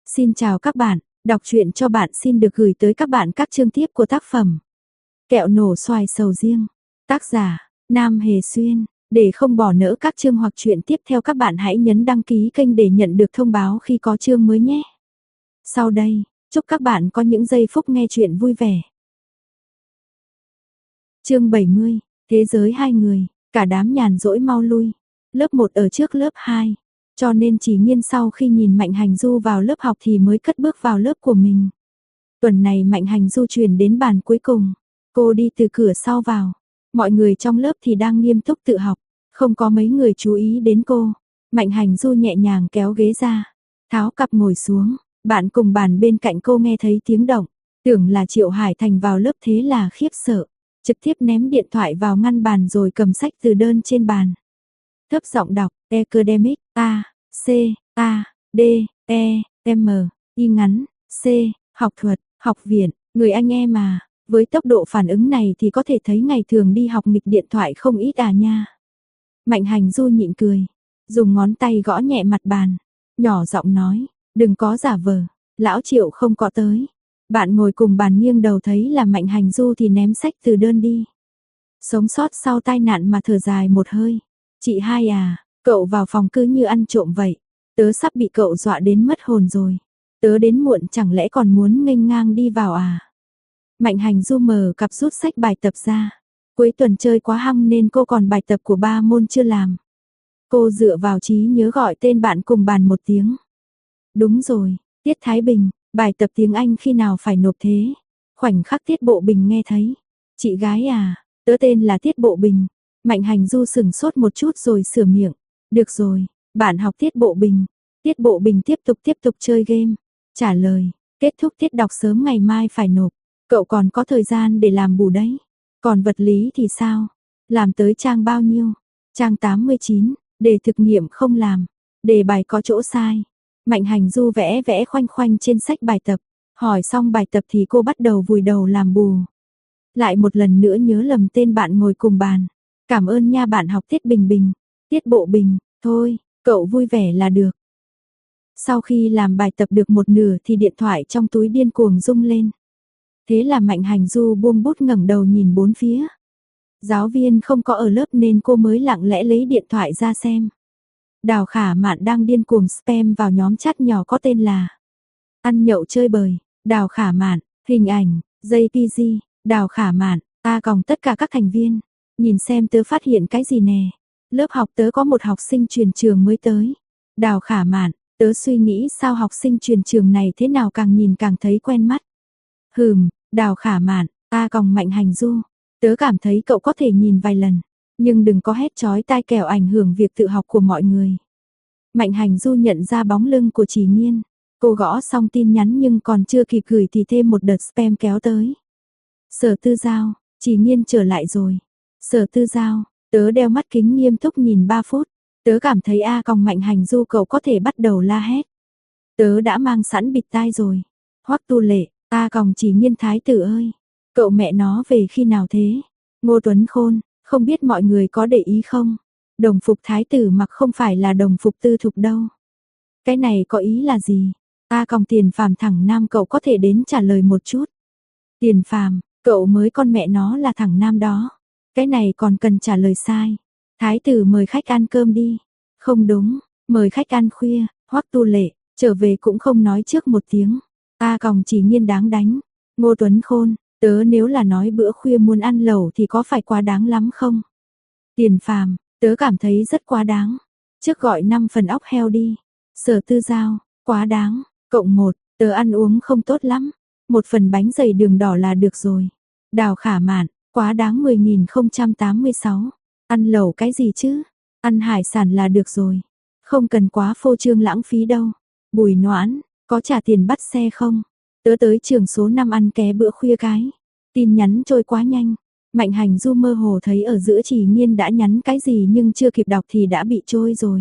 Xin chào các bạn, đọc truyện cho bạn xin được gửi tới các bạn các chương tiếp của tác phẩm Kẹo nổ xoài sầu riêng. Tác giả Nam Hề Xuyên. Để không bỏ lỡ các chương hoặc truyện tiếp theo, các bạn hãy nhấn đăng ký kênh để nhận được thông báo khi có chương mới nhé. Sau đây, chúc các bạn có những giây phút nghe truyện vui vẻ. Chương 70, Thế giới hai người. Cả đám nhàn rỗi mau lui. Lớp 1 ở trước lớp 2. Cho nên Chỉ Nghiên sau khi nhìn Mạnh Hành Du vào lớp học thì mới cất bước vào lớp của mình. Tuần này Mạnh Hành Du chuyển đến bàn cuối cùng. Cô đi từ cửa sau vào. Mọi người trong lớp thì đang nghiêm túc tự học. Không có mấy người chú ý đến cô. Mạnh Hành Du nhẹ nhàng kéo ghế ra. Tháo cặp ngồi xuống. Bạn cùng bàn bên cạnh cô nghe thấy tiếng động. Tưởng là Triệu Hải Thành vào lớp, thế là khiếp sợ. Trực tiếp ném điện thoại vào ngăn bàn rồi cầm sách từ đơn trên bàn. Thấp giọng đọc, Academic, A, C, A, D, E, M, Y ngắn, C, học thuật, học viện, người anh em mà. Với tốc độ phản ứng này thì có thể thấy ngày thường đi học nghịch điện thoại không ít à nha. Mạnh Hành Du nhịn cười, dùng ngón tay gõ nhẹ mặt bàn, nhỏ giọng nói, đừng có giả vờ, lão Triệu không có tới. Bạn ngồi cùng bàn nghiêng đầu thấy là Mạnh Hành Du thì ném sách từ đơn đi. Sống sót sau tai nạn mà thở dài một hơi. Chị hai à, cậu vào phòng cứ như ăn trộm vậy. Tớ sắp bị cậu dọa đến mất hồn rồi. Tớ đến muộn chẳng lẽ còn muốn nghênh ngang đi vào à? Mạnh Hành Du mở cặp rút sách bài tập ra. Cuối tuần chơi quá hăng nên cô còn bài tập của 3 môn chưa làm. Cô dựa vào trí nhớ gọi tên bạn cùng bàn một tiếng. Đúng rồi, Tiết Thái Bình, bài tập tiếng Anh khi nào phải nộp thế? Khoảnh khắc Tiết Bộ Bình nghe thấy. Chị gái à, tớ tên là Tiết Bộ Bình. Mạnh Hành Du sững sốt một chút rồi sửa miệng. Được rồi, bạn học Tiết Bộ Bình. Tiết Bộ Bình tiếp tục chơi game. Trả lời, kết thúc tiết đọc sớm ngày mai phải nộp. Cậu còn có thời gian để làm bù đấy. Còn vật lý thì sao? Làm tới trang bao nhiêu? Trang 89, đề thực nghiệm không làm. Đề bài có chỗ sai. Mạnh Hành Du vẽ khoanh khoanh trên sách bài tập. Hỏi xong bài tập thì cô bắt đầu vùi đầu làm bù. Lại một lần nữa nhớ lầm tên bạn ngồi cùng bàn. Cảm ơn nha bạn học Tiết Bình Bình. Tiết Bộ Bình, thôi, cậu vui vẻ là được. Sau khi làm bài tập được một nửa thì điện thoại trong túi điên cuồng rung lên. Thế là Mạnh Hành Du buông bút ngẩng đầu nhìn bốn phía. Giáo viên không có ở lớp nên cô mới lặng lẽ lấy điện thoại ra xem. Đào Khả Mạn đang điên cuồng spam vào nhóm chat nhỏ có tên là Ăn nhậu chơi bời, Đào Khả Mạn, hình ảnh, JPG, Đào Khả Mạn, tất cả các thành viên. Nhìn xem tớ phát hiện cái gì nè. Lớp học tớ có một học sinh chuyển trường mới tới. Đào Khả Mạn, tớ suy nghĩ sao học sinh chuyển trường này thế nào càng nhìn càng thấy quen mắt. Đào Khả Mạn, Mạnh Hành Du. Tớ cảm thấy cậu có thể nhìn vài lần. Nhưng đừng có hét chói tai kẻo ảnh hưởng việc tự học của mọi người. Mạnh Hành Du nhận ra bóng lưng của Chỉ Nghiên. Cô gõ xong tin nhắn nhưng còn chưa kịp gửi thì thêm một đợt spam kéo tới. Sở Tư Giao, Chỉ Nghiên trở lại rồi. Sở Tư Giao, tớ đeo mắt kính nghiêm túc nhìn 3 phút. Tớ cảm thấy Mạnh Hành Du cậu có thể bắt đầu la hét. Tớ đã mang sẵn bịt tai rồi. Hoắc Tu Lệ, Chỉ Nghiên thái tử ơi. Cậu mẹ nó về khi nào thế? Ngô Tuấn Khôn, không biết mọi người có để ý không? Đồng phục thái tử mặc không phải là đồng phục tư thục đâu. Cái này có ý là gì? Tiền Phàm thẳng nam cậu có thể đến trả lời một chút. Tiền Phàm, cậu mới con mẹ nó là thẳng nam đó. Cái này còn cần trả lời sai. Thái tử mời khách ăn cơm đi. Không đúng, mời khách ăn khuya. Hoắc Tu Lệ, trở về cũng không nói trước một tiếng. Chỉ Nghiên đáng đánh. Ngô Tuấn Khôn, tớ nếu là nói bữa khuya muốn ăn lẩu thì có phải quá đáng lắm không? Tiền Phàm, tớ cảm thấy rất quá đáng. Trước gọi 5 phần óc heo đi. Sở Tư Giao, quá đáng. Cộng 1, tớ ăn uống không tốt lắm. 1 phần bánh dày đường đỏ là được rồi. Đào Khả Mạn, quá đáng 10.086. Ăn lẩu cái gì chứ? Ăn hải sản là được rồi. Không cần quá phô trương lãng phí đâu. Bùi Noãn, có trả tiền bắt xe không? Tớ tới trường số 5 ăn ké bữa khuya cái. Tin nhắn trôi quá nhanh. Mạnh Hành Du mơ hồ thấy ở giữa Chỉ Nghiên đã nhắn cái gì nhưng chưa kịp đọc thì đã bị trôi rồi.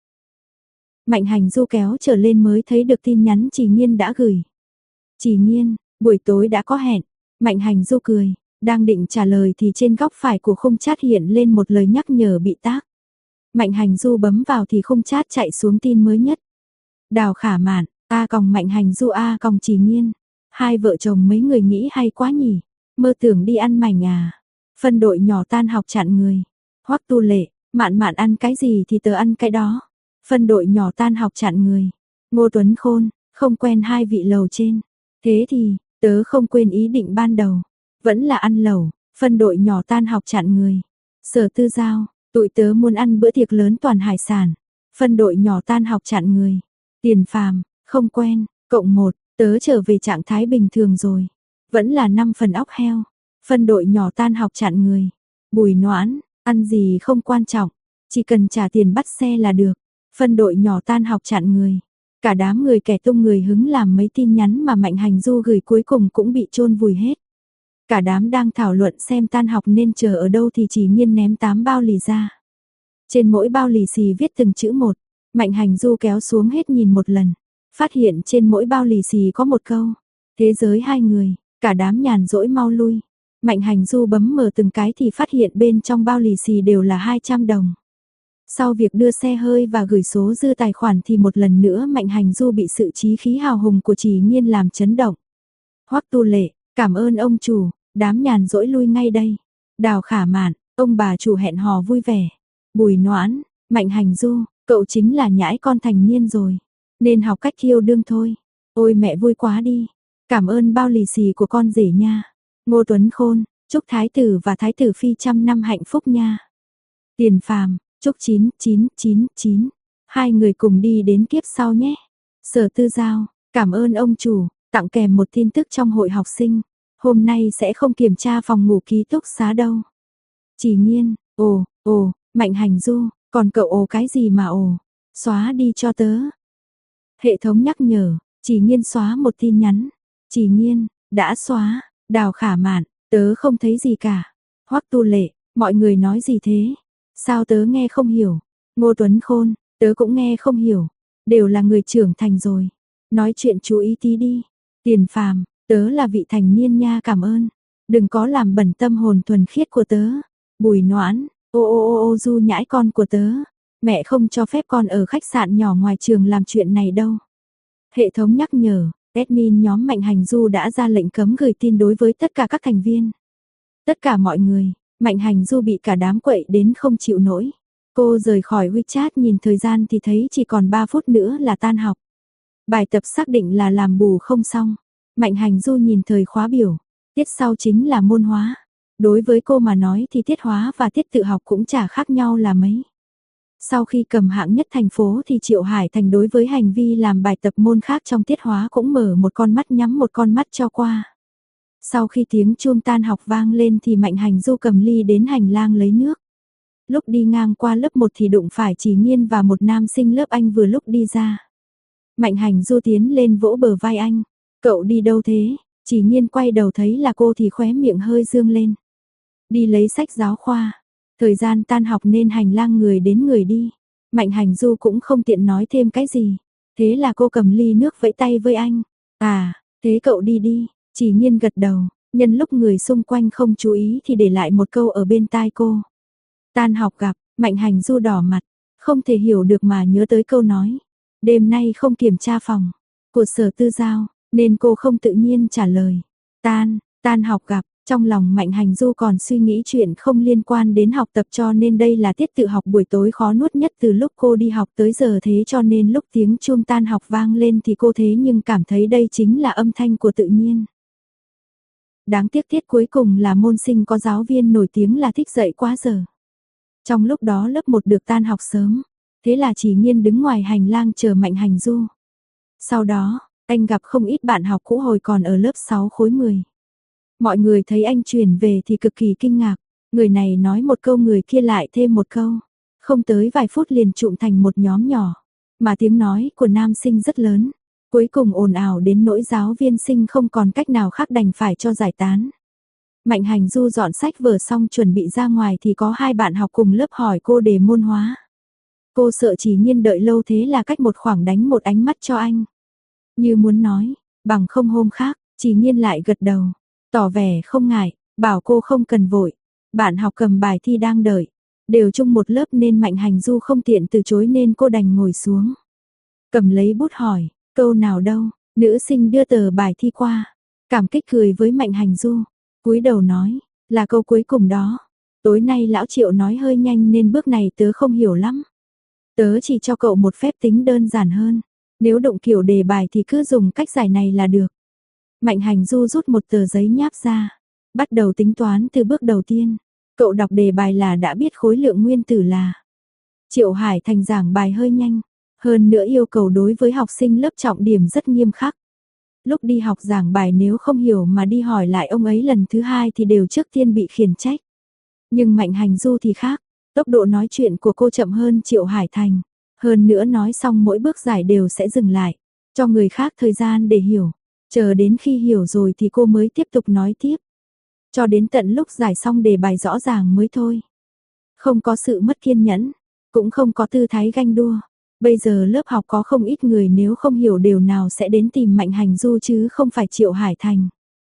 Mạnh Hành Du kéo trở lên mới thấy được tin nhắn Chỉ Nghiên đã gửi. Chỉ Nghiên, buổi tối đã có hẹn. Mạnh Hành Du cười, đang định trả lời thì trên góc phải của khung chat hiện lên một lời nhắc nhở bị tag. Mạnh Hành Du bấm vào thì khung chat chạy xuống tin mới nhất. Đào Khả Mạn, A còng Mạnh Hành Du A còng Chỉ Nghiên. Hai vợ chồng mấy người nghĩ hay quá nhỉ, mơ tưởng đi ăn mảnh à. Phân đội nhỏ tan học chặn người. Hoắc Tu Lệ, Mạn Mạn ăn cái gì thì tớ ăn cái đó. Phân đội nhỏ tan học chặn người. Ngô Tuấn Khôn, không quen hai vị lầu trên. Thế thì, tớ không quên ý định ban đầu. Vẫn là ăn lẩu, phân đội nhỏ tan học chặn người. Sở Tư Giao, tụi tớ muốn ăn bữa tiệc lớn toàn hải sản. Phân đội nhỏ tan học chặn người. Tiền Phàm, không quen, cộng 1, tớ trở về trạng thái bình thường rồi. Vẫn là 5 phần óc heo. Phân đội nhỏ tan học chặn người. Bùi Noãn, ăn gì không quan trọng, chỉ cần trả tiền bắt xe là được. Phân đội nhỏ tan học chặn người. Cả đám người kẻ tung người hứng làm mấy tin nhắn mà Mạnh Hành Du gửi cuối cùng cũng bị chôn vùi hết. Cả đám đang thảo luận xem tan học nên chờ ở đâu thì Chỉ Nghiên ném 8 bao lì ra. Trên mỗi bao lì xì viết từng chữ một. Mạnh Hành Du kéo xuống hết nhìn một lần. Phát hiện trên mỗi bao lì xì có một câu. Thế giới hai người, cả đám nhàn rỗi mau lui. Mạnh Hành Du bấm mở từng cái thì phát hiện bên trong bao lì xì đều là 200 đồng. Sau việc đưa xe hơi và gửi số dư tài khoản thì một lần nữa Mạnh Hành Du bị sự chí khí hào hùng của Chỉ Nghiên làm chấn động. Hoắc Tu Lệ, cảm ơn ông chủ, đám nhàn rỗi lui ngay đây. Đào Khả Mạn, ông bà chủ hẹn hò vui vẻ. Bùi Noãn, Mạnh Hành Du, cậu chính là nhãi con thành niên rồi, nên học cách yêu đương thôi. Ôi mẹ vui quá đi, cảm ơn bao lì xì của con rể nha. Ngô Tuấn Khôn, chúc Thái tử và Thái tử Phi trăm năm hạnh phúc nha. Tiền Phàm, chúc 9999, hai người cùng đi đến kiếp sau nhé. Sở Tư Giao, cảm ơn ông chủ, tặng kèm một tin tức trong hội học sinh. Hôm nay sẽ không kiểm tra phòng ngủ ký túc xá đâu. Chỉ Nghiên, ồ, Mạnh Hành Du, còn cậu ồ cái gì mà ồ, xóa đi cho tớ. Hệ thống nhắc nhở, Chỉ Nghiên xóa một tin nhắn. Chỉ Nghiên, đã xóa. Đào Khả Mạn, tớ không thấy gì cả. Hoắc Tu Lệ, mọi người nói gì thế? Sao tớ nghe không hiểu? Ngô Tuấn Khôn, tớ cũng nghe không hiểu. Đều là người trưởng thành rồi. Nói chuyện chú ý tí đi. Tiền Phàm, tớ là vị thành niên nha, cảm ơn. Đừng có làm bẩn tâm hồn thuần khiết của tớ. Bùi Noãn, ô Du nhãi con của tớ. Mẹ không cho phép con ở khách sạn nhỏ ngoài trường làm chuyện này đâu. Hệ thống nhắc nhở, admin nhóm Mạnh Hành Du đã ra lệnh cấm gửi tin đối với tất cả các thành viên. Tất cả mọi người, Mạnh Hành Du bị cả đám quậy đến không chịu nổi. Cô rời khỏi WeChat nhìn thời gian thì thấy chỉ còn 3 phút nữa là tan học. Bài tập xác định là làm bù không xong. Mạnh Hành Du nhìn thời khóa biểu, tiết sau chính là môn hóa. Đối với cô mà nói thì tiết hóa và tiết tự học cũng chả khác nhau là mấy. Sau khi cầm hạng nhất thành phố thì Triệu Hải Thành đối với hành vi làm bài tập môn khác trong tiết hóa cũng mở một con mắt nhắm một con mắt cho qua. Sau khi tiếng chuông tan học vang lên thì Mạnh Hành Du cầm ly đến hành lang lấy nước. Lúc đi ngang qua lớp 1 thì đụng phải Chỉ Nghiên và một nam sinh lớp Anh vừa lúc đi ra. Mạnh Hành Du tiến lên vỗ bờ vai anh. Cậu đi đâu thế? Chỉ Nghiên quay đầu thấy là cô thì khóe miệng hơi dương lên. Đi lấy sách giáo khoa. Thời gian tan học nên hành lang người đến người đi. Mạnh Hành Du cũng không tiện nói thêm cái gì. Thế là cô cầm ly nước vẫy tay với anh. À, thế cậu đi đi. Chỉ Nghiên gật đầu. Nhân lúc người xung quanh không chú ý thì để lại một câu ở bên tai cô. Tan học gặp, Mạnh Hành Du đỏ mặt. Không thể hiểu được mà nhớ tới câu nói. Đêm nay không kiểm tra phòng. Của Sở Tư Giao, nên cô không tự nhiên trả lời. Tan học gặp. Trong lòng Mạnh Hành Du còn suy nghĩ chuyện không liên quan đến học tập cho nên đây là tiết tự học buổi tối khó nuốt nhất từ lúc cô đi học tới giờ, thế cho nên lúc tiếng chuông tan học vang lên thì cô thế nhưng cảm thấy đây chính là âm thanh của tự nhiên. Đáng tiếc tiết cuối cùng là môn sinh có giáo viên nổi tiếng là thích dậy quá giờ. Trong lúc đó lớp 1 được tan học sớm, thế là Chỉ Nghiên đứng ngoài hành lang chờ Mạnh Hành Du. Sau đó, anh gặp không ít bạn học cũ hồi còn ở lớp 6 khối 10. Mọi người thấy anh chuyển về thì cực kỳ kinh ngạc, người này nói một câu người kia lại thêm một câu. Không tới vài phút liền trụm thành một nhóm nhỏ, mà tiếng nói của nam sinh rất lớn. Cuối cùng ồn ào đến nỗi giáo viên sinh không còn cách nào khác đành phải cho giải tán. Mạnh Hành Du dọn sách vở xong chuẩn bị ra ngoài thì có 2 bạn học cùng lớp hỏi cô đề môn hóa. Cô sợ Chỉ Nghiên đợi lâu thế là cách một khoảng đánh một ánh mắt cho anh. Như muốn nói, bằng không hôm khác, Chỉ Nghiên lại gật đầu, tỏ vẻ không ngại, bảo cô không cần vội. Bạn học cầm bài thi đang đợi, đều chung một lớp nên Mạnh Hành Du không tiện từ chối nên cô đành ngồi xuống. Cầm lấy bút hỏi, Câu nào đâu, nữ sinh đưa tờ bài thi qua. Cảm kích cười với Mạnh Hành Du. Cúi đầu nói, là câu cuối cùng đó. Tối nay lão Triệu nói hơi nhanh nên bước này tớ không hiểu lắm. Tớ chỉ cho cậu một phép tính đơn giản hơn. Nếu đụng kiểu đề bài thì cứ dùng cách giải này là được. Mạnh Hành Du rút một tờ giấy nháp ra. Bắt đầu tính toán từ bước đầu tiên. Cậu đọc đề bài là đã biết khối lượng nguyên tử là. Triệu Hải Thành giảng bài hơi nhanh. Hơn nữa yêu cầu đối với học sinh lớp trọng điểm rất nghiêm khắc. Lúc đi học giảng bài nếu không hiểu mà đi hỏi lại ông ấy lần thứ hai thì đều trước tiên bị khiển trách. Nhưng Mạnh Hành Du thì khác. Tốc độ nói chuyện của cô chậm hơn Triệu Hải Thành. Hơn nữa nói xong mỗi bước giải đều sẽ dừng lại. Cho người khác thời gian để hiểu. Chờ đến khi hiểu rồi thì cô mới tiếp tục nói tiếp. Cho đến tận lúc giải xong đề bài rõ ràng mới thôi. Không có sự mất kiên nhẫn. Cũng không có tư thái ganh đua. Bây giờ lớp học có không ít người nếu không hiểu điều nào sẽ đến tìm Mạnh Hành Du chứ không phải Triệu Hải Thành.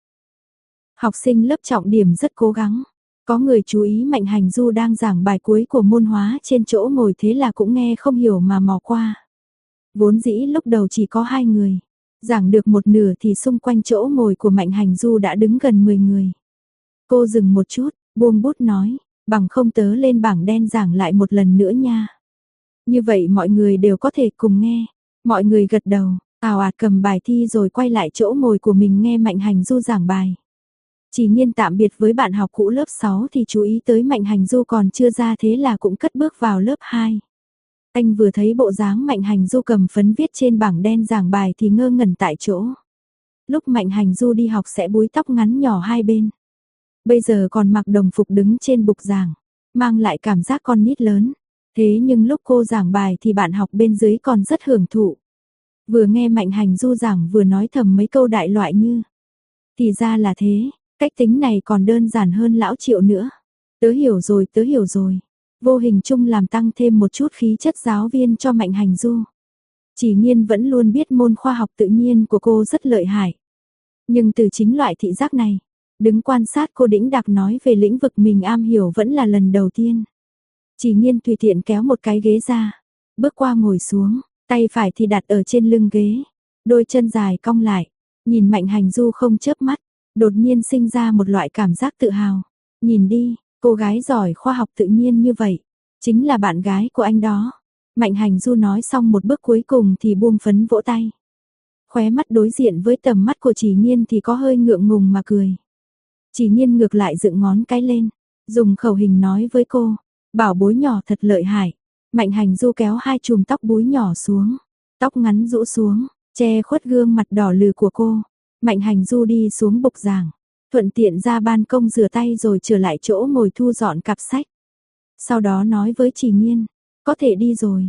Học sinh lớp trọng điểm rất cố gắng. Có người chú ý Mạnh Hành Du đang giảng bài cuối của môn hóa trên chỗ ngồi thế là cũng nghe không hiểu mà mò qua. Vốn dĩ lúc đầu chỉ có 2 người. Giảng được một nửa thì xung quanh chỗ ngồi của Mạnh Hành Du đã đứng gần 10 người. Cô dừng một chút, buông bút nói, bằng không tớ lên bảng đen giảng lại một lần nữa nha. Như vậy mọi người đều có thể cùng nghe. Mọi người gật đầu, ào ạt cầm bài thi rồi quay lại chỗ ngồi của mình nghe Mạnh Hành Du giảng bài. Chỉ Nhiên tạm biệt với bạn học cũ lớp 6 thì chú ý tới Mạnh Hành Du còn chưa ra thế là cũng cất bước vào lớp 2. Anh vừa thấy bộ dáng Mạnh Hành Du cầm phấn viết trên bảng đen giảng bài thì ngơ ngẩn tại chỗ. Lúc Mạnh Hành Du đi học sẽ búi tóc ngắn nhỏ hai bên. Bây giờ còn mặc đồng phục đứng trên bục giảng, mang lại cảm giác con nít lớn. Thế nhưng lúc cô giảng bài thì bạn học bên dưới còn rất hưởng thụ. Vừa nghe Mạnh Hành Du giảng vừa nói thầm mấy câu đại loại như. Thì ra là thế, cách tính này còn đơn giản hơn lão Triệu nữa. Tớ hiểu rồi, tớ hiểu rồi. Vô hình chung làm tăng thêm một chút khí chất giáo viên cho Mạnh Hành Du. Chỉ Nhiên vẫn luôn biết môn khoa học tự nhiên của cô rất lợi hại. Nhưng từ chính loại thị giác này, đứng quan sát cô đĩnh đạc nói về lĩnh vực mình am hiểu vẫn là lần đầu tiên. Chỉ Nhiên tùy tiện kéo một cái ghế ra, bước qua ngồi xuống, tay phải thì đặt ở trên lưng ghế, đôi chân dài cong lại, nhìn Mạnh Hành Du không chớp mắt, đột nhiên sinh ra một loại cảm giác tự hào. Nhìn đi, cô gái giỏi khoa học tự nhiên như vậy, chính là bạn gái của anh đó. Mạnh Hành Du nói xong một bước cuối cùng thì buông phấn vỗ tay. Khóe mắt đối diện với tầm mắt của Chỉ Nhiên thì có hơi ngượng ngùng mà cười. Chỉ Nhiên ngược lại dựng ngón cái lên, dùng khẩu hình nói với cô, bảo bối nhỏ thật lợi hại. Mạnh Hành Du kéo hai chùm tóc búi nhỏ xuống, tóc ngắn rũ xuống, che khuất gương mặt đỏ lừ của cô. Mạnh Hành Du đi xuống bục giảng, thuận tiện ra ban công rửa tay rồi trở lại chỗ ngồi thu dọn cặp sách. Sau đó nói với Chỉ Nhiên, có thể đi rồi.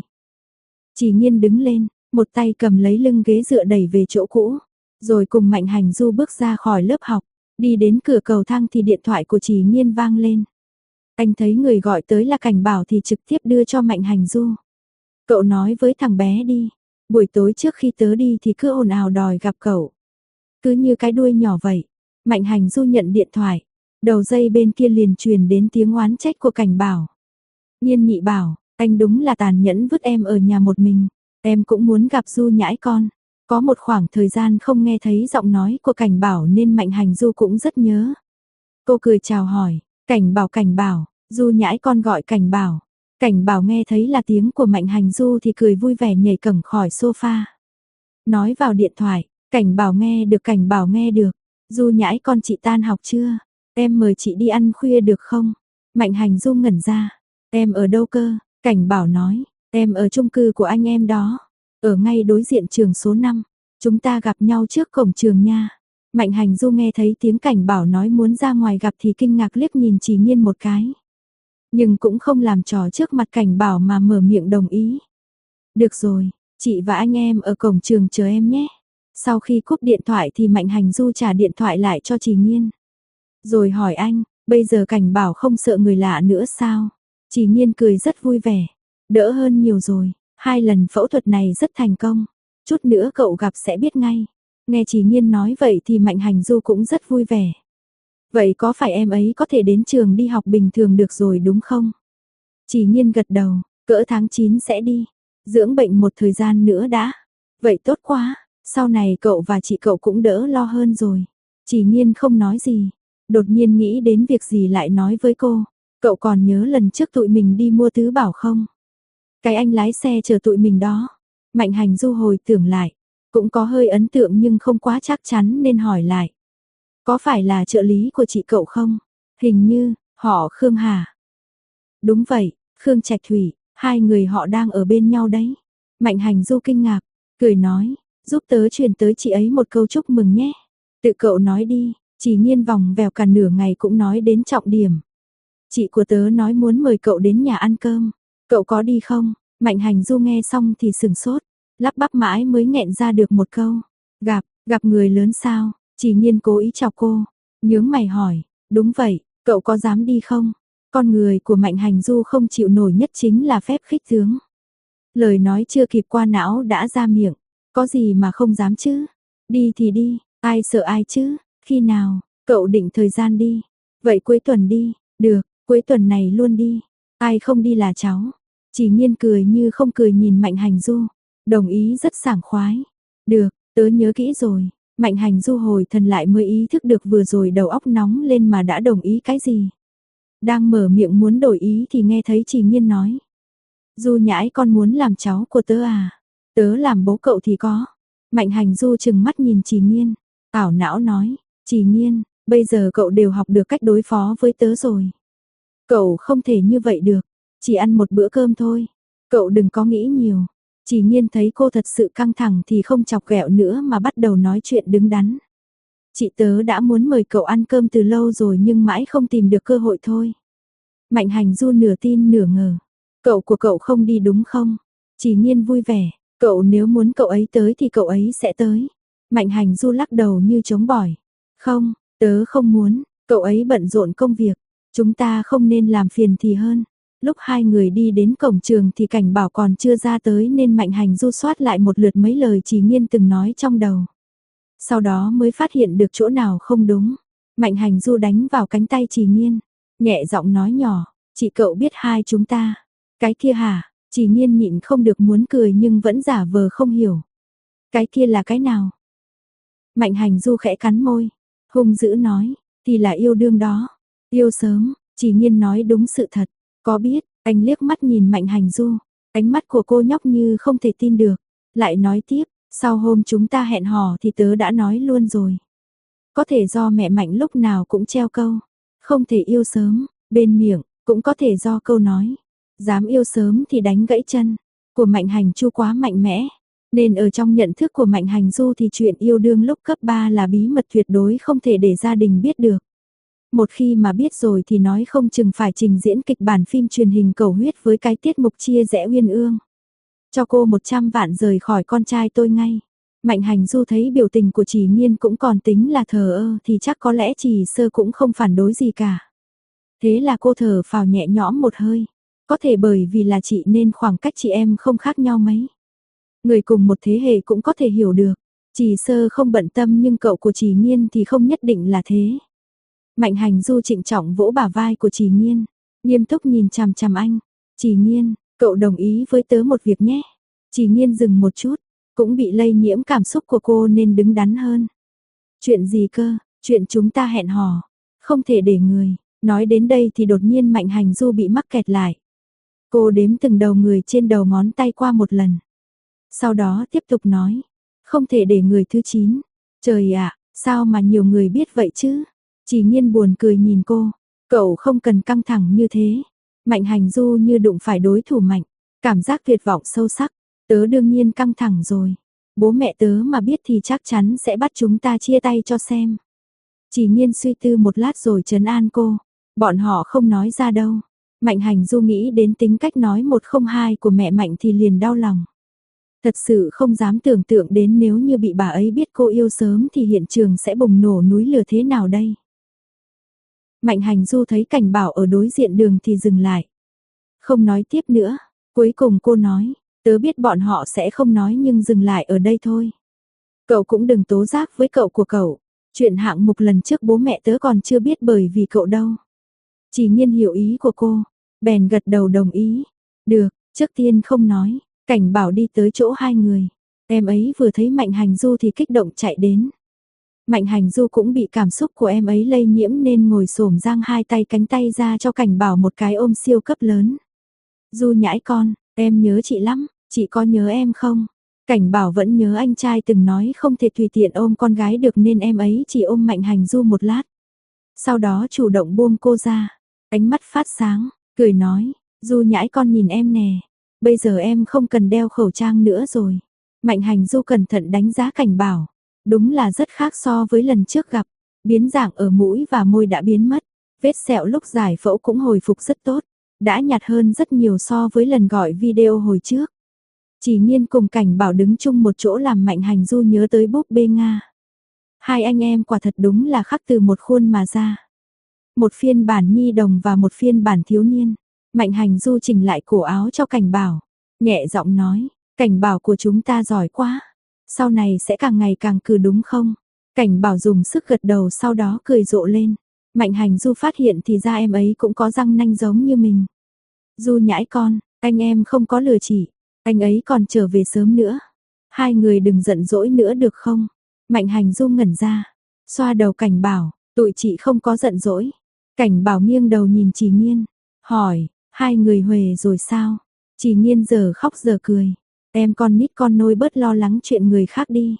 Chỉ Nhiên đứng lên, một tay cầm lấy lưng ghế dựa đẩy về chỗ cũ, rồi cùng Mạnh Hành Du bước ra khỏi lớp học, đi đến cửa cầu thang thì điện thoại của Chỉ Nhiên vang lên. Anh thấy người gọi tới là Cảnh Bảo thì trực tiếp đưa cho Mạnh Hành Du. Cậu nói với thằng bé đi, buổi tối trước khi tớ đi thì cứ ồn ào đòi gặp cậu. Cứ như cái đuôi nhỏ vậy. Mạnh Hành Du nhận điện thoại, đầu dây bên kia liền truyền đến tiếng oán trách của Cảnh Bảo. Nhiên Nhị bảo, anh đúng là tàn nhẫn vứt em ở nhà một mình, em cũng muốn gặp Du nhãi con. Có một khoảng thời gian không nghe thấy giọng nói của Cảnh Bảo nên Mạnh Hành Du cũng rất nhớ. Cô cười chào hỏi, Cảnh Bảo, Du nhãi con gọi Cảnh Bảo. Cảnh Bảo nghe thấy là tiếng của Mạnh Hành Du thì cười vui vẻ nhảy cẫng khỏi sofa. Nói vào điện thoại, Cảnh Bảo nghe được. Du nhãi con chị tan học chưa? Em mời chị đi ăn khuya được không? Mạnh Hành Du ngẩn ra. Em ở đâu cơ? Cảnh Bảo nói, em ở chung cư của anh em đó. Ở ngay đối diện trường số 5. Chúng ta gặp nhau trước cổng trường nha. Mạnh Hành Du nghe thấy tiếng Cảnh Bảo nói muốn ra ngoài gặp thì kinh ngạc liếc nhìn Chỉ Nhiên một cái. Nhưng cũng không làm trò trước mặt Cảnh Bảo mà mở miệng đồng ý. Được rồi, chị và anh em ở cổng trường chờ em nhé. Sau khi cúp điện thoại thì Mạnh Hành Du trả điện thoại lại cho Chỉ Nhiên. Rồi hỏi anh, bây giờ Cảnh Bảo không sợ người lạ nữa sao? Chỉ Nhiên cười rất vui vẻ. Đỡ hơn nhiều rồi, 2 lần phẫu thuật này rất thành công. Chút nữa cậu gặp sẽ biết ngay. Nghe Chỉ Nhiên nói vậy thì Mạnh Hành Du cũng rất vui vẻ. Vậy có phải em ấy có thể đến trường đi học bình thường được rồi đúng không? Chỉ Nhiên gật đầu, cỡ tháng 9 sẽ đi. Dưỡng bệnh một thời gian nữa đã. Vậy tốt quá, Sau này cậu và chị cậu cũng đỡ lo hơn rồi. Chỉ Nhiên không nói gì, đột nhiên nghĩ đến việc gì lại nói với cô. Cậu còn nhớ lần trước tụi mình đi mua tứ bảo không? Cái anh lái xe chờ tụi mình đó. Mạnh Hành Du hồi tưởng lại, cũng có hơi ấn tượng nhưng không quá chắc chắn nên hỏi lại. Có phải là trợ lý của chị cậu không? Hình như, họ Khương hả? Đúng vậy, Khương Trạch Thủy, hai người họ đang ở bên nhau đấy. Mạnh Hành Du kinh ngạc, cười nói, giúp tớ truyền tới chị ấy một câu chúc mừng nhé. Tự cậu nói đi, Chỉ Nhiên vòng vèo cả nửa ngày cũng nói đến trọng điểm. Chị của tớ nói muốn mời cậu đến nhà ăn cơm, cậu có đi không? Mạnh Hành Du nghe xong thì sừng sốt, lắp bắp mãi mới nghẹn ra được một câu. Gặp người lớn sao? Chỉ Nhiên cố ý chọc cô, nhướng mày hỏi, đúng vậy, cậu có dám đi không? Con người của Mạnh Hành Du không chịu nổi nhất chính là phép khích tướng. Lời nói chưa kịp qua não đã ra miệng, có gì mà không dám chứ? Đi thì đi, ai sợ ai chứ? Khi nào? Cậu định thời gian đi. Vậy cuối tuần đi, được, cuối tuần này luôn đi. Ai không đi là cháu. Chỉ Nhiên cười như không cười nhìn Mạnh Hành Du, đồng ý rất sảng khoái. Được, tớ nhớ kỹ rồi. Mạnh Hành Du hồi thần lại mới ý thức được vừa rồi đầu óc nóng lên mà đã đồng ý cái gì. Đang mở miệng muốn đổi ý thì nghe thấy Chỉ Nhiên nói. Du Nhãi con muốn làm cháu của tớ à? Tớ làm bố cậu thì có. Mạnh Hành Du chừng mắt nhìn Chỉ Nhiên, ảo não nói, Chỉ Nhiên, bây giờ cậu đều học được cách đối phó với tớ rồi. Cậu không thể như vậy được, chỉ ăn một bữa cơm thôi. Cậu đừng có nghĩ nhiều. Chỉ Nhiên thấy cô thật sự căng thẳng thì không chọc ghẹo nữa mà bắt đầu nói chuyện đứng đắn. Chị tớ đã muốn mời cậu ăn cơm từ lâu rồi nhưng mãi không tìm được cơ hội thôi. Mạnh Hành Du nửa tin nửa ngờ. Cậu của cậu không đi đúng không? Chỉ Nhiên vui vẻ, cậu nếu muốn cậu ấy tới thì cậu ấy sẽ tới. Mạnh Hành Du lắc đầu như chống bỏi. Không, tớ không muốn, cậu ấy bận rộn công việc. Chúng ta không nên làm phiền thì hơn. Lúc hai người đi đến cổng trường thì Cảnh Bảo còn chưa ra tới nên Mạnh Hành Du soát lại một lượt mấy lời Chỉ Nhiên từng nói trong đầu. Sau đó mới phát hiện được chỗ nào không đúng. Mạnh Hành Du đánh vào cánh tay Chỉ Nhiên, nhẹ giọng nói nhỏ, chị cậu biết hai chúng ta. Cái kia hả? Chỉ Nhiên nhịn không được muốn cười nhưng vẫn giả vờ không hiểu. Cái kia là cái nào? Mạnh Hành Du khẽ cắn môi, hung dữ nói, thì là yêu đương đó. Yêu sớm, Chỉ Nhiên nói đúng sự thật. Có biết, anh liếc mắt nhìn Mạnh Hành Du, ánh mắt của cô nhóc như không thể tin được. Lại nói tiếp, sau hôm chúng ta hẹn hò thì tớ đã nói luôn rồi. Có thể do mẹ Mạnh lúc nào cũng treo câu, không thể yêu sớm, bên miệng, cũng có thể do câu nói. Dám yêu sớm thì đánh gãy chân, của Mạnh Hành Chu quá mạnh mẽ. Nên ở trong nhận thức của Mạnh Hành Du thì chuyện yêu đương lúc cấp 3 là bí mật tuyệt đối không thể để gia đình biết được. Một khi mà biết rồi thì nói không chừng phải trình diễn kịch bản phim truyền hình cầu huyết với cái tiết mục chia rẽ uyên ương. Cho cô 100 vạn rời khỏi con trai tôi ngay. Mạnh Hành Du thấy biểu tình của Chỉ Nhiên cũng còn tính là thờ ơ thì chắc có lẽ Chỉ Sơ cũng không phản đối gì cả. Thế là cô thở phào nhẹ nhõm một hơi. Có thể bởi vì là chị nên khoảng cách chị em không khác nhau mấy. Người cùng một thế hệ cũng có thể hiểu được. Chỉ Sơ không bận tâm nhưng cậu của Chỉ Nhiên thì không nhất định là thế. Mạnh Hành Du trịnh trọng vỗ bả vai của Chỉ Nhiên, nghiêm túc nhìn chằm chằm anh. Chỉ Nhiên, cậu đồng ý với tớ một việc nhé. Chỉ Nhiên dừng một chút, cũng bị lây nhiễm cảm xúc của cô nên đứng đắn hơn. Chuyện gì cơ? Chuyện chúng ta hẹn hò, không thể để người. Nói đến đây thì đột nhiên Mạnh Hành Du bị mắc kẹt lại. Cô đếm từng đầu người trên đầu ngón tay qua một lần. Sau đó tiếp tục nói, không thể để người thứ 9. Trời ạ, sao mà nhiều người biết vậy chứ? Chỉ Nhiên buồn cười nhìn cô, cậu không cần căng thẳng như thế. Mạnh Hành Du như đụng phải đối thủ mạnh, cảm giác tuyệt vọng sâu sắc. Tớ đương nhiên căng thẳng rồi. Bố mẹ tớ mà biết thì chắc chắn sẽ bắt chúng ta chia tay cho xem. Chỉ Nhiên suy tư một lát rồi trấn an cô. Bọn họ không nói ra đâu. Mạnh Hành Du nghĩ đến tính cách nói 102 của mẹ Mạnh thì liền đau lòng. Thật sự không dám tưởng tượng đến nếu như bị bà ấy biết cô yêu sớm thì hiện trường sẽ bùng nổ núi lửa thế nào đây. Mạnh Hành Du thấy Cảnh Bảo ở đối diện đường thì dừng lại. Không nói tiếp nữa. Cuối cùng cô nói, tớ biết bọn họ sẽ không nói nhưng dừng lại ở đây thôi. Cậu cũng đừng tố giác với cậu của cậu. Chuyện hạng mục lần trước bố mẹ tớ còn chưa biết bởi vì cậu đâu. Chỉ Nhiên hiểu ý của cô, bèn gật đầu đồng ý. Được, trước tiên không nói. Cảnh Bảo đi tới chỗ hai người. Em ấy vừa thấy Mạnh Hành Du thì kích động chạy đến. Mạnh Hành Du cũng bị cảm xúc của em ấy lây nhiễm nên ngồi xổm dang hai tay cánh tay ra cho Cảnh Bảo một cái ôm siêu cấp lớn. Du nhãi con, em nhớ chị lắm, chị có nhớ em không? Cảnh Bảo vẫn nhớ anh trai từng nói không thể tùy tiện ôm con gái được nên em ấy chỉ ôm Mạnh Hành Du một lát. Sau đó chủ động buông cô ra, ánh mắt phát sáng, cười nói, Du nhãi con nhìn em nè, bây giờ em không cần đeo khẩu trang nữa rồi. Mạnh Hành Du cẩn thận đánh giá Cảnh Bảo, đúng là rất khác so với lần trước gặp, biến dạng ở mũi và môi đã biến mất, vết sẹo lúc giải phẫu cũng hồi phục rất tốt, đã nhạt hơn rất nhiều so với lần gọi video hồi trước. Chỉ Nhiên cùng Cảnh Bảo đứng chung một chỗ làm Mạnh Hành Du nhớ tới búp bê Nga. Hai anh em quả thật đúng là khắc từ một khuôn mà ra. Một phiên bản nhi đồng và một phiên bản thiếu niên. Mạnh Hành Du chỉnh lại cổ áo cho Cảnh Bảo, nhẹ giọng nói, Cảnh Bảo của chúng ta giỏi quá, sau này sẽ càng ngày càng cừ đúng không? Cảnh Bảo dùng sức gật đầu sau đó cười rộ lên. Mạnh Hành Du phát hiện thì ra em ấy cũng có răng nanh giống như mình. Du nhãi con, anh em không có lừa chị, anh ấy còn trở về sớm nữa. Hai người đừng giận dỗi nữa được không? Mạnh Hành Du ngẩn ra, xoa đầu Cảnh Bảo, tụi chị không có giận dỗi. Cảnh Bảo nghiêng đầu nhìn Chỉ Nhiên, hỏi, hai người huề rồi sao? Chỉ Nhiên giờ khóc giờ cười, em con nít con nôi bớt lo lắng chuyện người khác đi.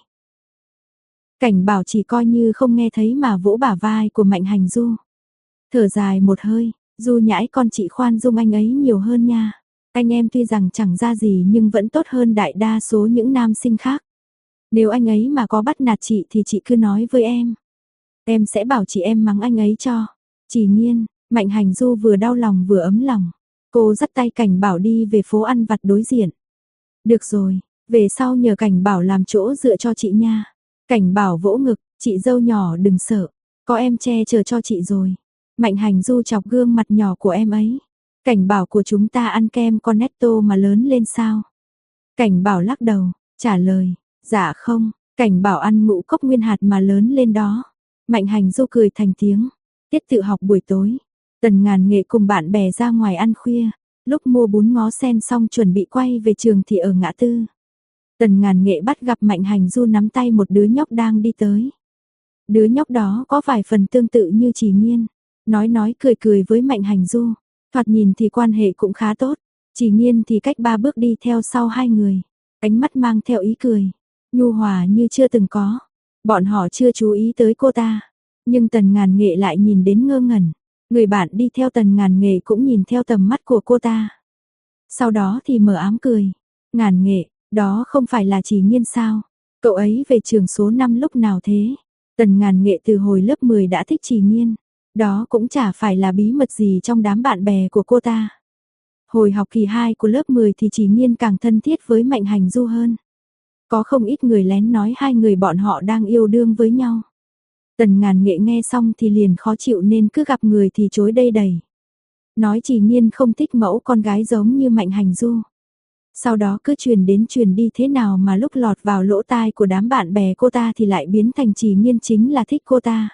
Cảnh Bảo chỉ coi như không nghe thấy mà vỗ bả vai của Mạnh Hành Du. Thở dài một hơi, Du nhãi con chị khoan dung anh ấy nhiều hơn nha. Anh em tuy rằng chẳng ra gì nhưng vẫn tốt hơn đại đa số những nam sinh khác. Nếu anh ấy mà có bắt nạt chị thì chị cứ nói với em. Em sẽ bảo chị em mắng anh ấy cho. Chỉ Nhiên, Mạnh Hành Du vừa đau lòng vừa ấm lòng. Cô dắt tay Cảnh Bảo đi về phố ăn vặt đối diện. Được rồi, về sau nhờ Cảnh Bảo làm chỗ dựa cho chị nha. Cảnh Bảo vỗ ngực, chị dâu nhỏ đừng sợ, có em che chở cho chị rồi. Mạnh Hành Du chọc gương mặt nhỏ của em ấy. Cảnh Bảo của chúng ta ăn kem Cornetto mà lớn lên sao? Cảnh Bảo lắc đầu, trả lời, dạ không, Cảnh Bảo ăn ngũ cốc nguyên hạt mà lớn lên đó. Mạnh Hành Du cười thành tiếng, tiết tự học buổi tối. Tần Ngàn Nghệ cùng bạn bè ra ngoài ăn khuya, lúc mua bún ngó sen xong chuẩn bị quay về trường thì ở ngã tư. Tần Ngàn Nghệ bắt gặp Mạnh Hành Du nắm tay một đứa nhóc đang đi tới. Đứa nhóc đó có vài phần tương tự như Chỉ Nhiên, nói cười cười với Mạnh Hành Du, thoạt nhìn thì quan hệ cũng khá tốt. Chỉ Nhiên thì cách 3 bước đi theo sau hai người, ánh mắt mang theo ý cười, nhu hòa như chưa từng có. Bọn họ chưa chú ý tới cô ta, nhưng Tần Ngàn Nghệ lại nhìn đến ngơ ngẩn. Người bạn đi theo Tần Ngàn Nghệ cũng nhìn theo tầm mắt của cô ta. Sau đó thì mờ ám cười, Ngàn Nghệ, đó không phải là Chỉ Nhiên sao? Cậu ấy về trường số 5 lúc nào thế? Tần Ngàn Nghệ từ hồi lớp 10 đã thích Chỉ Nhiên. Đó cũng chả phải là bí mật gì trong đám bạn bè của cô ta. Hồi học kỳ 2 của lớp 10 thì Chỉ Nhiên càng thân thiết với Mạnh Hành Du hơn. Có không ít người lén nói hai người bọn họ đang yêu đương với nhau. Tần Ngàn Nghệ nghe xong thì liền khó chịu nên cứ gặp người thì chối đây đầy. Nói Chỉ Nhiên không thích mẫu con gái giống như Mạnh Hành Du. Sau đó cứ truyền đến truyền đi thế nào mà lúc lọt vào lỗ tai của đám bạn bè cô ta thì lại biến thành Chỉ Nhiên chính là thích cô ta.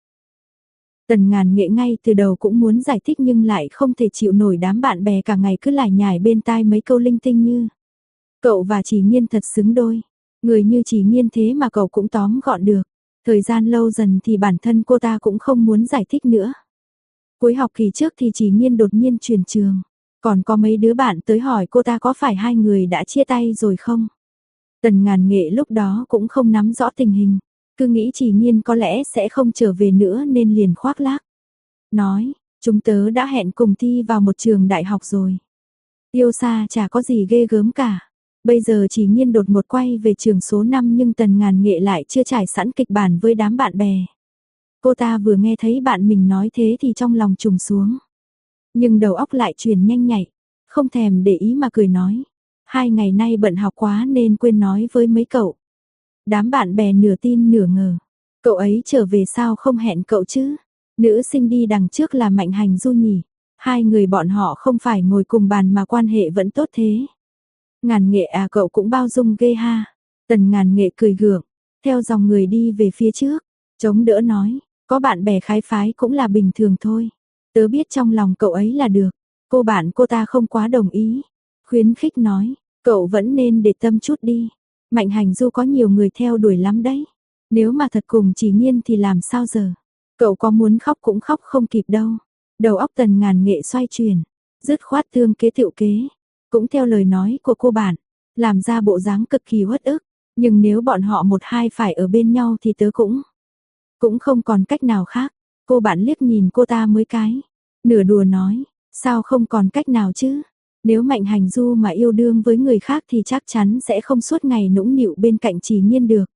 Tần Ngàn Nghệ ngay từ đầu cũng muốn giải thích nhưng lại không thể chịu nổi đám bạn bè cả ngày cứ lải nhải bên tai mấy câu linh tinh như cậu và Chỉ Nhiên thật xứng đôi, người như Chỉ Nhiên thế mà cậu cũng tóm gọn được. Thời gian lâu dần thì bản thân cô ta cũng không muốn giải thích nữa. Cuối học kỳ trước thì Chỉ Nhiên đột nhiên chuyển trường, còn có mấy đứa bạn tới hỏi cô ta có phải hai người đã chia tay rồi không. Tần Ngàn Nghệ lúc đó cũng không nắm rõ tình hình, cứ nghĩ Chỉ Nhiên có lẽ sẽ không trở về nữa nên liền khoác lác. Nói, chúng tớ đã hẹn cùng thi vào một trường đại học rồi. Yêu xa chả có gì ghê gớm cả. Bây giờ Chỉ Nhiên đột ngột quay về trường số 5 nhưng Tần Ngàn Nghệ lại chưa trải sẵn kịch bản với đám bạn bè. Cô ta vừa nghe thấy bạn mình nói thế thì trong lòng trùng xuống. Nhưng đầu óc lại chuyển nhanh nhạy, không thèm để ý mà cười nói. 2 ngày nay bận học quá nên quên nói với mấy cậu. Đám bạn bè nửa tin nửa ngờ. Cậu ấy trở về sao không hẹn cậu chứ? Nữ sinh đi đằng trước là Mạnh Hành Du nhỉ? Hai người bọn họ không phải ngồi cùng bàn mà quan hệ vẫn tốt thế. Ngàn Nghệ à, cậu cũng bao dung ghê ha. Tần Ngàn Nghệ cười gượng, theo dòng người đi về phía trước, chống đỡ nói, có bạn bè khái phái cũng là bình thường thôi. Tớ biết trong lòng cậu ấy là được. Cô bạn cô ta không quá đồng ý, khuyến khích nói, cậu vẫn nên để tâm chút đi. Mạnh Hành Du có nhiều người theo đuổi lắm đấy. Nếu mà thật cùng Chỉ Nhiên thì làm sao giờ? Cậu có muốn khóc cũng khóc không kịp đâu. Đầu óc Tần Ngàn Nghệ xoay chuyển, dứt khoát tương kế tựu kế. Cũng theo lời nói của cô bạn, làm ra bộ dáng cực kỳ uất ức. Nhưng nếu bọn họ một hai phải ở bên nhau thì tớ cũng không còn cách nào khác. Cô bạn liếc nhìn cô ta mấy cái, nửa đùa nói, sao không còn cách nào chứ? Nếu Mạnh Hành Du mà yêu đương với người khác thì chắc chắn sẽ không suốt ngày nũng nịu bên cạnh Chỉ Nhiên được.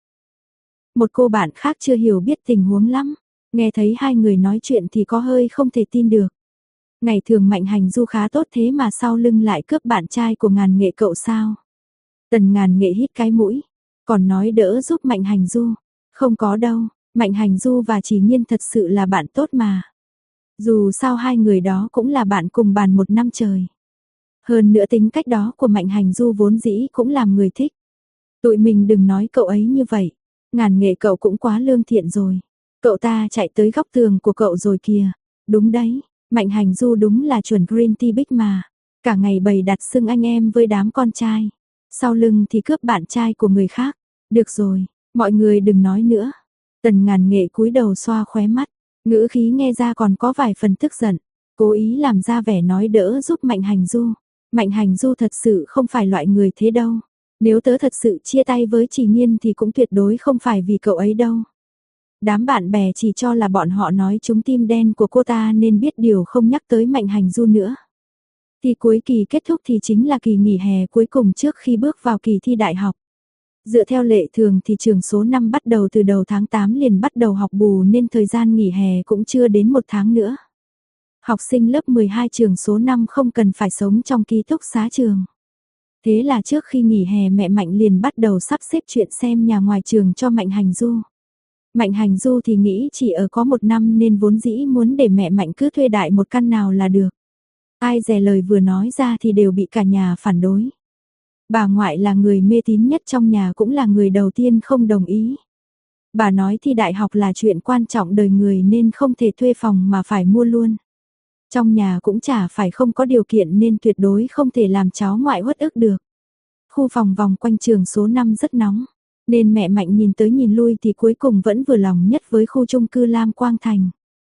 Một cô bạn khác chưa hiểu biết tình huống lắm, nghe thấy hai người nói chuyện thì có hơi không thể tin được. Ngày thường Mạnh Hành Du khá tốt thế mà sau lưng lại cướp bạn trai của Ngàn Nghệ cậu sao? Tần Ngàn Nghệ hít cái mũi, còn nói đỡ giúp Mạnh Hành Du. Không có đâu, Mạnh Hành Du và Chỉ Nhiên thật sự là bạn tốt mà. Dù sao hai người đó cũng là bạn cùng bàn một năm trời. Hơn nữa tính cách đó của Mạnh Hành Du vốn dĩ cũng làm người thích. Tụi mình đừng nói cậu ấy như vậy. Ngàn Nghệ cậu cũng quá lương thiện rồi. Cậu ta chạy tới góc tường của cậu rồi kìa. Đúng đấy, Mạnh Hành Du đúng là chuẩn Green Tea Big mà. Cả ngày bày đặt xưng anh em với đám con trai. Sau lưng thì cướp bạn trai của người khác. Được rồi, mọi người đừng nói nữa. Tần Ngàn Nghệ cúi đầu xoa khóe mắt. Ngữ khí nghe ra còn có vài phần tức giận. Cố ý làm ra vẻ nói đỡ giúp Mạnh Hành Du. Mạnh Hành Du thật sự không phải loại người thế đâu. Nếu tớ thật sự chia tay với Chỉ Nhiên thì cũng tuyệt đối không phải vì cậu ấy đâu. Đám bạn bè chỉ cho là bọn họ nói trúng tim đen của cô ta nên biết điều không nhắc tới Mạnh Hành Du nữa. Thì cuối kỳ kết thúc thì chính là kỳ nghỉ hè cuối cùng trước khi bước vào kỳ thi đại học. Dựa theo lệ thường thì trường số 5 bắt đầu từ đầu tháng 8 liền bắt đầu học bù nên thời gian nghỉ hè cũng chưa đến một tháng nữa. Học sinh lớp 12 trường số 5 không cần phải sống trong ký túc xá trường. Thế là trước khi nghỉ hè mẹ Mạnh liền bắt đầu sắp xếp chuyện xem nhà ngoài trường cho Mạnh Hành Du. Mạnh Hành Du thì nghĩ chỉ ở có một năm nên vốn dĩ muốn để mẹ Mạnh cứ thuê đại một căn nào là được. Ai dè lời vừa nói ra thì đều bị cả nhà phản đối. Bà ngoại là người mê tín nhất trong nhà cũng là người đầu tiên không đồng ý. Bà nói thi đại học là chuyện quan trọng đời người nên không thể thuê phòng mà phải mua luôn. Trong nhà cũng chả phải không có điều kiện nên tuyệt đối không thể làm cháu ngoại uất ức được. Khu phòng vòng quanh trường số 5 rất nóng, nên mẹ Mạnh nhìn tới nhìn lui thì cuối cùng vẫn vừa lòng nhất với khu chung cư Lam Quang Thành.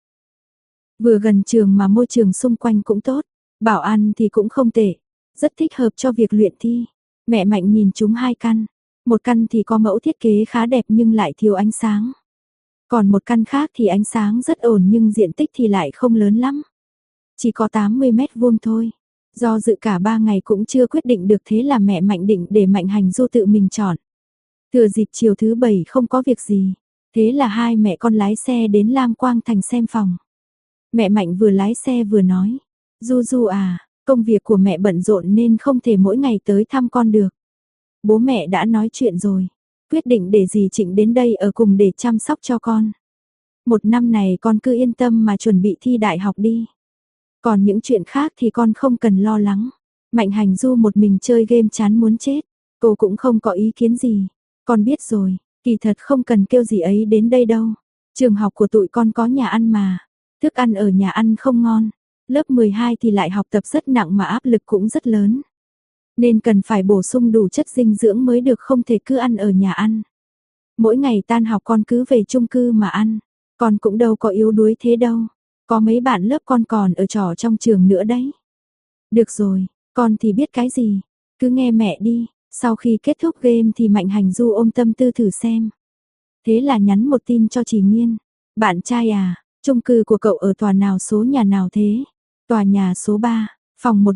Vừa gần trường mà môi trường xung quanh cũng tốt, bảo ăn thì cũng không tệ, rất thích hợp cho việc luyện thi. Mẹ Mạnh nhìn chúng hai căn, một căn thì có mẫu thiết kế khá đẹp nhưng lại thiếu ánh sáng. Còn một căn khác thì ánh sáng rất ổn nhưng diện tích thì lại không lớn lắm. Chỉ có 80 mét vuông thôi. Do dự cả 3 ngày cũng chưa quyết định được thế là mẹ Mạnh định để Mạnh Hành Du tự mình chọn. Thừa dịp chiều thứ 7 không có việc gì, thế là hai mẹ con lái xe đến Lam Quang Thành xem phòng. Mẹ Mạnh vừa lái xe vừa nói, Du Du à, công việc của mẹ bận rộn nên không thể mỗi ngày tới thăm con được. Bố mẹ đã nói chuyện rồi, quyết định để dì Trịnh đến đây ở cùng để chăm sóc cho con. Một năm này con cứ yên tâm mà chuẩn bị thi đại học đi. Còn những chuyện khác thì con không cần lo lắng. Mạnh Hành Du một mình chơi game chán muốn chết. Cô cũng không có ý kiến gì. Con biết rồi, kỳ thật không cần kêu gì ấy đến đây đâu. Trường học của tụi con có nhà ăn mà. Thức ăn ở nhà ăn không ngon. Lớp 12 thì lại học tập rất nặng mà áp lực cũng rất lớn. Nên cần phải bổ sung đủ chất dinh dưỡng mới được, không thể cứ ăn ở nhà ăn. Mỗi ngày tan học con cứ về chung cư mà ăn. Con cũng đâu có yếu đuối thế đâu. Có mấy bạn lớp con còn ở trò trong trường nữa đấy. Được rồi, con thì biết cái gì. Cứ nghe mẹ đi. Sau khi kết thúc game thì Mạnh Hành Du ôm tâm tư thử xem. Thế là nhắn một tin cho Chỉ Nhiên. Bạn trai à, chung cư của cậu ở tòa nào, số nhà nào thế? Tòa nhà số 3, phòng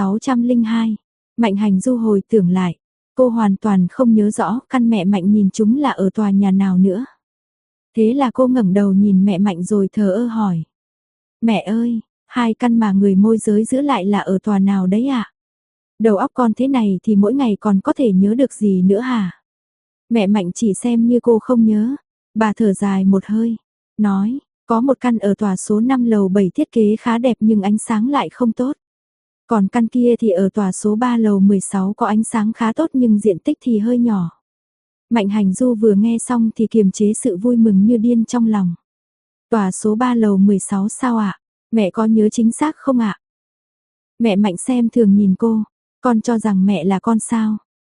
1602. Mạnh Hành Du hồi tưởng lại. Cô hoàn toàn không nhớ rõ căn mẹ Mạnh nhìn chúng là ở tòa nhà nào nữa. Thế là cô ngẩng đầu nhìn mẹ Mạnh rồi thờ ơ hỏi. Mẹ ơi, hai căn mà người môi giới giữ lại là ở tòa nào đấy ạ? Đầu óc con thế này thì mỗi ngày còn có thể nhớ được gì nữa hả? Mẹ Mạnh chỉ xem như cô không nhớ. Bà thở dài một hơi, nói, có một căn ở tòa số 5 lầu 7 thiết kế khá đẹp nhưng ánh sáng lại không tốt. Còn căn kia thì ở tòa số 3 lầu 16 có ánh sáng khá tốt nhưng diện tích thì hơi nhỏ. Mạnh Hành Du vừa nghe xong thì kiềm chế sự vui mừng như điên trong lòng. Tòa số 3 lầu 16 sao ạ? Mẹ có nhớ chính xác không ạ? Mẹ Mạnh xem thường nhìn cô, con cho rằng mẹ là con sao?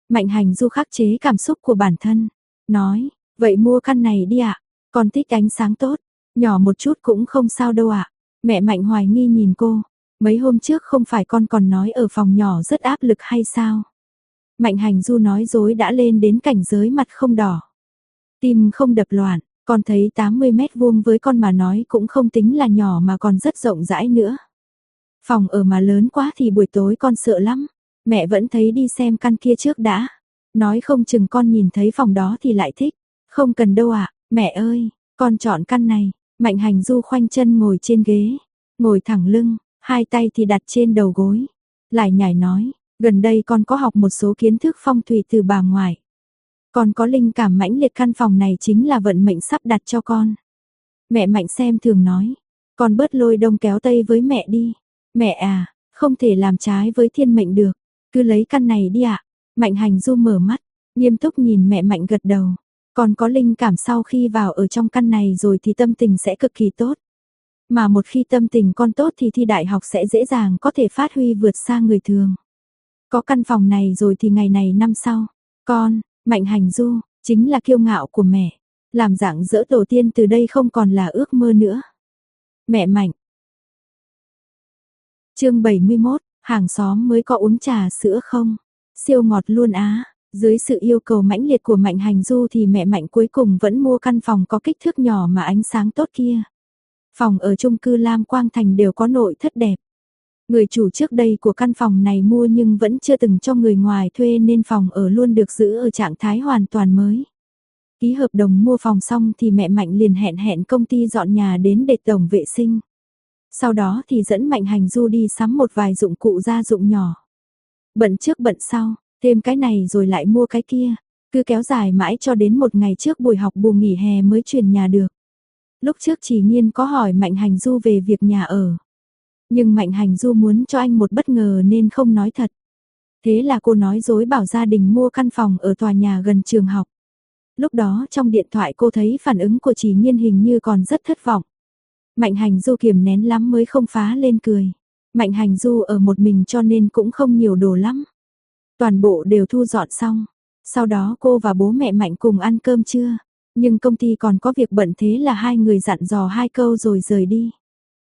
Mạnh Hành Du khắc chế cảm xúc của bản thân, nói, vậy mua căn này đi ạ, con thích ánh sáng tốt, nhỏ một chút cũng không sao đâu ạ. Mẹ Mạnh hoài nghi nhìn cô, mấy hôm trước không phải con còn nói ở phòng nhỏ rất áp lực hay sao? Mạnh Hành Du nói dối đã lên đến cảnh giới mặt không đỏ. Tim không đập loạn, con thấy 80 mét vuông với con mà nói cũng không tính là nhỏ mà còn rất rộng rãi nữa. Phòng ở mà lớn quá thì buổi tối con sợ lắm, mẹ vẫn thấy đi xem căn kia trước đã. Nói không chừng con nhìn thấy phòng đó thì lại thích. Không cần đâu ạ, mẹ ơi, con chọn căn này. Mạnh Hành Du khoanh chân ngồi trên ghế, ngồi thẳng lưng, hai tay thì đặt trên đầu gối. Lại nhảy nói, gần đây con có học một số kiến thức phong thủy từ bà ngoại. Con có linh cảm mãnh liệt căn phòng này chính là vận mệnh sắp đặt cho con. Mẹ Mạnh xem thường nói, con bớt lôi đông kéo tây với mẹ đi. Mẹ à, không thể làm trái với thiên mệnh được, cứ lấy căn này đi ạ. Mạnh Hành Du mở mắt, nghiêm túc nhìn mẹ Mạnh gật đầu. Con có linh cảm sau khi vào ở trong căn này rồi thì tâm tình sẽ cực kỳ tốt. Mà một khi tâm tình con tốt thì thi đại học sẽ dễ dàng có thể phát huy vượt xa người thường. Có căn phòng này rồi thì ngày này năm sau, con, Mạnh Hành Du, chính là kiêu ngạo của mẹ. Làm dạng dỡ tổ tiên từ đây không còn là ước mơ nữa. Mẹ Mạnh. Chương 71, hàng xóm mới có uống trà sữa không? Siêu ngọt luôn á. Dưới sự yêu cầu mãnh liệt của Mạnh Hành Du thì mẹ Mạnh cuối cùng vẫn mua căn phòng có kích thước nhỏ mà ánh sáng tốt kia. Phòng ở chung cư Lam Quang Thành đều có nội thất đẹp. Người chủ trước đây của căn phòng này mua nhưng vẫn chưa từng cho người ngoài thuê nên phòng ở luôn được giữ ở trạng thái hoàn toàn mới. Ký hợp đồng mua phòng xong thì mẹ Mạnh liền hẹn công ty dọn nhà đến để tổng vệ sinh. Sau đó thì dẫn Mạnh Hành Du đi sắm một vài dụng cụ gia dụng nhỏ. Bận trước bận sau, thêm cái này rồi lại mua cái kia, cứ kéo dài mãi cho đến một ngày trước buổi học bù nghỉ hè mới chuyển nhà được. Lúc trước Chỉ Nhiên có hỏi Mạnh Hành Du về việc nhà ở. Nhưng Mạnh Hành Du muốn cho anh một bất ngờ nên không nói thật. Thế là cô nói dối bảo gia đình mua căn phòng ở tòa nhà gần trường học. Lúc đó trong điện thoại cô thấy phản ứng của Chỉ Nhiên hình như còn rất thất vọng. Mạnh Hành Du kiềm nén lắm mới không phá lên cười. Mạnh Hành Du ở một mình cho nên cũng không nhiều đồ lắm. Toàn bộ đều thu dọn xong. Sau đó cô và bố mẹ Mạnh cùng ăn cơm trưa. Nhưng công ty còn có việc bận thế là hai người dặn dò hai câu rồi rời đi.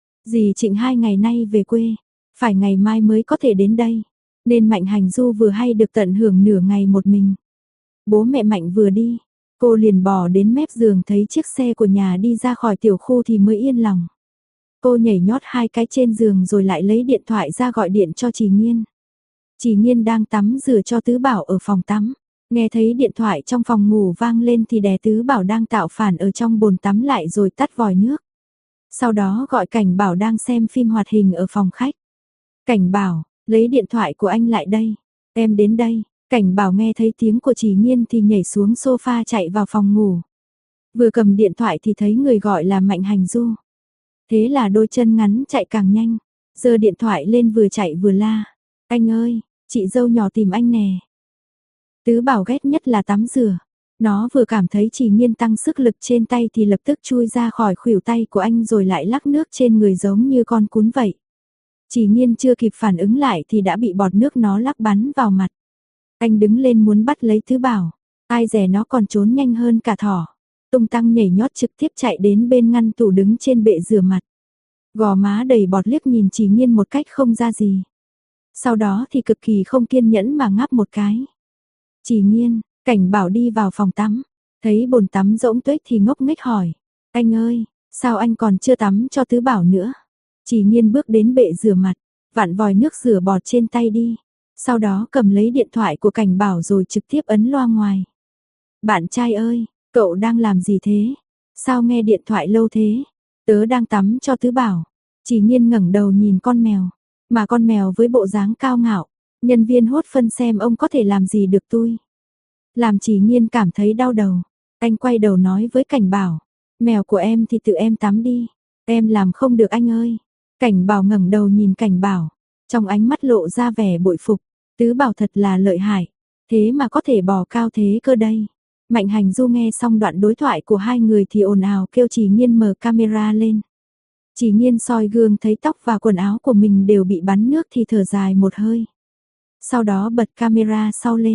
Dì Trịnh 2 ngày nay về quê. Phải ngày mai mới có thể đến đây. Nên Mạnh Hành Du vừa hay được tận hưởng nửa ngày một mình. Bố mẹ Mạnh vừa đi. Cô liền bò đến mép giường thấy chiếc xe của nhà đi ra khỏi tiểu khu thì mới yên lòng. Cô nhảy nhót hai cái trên giường rồi lại lấy điện thoại ra gọi điện cho Chỉ Nhiên. Chỉ Nhiên đang tắm rửa cho Tứ Bảo ở phòng tắm. Nghe thấy điện thoại trong phòng ngủ vang lên thì đè Tứ Bảo đang tạo phản ở trong bồn tắm lại rồi tắt vòi nước. Sau đó gọi Cảnh Bảo đang xem phim hoạt hình ở phòng khách. Cảnh Bảo, lấy điện thoại của anh lại đây. Em đến đây. Cảnh Bảo nghe thấy tiếng của Chỉ Nhiên thì nhảy xuống sofa chạy vào phòng ngủ. Vừa cầm điện thoại thì thấy người gọi là Mạnh Hành Du. Thế là đôi chân ngắn chạy càng nhanh. Giơ điện thoại lên vừa chạy vừa la. Anh ơi, chị dâu nhỏ tìm anh nè. Tứ Bảo ghét nhất là tắm rửa. Nó vừa cảm thấy Chỉ Nhiên tăng sức lực trên tay thì lập tức chui ra khỏi khuỷu tay của anh rồi lại lắc nước trên người giống như con cún vậy. Chỉ Nhiên chưa kịp phản ứng lại thì đã bị bọt nước nó lắc bắn vào mặt. Anh đứng lên muốn bắt lấy Tứ Bảo. Ai dè nó còn trốn nhanh hơn cả thỏ. Tung tăng nhảy nhót trực tiếp chạy đến bên ngăn tủ đứng trên bệ rửa mặt. Gò má đầy bọt liếc nhìn Chỉ Nhiên một cách không ra gì. Sau đó thì cực kỳ không kiên nhẫn mà ngáp một cái. Chỉ Nhiên, Cảnh Bảo đi vào phòng tắm. Thấy bồn tắm rỗng tuếch thì ngốc nghếch hỏi. Anh ơi, sao anh còn chưa tắm cho Tứ Bảo nữa? Chỉ Nhiên bước đến bệ rửa mặt. Vặn vòi nước rửa bọt trên tay đi. Sau đó cầm lấy điện thoại của Cảnh Bảo rồi trực tiếp ấn loa ngoài. Bạn trai ơi, cậu đang làm gì thế? Sao nghe điện thoại lâu thế? Tớ đang tắm cho Tứ Bảo. Chỉ Nhiên ngẩng đầu nhìn con mèo. Mà con mèo với bộ dáng cao ngạo. Nhân viên hốt phân xem ông có thể làm gì được tôi. Làm Chỉ Nhiên cảm thấy đau đầu. Anh quay đầu nói với Cảnh Bảo. Mèo của em thì tự em tắm đi. Em làm không được anh ơi. Cảnh Bảo ngẩng đầu nhìn Cảnh Bảo. Trong ánh mắt lộ ra vẻ bội phục. Tứ Bảo thật là lợi hại. Thế mà có thể bò cao thế cơ đây. Mạnh Hành Du nghe xong đoạn đối thoại của hai người thì ồn ào kêu Chỉ Nhiên mở camera lên. Chỉ Nhiên soi gương thấy tóc và quần áo của mình đều bị bắn nước thì thở dài một hơi. Sau đó bật camera sau lên.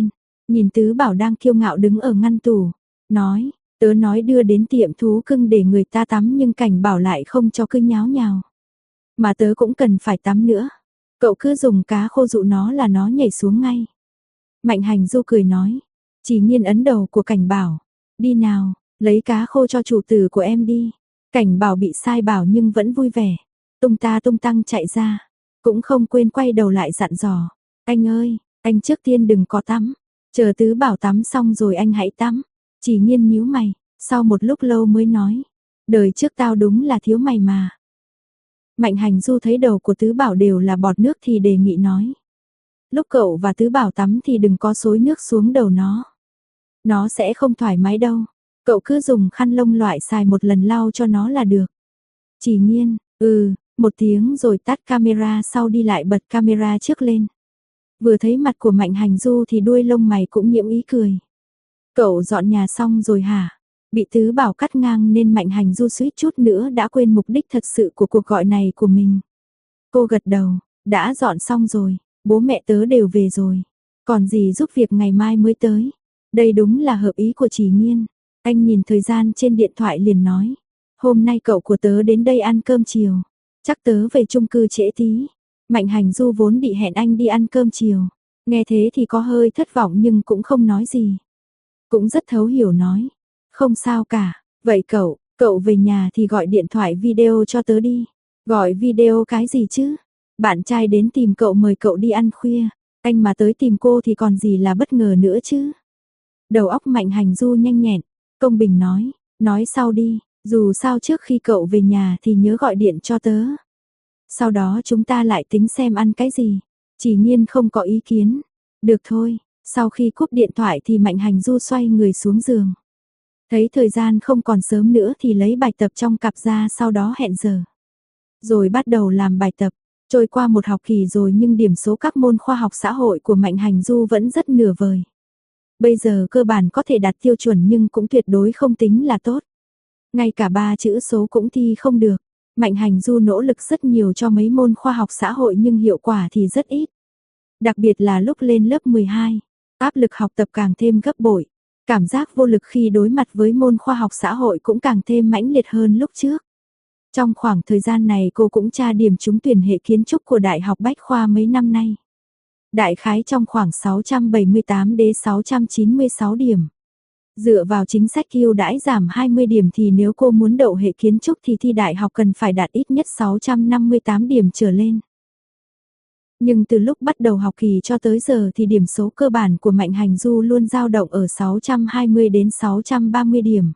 nhìn Tứ Bảo đang kiêu ngạo đứng ở ngăn tủ, nói, tớ nói đưa đến tiệm thú cưng để người ta tắm nhưng Cảnh Bảo lại không cho cứ nháo nhào. Mà tớ cũng cần phải tắm nữa. Cậu cứ dùng cá khô dụ nó là nó nhảy xuống ngay. Mạnh Hành Du cười nói, Chỉ Nhiên ấn đầu của Cảnh Bảo, đi nào, lấy cá khô cho chủ tử của em đi. Cảnh Bảo bị sai bảo nhưng vẫn vui vẻ, tung ta tung tăng chạy ra, cũng không quên quay đầu lại dặn dò, anh ơi, anh trước tiên đừng có tắm, chờ Tứ Bảo tắm xong rồi anh hãy tắm. Chỉ Nhiên nhíu mày, sau một lúc lâu mới nói, đời trước tao đúng là thiếu mày mà. Mạnh Hành Du thấy đầu của Tứ Bảo đều là bọt nước thì đề nghị nói, lúc cậu và Tứ Bảo tắm thì đừng có xối nước xuống đầu nó sẽ không thoải mái đâu, cậu cứ dùng khăn lông loại xài một lần lau cho nó là được. Chỉ Nhiên, một tiếng rồi tắt camera, sau đi lại bật camera trước lên. Vừa thấy mặt của Mạnh Hành Du thì đuôi lông mày cũng nhiễm ý cười. Cậu dọn nhà xong rồi hả? Bị Tứ Bảo cắt ngang nên Mạnh Hành Du suýt chút nữa đã quên mục đích thật sự của cuộc gọi này của mình. Cô gật đầu, đã dọn xong rồi, bố mẹ tớ đều về rồi. Còn gì giúp việc ngày mai mới tới. Đây đúng là hợp ý của Chỉ Nhiên. Anh nhìn thời gian trên điện thoại liền nói, hôm nay cậu của tớ đến đây ăn cơm chiều. Chắc tớ về chung cư trễ tí. Mạnh Hành Du vốn bị hẹn anh đi ăn cơm chiều. Nghe thế thì có hơi thất vọng nhưng cũng không nói gì. Cũng rất thấu hiểu nói, không sao cả, vậy cậu về nhà thì gọi điện thoại video cho tớ đi. Gọi video cái gì chứ? Bạn trai đến tìm cậu mời cậu đi ăn khuya, anh mà tới tìm cô thì còn gì là bất ngờ nữa chứ? Đầu óc Mạnh Hành Du nhanh nhẹn, công bình nói sau đi, dù sao trước khi cậu về nhà thì nhớ gọi điện cho tớ. Sau đó chúng ta lại tính xem ăn cái gì. Chỉ Nhiên không có ý kiến. Được thôi, sau khi cúp điện thoại thì Mạnh Hành Du xoay người xuống giường. Thấy thời gian không còn sớm nữa thì lấy bài tập trong cặp ra, sau đó hẹn giờ. Rồi bắt đầu làm bài tập. Trôi qua một học kỳ rồi nhưng điểm số các môn khoa học xã hội của Mạnh Hành Du vẫn rất nửa vời. Bây giờ cơ bản có thể đạt tiêu chuẩn nhưng cũng tuyệt đối không tính là tốt. Ngay cả 3 chữ số cũng thi không được. Mạnh Hành Du nỗ lực rất nhiều cho mấy môn khoa học xã hội nhưng hiệu quả thì rất ít. Đặc biệt là lúc lên lớp 12, áp lực học tập càng thêm gấp bội. Cảm giác vô lực khi đối mặt với môn khoa học xã hội cũng càng thêm mãnh liệt hơn lúc trước. Trong khoảng thời gian này cô cũng tra điểm trúng tuyển hệ kiến trúc của Đại học Bách Khoa mấy năm nay. Đại khái trong khoảng 678 đến 696 điểm. Dựa vào chính sách ưu đãi giảm 20 điểm thì nếu cô muốn đậu hệ kiến trúc thì thi đại học cần phải đạt ít nhất 658 điểm trở lên. Nhưng từ lúc bắt đầu học kỳ cho tới giờ thì điểm số cơ bản của Mạnh Hành Du luôn dao động ở 620 đến 630 điểm.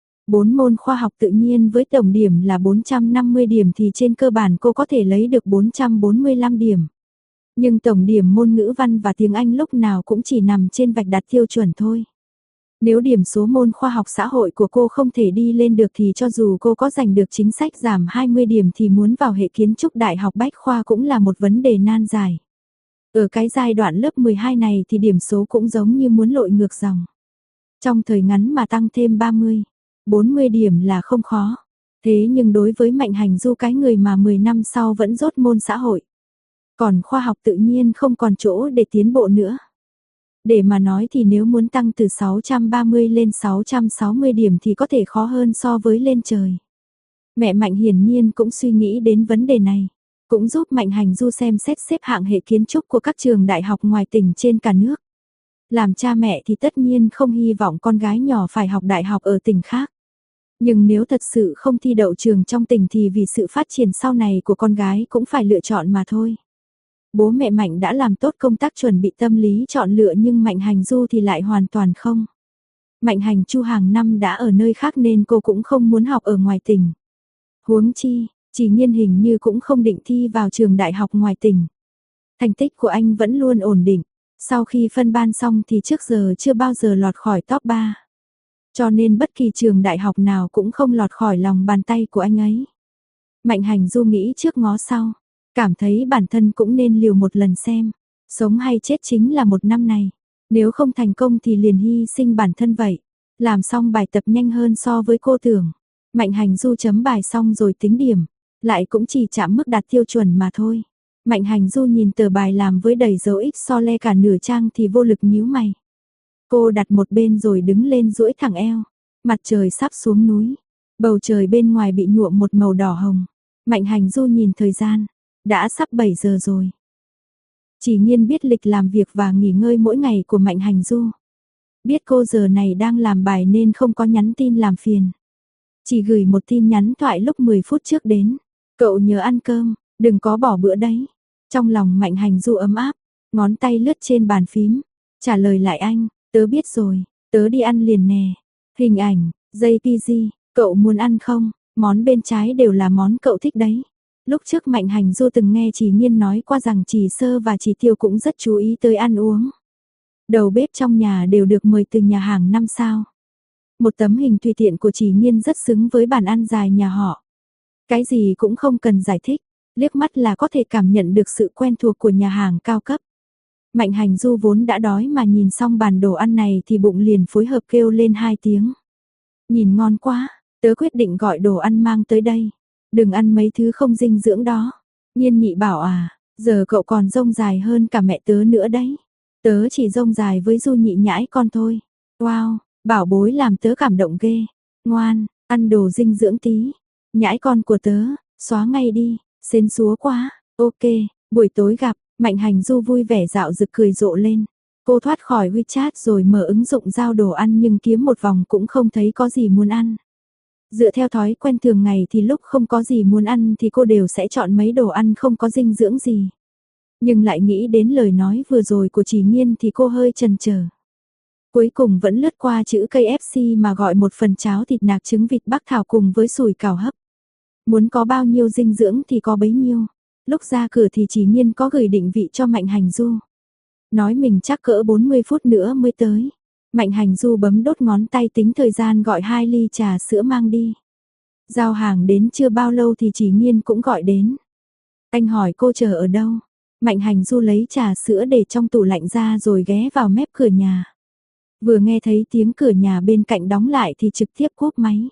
4 môn khoa học tự nhiên với tổng điểm là 450 điểm thì trên cơ bản cô có thể lấy được 445 điểm. Nhưng tổng điểm môn ngữ văn và tiếng Anh lúc nào cũng chỉ nằm trên vạch đạt tiêu chuẩn thôi. Nếu điểm số môn khoa học xã hội của cô không thể đi lên được thì cho dù cô có giành được chính sách giảm 20 điểm thì muốn vào hệ kiến trúc Đại học Bách Khoa cũng là một vấn đề nan giải. Ở cái giai đoạn lớp 12 này thì điểm số cũng giống như muốn lội ngược dòng. Trong thời ngắn mà tăng thêm 30, 40 điểm là không khó. Thế nhưng đối với Mạnh Hành Du, cái người mà 10 năm sau vẫn dốt môn xã hội, còn khoa học tự nhiên không còn chỗ để tiến bộ nữa. Để mà nói thì nếu muốn tăng từ 630 lên 660 điểm thì có thể khó hơn so với lên trời. Mẹ Mạnh hiển nhiên cũng suy nghĩ đến vấn đề này, cũng giúp Mạnh Hành Du xem xét xếp hạng hệ kiến trúc của các trường đại học ngoài tỉnh trên cả nước. Làm cha mẹ thì tất nhiên không hy vọng con gái nhỏ phải học đại học ở tỉnh khác. Nhưng nếu thật sự không thi đậu trường trong tỉnh thì vì sự phát triển sau này của con gái cũng phải lựa chọn mà thôi. Bố mẹ Mạnh đã làm tốt công tác chuẩn bị tâm lý chọn lựa nhưng Mạnh Hành Du thì lại hoàn toàn không. Mạnh Hành Chu hàng năm đã ở nơi khác nên cô cũng không muốn học ở ngoài tỉnh. Huống chi, Chỉ Nhiên hình như cũng không định thi vào trường đại học ngoài tỉnh. Thành tích của anh vẫn luôn ổn định. Sau khi phân ban xong thì trước giờ chưa bao giờ lọt khỏi top 3. Cho nên bất kỳ trường đại học nào cũng không lọt khỏi lòng bàn tay của anh ấy. Mạnh Hành Du nghĩ trước ngó sau, cảm thấy bản thân cũng nên liều một lần xem. Sống hay chết chính là một năm này. Nếu không thành công thì liền hy sinh bản thân vậy. Làm xong bài tập nhanh hơn so với cô tưởng. Mạnh Hành Du chấm bài xong rồi tính điểm. Lại cũng chỉ chạm mức đạt tiêu chuẩn mà thôi. Mạnh Hành Du nhìn tờ bài làm với đầy dấu X so le cả nửa trang thì vô lực nhíu mày. Cô đặt một bên rồi đứng lên duỗi thẳng eo. Mặt trời sắp xuống núi. Bầu trời bên ngoài bị nhuộm một màu đỏ hồng. Mạnh Hành Du nhìn thời gian. Đã sắp 7 giờ rồi. Chỉ Nhiên biết lịch làm việc và nghỉ ngơi mỗi ngày của Mạnh Hành Du. Biết cô giờ này đang làm bài nên không có nhắn tin làm phiền. Chỉ gửi một tin nhắn thoại lúc 10 phút trước đến. Cậu nhớ ăn cơm, đừng có bỏ bữa đấy. Trong lòng Mạnh Hành Du ấm áp, ngón tay lướt trên bàn phím. Trả lời lại anh, tớ biết rồi, tớ đi ăn liền nè. Hình ảnh, JPG, cậu muốn ăn không? Món bên trái đều là món cậu thích đấy. Lúc trước Mạnh Hành Du từng nghe Chỉ Nhiên nói qua rằng Chỉ Sơ và Chỉ Tiêu cũng rất chú ý tới ăn uống. Đầu bếp trong nhà đều được mời từ nhà hàng 5 sao. Một tấm hình tùy tiện của Chỉ Nhiên rất xứng với bàn ăn dài nhà họ. Cái gì cũng không cần giải thích, liếc mắt là có thể cảm nhận được sự quen thuộc của nhà hàng cao cấp. Mạnh Hành Du vốn đã đói mà nhìn xong bàn đồ ăn này thì bụng liền phối hợp kêu lên 2 tiếng. Nhìn ngon quá, tớ quyết định gọi đồ ăn mang tới đây. Đừng ăn mấy thứ không dinh dưỡng đó. Nhiên Nhị bảo à, giờ cậu còn rông dài hơn cả mẹ tớ nữa đấy. Tớ chỉ rông dài với Du Nhị nhãi con thôi. Wow, bảo bối làm tớ cảm động ghê. Ngoan, ăn đồ dinh dưỡng tí. Nhãi con của tớ, xóa ngay đi, xến xúa quá. Ok, buổi tối gặp. Mạnh Hành Du vui vẻ dạo rực cười rộ lên. Cô thoát khỏi WeChat rồi mở ứng dụng giao đồ ăn nhưng kiếm một vòng cũng không thấy có gì muốn ăn. Dựa theo thói quen thường ngày thì lúc không có gì muốn ăn thì cô đều sẽ chọn mấy đồ ăn không có dinh dưỡng gì. Nhưng lại nghĩ đến lời nói vừa rồi của Chỉ Nhiên thì cô hơi chần chờ. Cuối cùng vẫn lướt qua chữ KFC mà gọi một phần cháo thịt nạc trứng vịt Bắc Thảo cùng với sủi cảo hấp. Muốn có bao nhiêu dinh dưỡng thì có bấy nhiêu. Lúc ra cửa thì Chỉ Nhiên có gửi định vị cho Mạnh Hành Du. Nói mình chắc cỡ 40 phút nữa mới tới. Mạnh Hành Du bấm đốt ngón tay tính thời gian gọi 2 ly trà sữa mang đi. Giao hàng đến chưa bao lâu thì Chỉ Nhiên cũng gọi đến. Anh hỏi cô chờ ở đâu? Mạnh Hành Du lấy trà sữa để trong tủ lạnh ra rồi ghé vào mép cửa nhà. Vừa nghe thấy tiếng cửa nhà bên cạnh đóng lại thì trực tiếp cúp máy.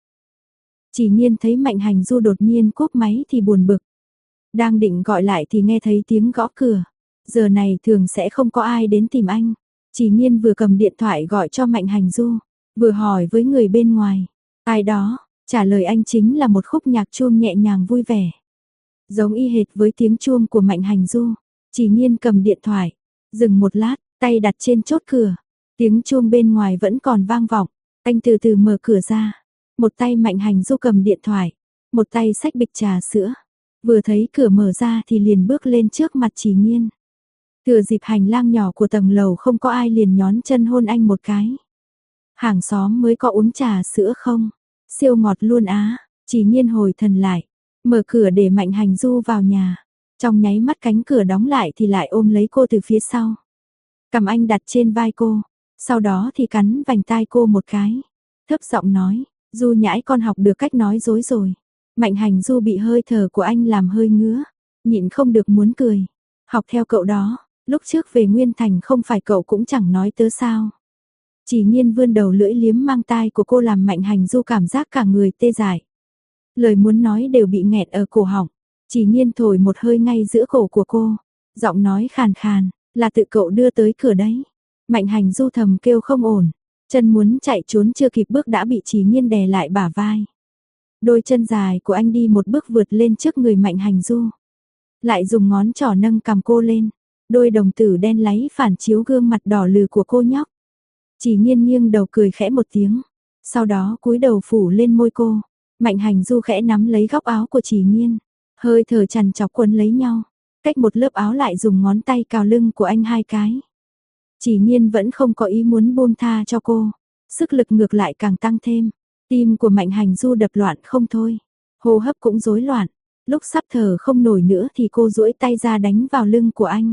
Chỉ Nhiên thấy Mạnh Hành Du đột nhiên cúp máy thì buồn bực. Đang định gọi lại thì nghe thấy tiếng gõ cửa. Giờ này thường sẽ không có ai đến tìm anh. Chỉ Nhiên vừa cầm điện thoại gọi cho Mạnh Hành Du, vừa hỏi với người bên ngoài. Ai đó, trả lời anh chính là một khúc nhạc chuông nhẹ nhàng vui vẻ. Giống y hệt với tiếng chuông của Mạnh Hành Du. Chỉ Nhiên cầm điện thoại, dừng một lát, tay đặt trên chốt cửa. Tiếng chuông bên ngoài vẫn còn vang vọng. Anh từ từ mở cửa ra. Một tay Mạnh Hành Du cầm điện thoại, một tay xách bịch trà sữa. Vừa thấy cửa mở ra thì liền bước lên trước mặt Chỉ Nhiên. Thừa dịp hành lang nhỏ của tầng lầu không có ai liền nhón chân hôn anh một cái. Hàng xóm mới có uống trà sữa không? Siêu ngọt luôn á. Chỉ Nhiên hồi thần lại, mở cửa để Mạnh Hành Du vào nhà. Trong nháy mắt cánh cửa đóng lại thì lại ôm lấy cô từ phía sau. Cầm anh đặt trên vai cô, sau đó thì cắn vành tai cô một cái. Thấp giọng nói, Du nhãi con học được cách nói dối rồi. Mạnh Hành Du bị hơi thở của anh làm hơi ngứa, nhịn không được muốn cười. Học theo cậu đó, lúc trước về Nguyên Thành không phải cậu cũng chẳng nói tớ sao. Chỉ Nhiên vươn đầu lưỡi liếm mang tai của cô làm Mạnh Hành Du cảm giác cả người tê dại. Lời muốn nói đều bị nghẹt ở cổ họng. Chỉ Nhiên thổi một hơi ngay giữa cổ của cô, giọng nói khàn khàn, là tự cậu đưa tới cửa đấy. Mạnh Hành Du thầm kêu không ổn, chân muốn chạy trốn chưa kịp bước đã bị Chỉ Nhiên đè lại bả vai. Đôi chân dài của anh đi một bước vượt lên trước người Mạnh Hành Du. Lại dùng ngón trỏ nâng cằm cô lên. Đôi đồng tử đen láy phản chiếu gương mặt đỏ lừ của cô nhóc. Chỉ Nhiên nghiêng đầu cười khẽ một tiếng. Sau đó cúi đầu phủ lên môi cô. Mạnh Hành Du khẽ nắm lấy góc áo của Chỉ Nhiên. Hơi thở chằn chọc quấn lấy nhau. Cách một lớp áo lại dùng ngón tay cào lưng của anh 2 cái. Chỉ Nhiên vẫn không có ý muốn buông tha cho cô. Sức lực ngược lại càng tăng thêm. Tim của Mạnh Hành Du đập loạn không thôi. Hô hấp cũng rối loạn. Lúc sắp thở không nổi nữa thì cô duỗi tay ra đánh vào lưng của anh.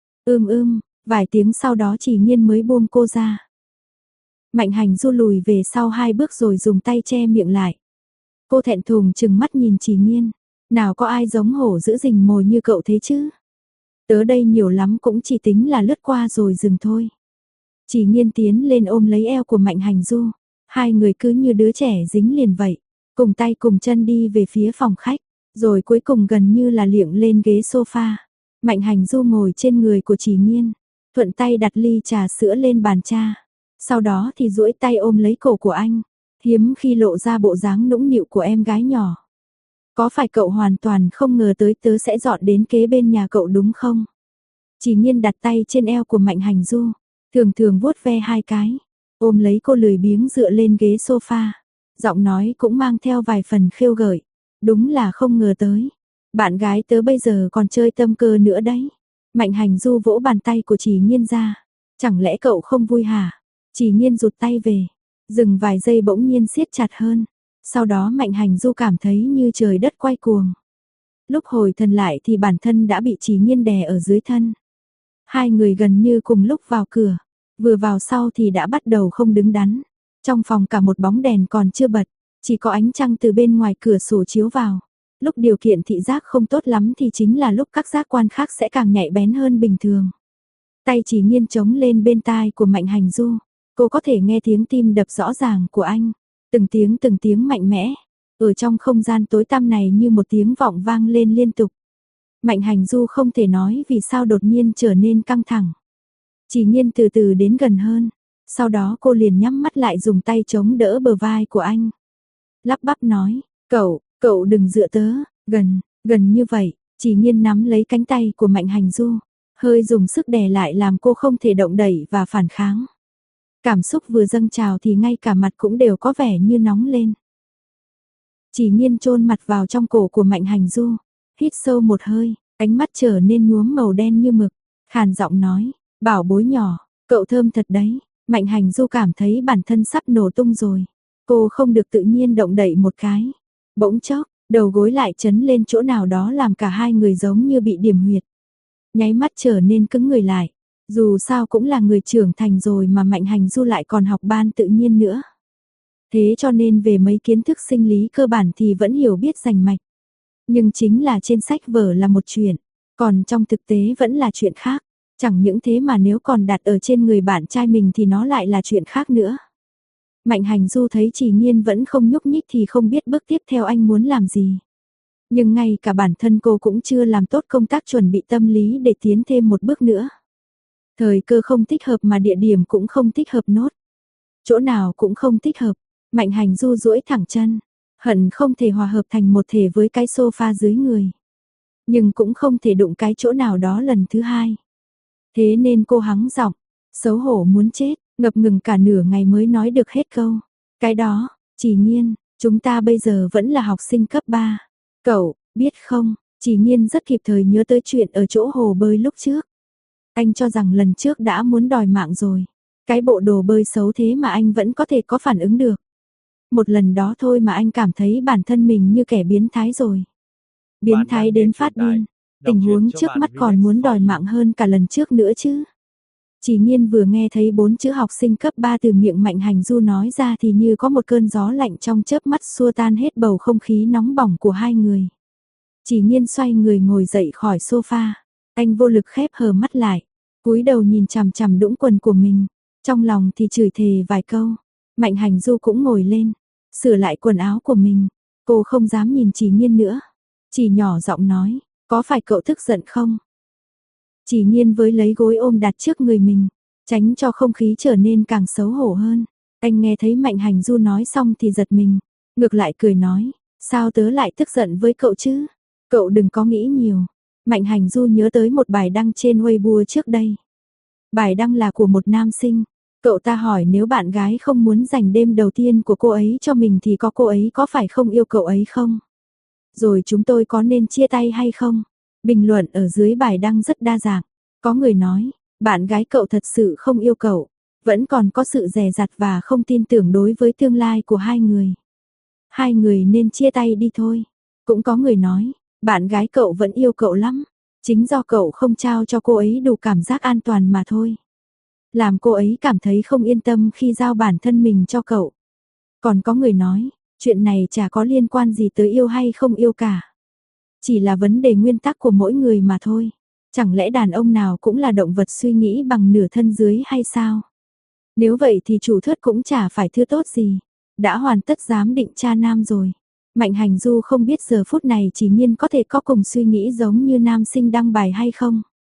Vài tiếng sau đó Chỉ Nhiên mới buông cô ra. Mạnh Hành Du lùi về sau 2 bước rồi dùng tay che miệng lại. Cô thẹn thùng trừng mắt nhìn Chỉ Nhiên. Nào có ai giống hổ giữ rình mồi như cậu thế chứ? Tớ đây nhiều lắm cũng chỉ tính là lướt qua rồi dừng thôi. Chỉ Nhiên tiến lên ôm lấy eo của Mạnh Hành Du. 2 người cứ như đứa trẻ dính liền vậy. Cùng tay cùng chân đi về phía phòng khách. Rồi cuối cùng gần như là liệng lên ghế sofa. Mạnh Hành Du ngồi trên người của Chỉ Nhiên. thuận tay đặt ly trà sữa lên bàn cha. Sau đó thì duỗi tay ôm lấy cổ của anh, hiếm khi lộ ra bộ dáng nũng nịu của em gái nhỏ. Có phải cậu hoàn toàn không ngờ tới tớ sẽ dọn đến kế bên nhà cậu đúng không? Chỉ Nhiên đặt tay trên eo của Mạnh Hành Du, thường thường vuốt ve hai cái, ôm lấy cô lười biếng dựa lên ghế sofa. Giọng nói cũng mang theo vài phần khêu gợi. Đúng là không ngờ tới. Bạn gái tớ bây giờ còn chơi tâm cơ nữa đấy. Mạnh Hành Du vỗ bàn tay của Chỉ Nhiên ra. Chẳng lẽ cậu không vui hả? Chỉ Nhiên rụt tay về. Dừng vài giây bỗng nhiên siết chặt hơn. Sau đó Mạnh Hành Du cảm thấy như trời đất quay cuồng. Lúc hồi thần lại thì bản thân đã bị Chỉ Nhiên đè ở dưới thân. Hai người gần như cùng lúc vào cửa. Vừa vào sau thì đã bắt đầu không đứng đắn. Trong phòng cả một bóng đèn còn chưa bật, chỉ có ánh trăng từ bên ngoài cửa sổ chiếu vào. Lúc điều kiện thị giác không tốt lắm thì chính là lúc các giác quan khác sẽ càng nhạy bén hơn bình thường. Tay Chỉ Nhiên chống lên bên tai của Mạnh Hành Du. Cô có thể nghe tiếng tim đập rõ ràng của anh. Từng tiếng mạnh mẽ. Ở trong không gian tối tăm này như một tiếng vọng vang lên liên tục. Mạnh Hành Du không thể nói vì sao đột nhiên trở nên căng thẳng. Chỉ Nhiên từ từ đến gần hơn. Sau đó cô liền nhắm mắt lại dùng tay chống đỡ bờ vai của anh. Lắp bắp nói, cậu đừng dựa tớ, gần như vậy. Chỉ Nhiên nắm lấy cánh tay của Mạnh Hành Du, hơi dùng sức đè lại làm cô không thể động đậy và phản kháng. Cảm xúc vừa dâng trào thì ngay cả mặt cũng đều có vẻ như nóng lên. Chỉ Nhiên chôn mặt vào trong cổ của Mạnh Hành Du, hít sâu một hơi, ánh mắt trở nên nhuốm màu đen như mực, khàn giọng nói, bảo bối nhỏ, cậu thơm thật đấy. Mạnh Hành Du cảm thấy bản thân sắp nổ tung rồi. Cô không được tự nhiên động đậy một cái. Bỗng chốc, đầu gối lại chấn lên chỗ nào đó làm cả hai người giống như bị điểm huyệt. Nháy mắt trở nên cứng người lại. Dù sao cũng là người trưởng thành rồi mà Mạnh Hành Du lại còn học ban tự nhiên nữa. Thế cho nên về mấy kiến thức sinh lý cơ bản thì vẫn hiểu biết rành mạch. Nhưng chính là trên sách vở là một chuyện, còn trong thực tế vẫn là chuyện khác. Chẳng những thế mà nếu còn đặt ở trên người bạn trai mình thì nó lại là chuyện khác nữa. Mạnh Hành Du thấy Chỉ Nhiên vẫn không nhúc nhích thì không biết bước tiếp theo anh muốn làm gì. Nhưng ngay cả bản thân cô cũng chưa làm tốt công tác chuẩn bị tâm lý để tiến thêm một bước nữa. Thời cơ không thích hợp mà địa điểm cũng không thích hợp nốt. Chỗ nào cũng không thích hợp. Mạnh Hành Du duỗi thẳng chân, hận không thể hòa hợp thành một thể với cái sofa dưới người. Nhưng cũng không thể đụng cái chỗ nào đó lần thứ hai. Thế nên cô hắng giọng, xấu hổ muốn chết, ngập ngừng cả nửa ngày mới nói được hết câu. Cái đó, Chỉ Nhiên, chúng ta bây giờ vẫn là học sinh cấp 3. Cậu, biết không, Chỉ Nhiên rất kịp thời nhớ tới chuyện ở chỗ hồ bơi lúc trước. Anh cho rằng lần trước đã muốn đòi mạng rồi. Cái bộ đồ bơi xấu thế mà anh vẫn có thể có phản ứng được. Một lần đó thôi mà anh cảm thấy bản thân mình như kẻ biến thái rồi. Biến thái đến phát điên. Tình huống trước mắt còn muốn đòi mạng hơn cả lần trước nữa chứ. Chỉ Nhiên vừa nghe thấy 4 chữ học sinh cấp 3 từ miệng Mạnh Hành Du nói ra thì như có một cơn gió lạnh trong chớp mắt xua tan hết bầu không khí nóng bỏng của hai người. Chỉ Nhiên xoay người ngồi dậy khỏi sofa. Anh vô lực khép hờ mắt lại, cúi đầu nhìn chằm chằm đũng quần của mình. Trong lòng thì chửi thề vài câu. Mạnh Hành Du cũng ngồi lên, sửa lại quần áo của mình. Cô không dám nhìn Chỉ Nhiên nữa. Chỉ nhỏ giọng nói, có phải cậu tức giận không? Chỉ Nhiên với lấy gối ôm đặt trước người mình, tránh cho không khí trở nên càng xấu hổ hơn. Anh nghe thấy Mạnh Hành Du nói xong thì giật mình, ngược lại cười nói, sao tớ lại tức giận với cậu chứ? Cậu đừng có nghĩ nhiều. Mạnh Hành Du nhớ tới một bài đăng trên Weibo trước đây. Bài đăng là của một nam sinh. Cậu ta hỏi nếu bạn gái không muốn dành đêm đầu tiên của cô ấy cho mình thì cô ấy có phải không yêu cậu ấy không? Rồi chúng tôi có nên chia tay hay không? Bình luận ở dưới bài đăng rất đa dạng. Có người nói, bạn gái cậu thật sự không yêu cậu, vẫn còn có sự dè dặt và không tin tưởng đối với tương lai của hai người. Hai người nên chia tay đi thôi. Cũng có người nói, bạn gái cậu vẫn yêu cậu lắm, chính do cậu không trao cho cô ấy đủ cảm giác an toàn mà thôi. Làm cô ấy cảm thấy không yên tâm khi giao bản thân mình cho cậu. Còn có người nói, chuyện này chả có liên quan gì tới yêu hay không yêu cả. Chỉ là vấn đề nguyên tắc của mỗi người mà thôi. Chẳng lẽ đàn ông nào cũng là động vật suy nghĩ bằng nửa thân dưới hay sao? Nếu vậy thì chủ thuyết cũng chả phải thứ tốt gì. Đã hoàn tất giám định cha nam rồi. Mạnh Hành Du không biết giờ phút này Chỉ Nhiên có thể có cùng suy nghĩ giống như nam sinh đăng bài hay không.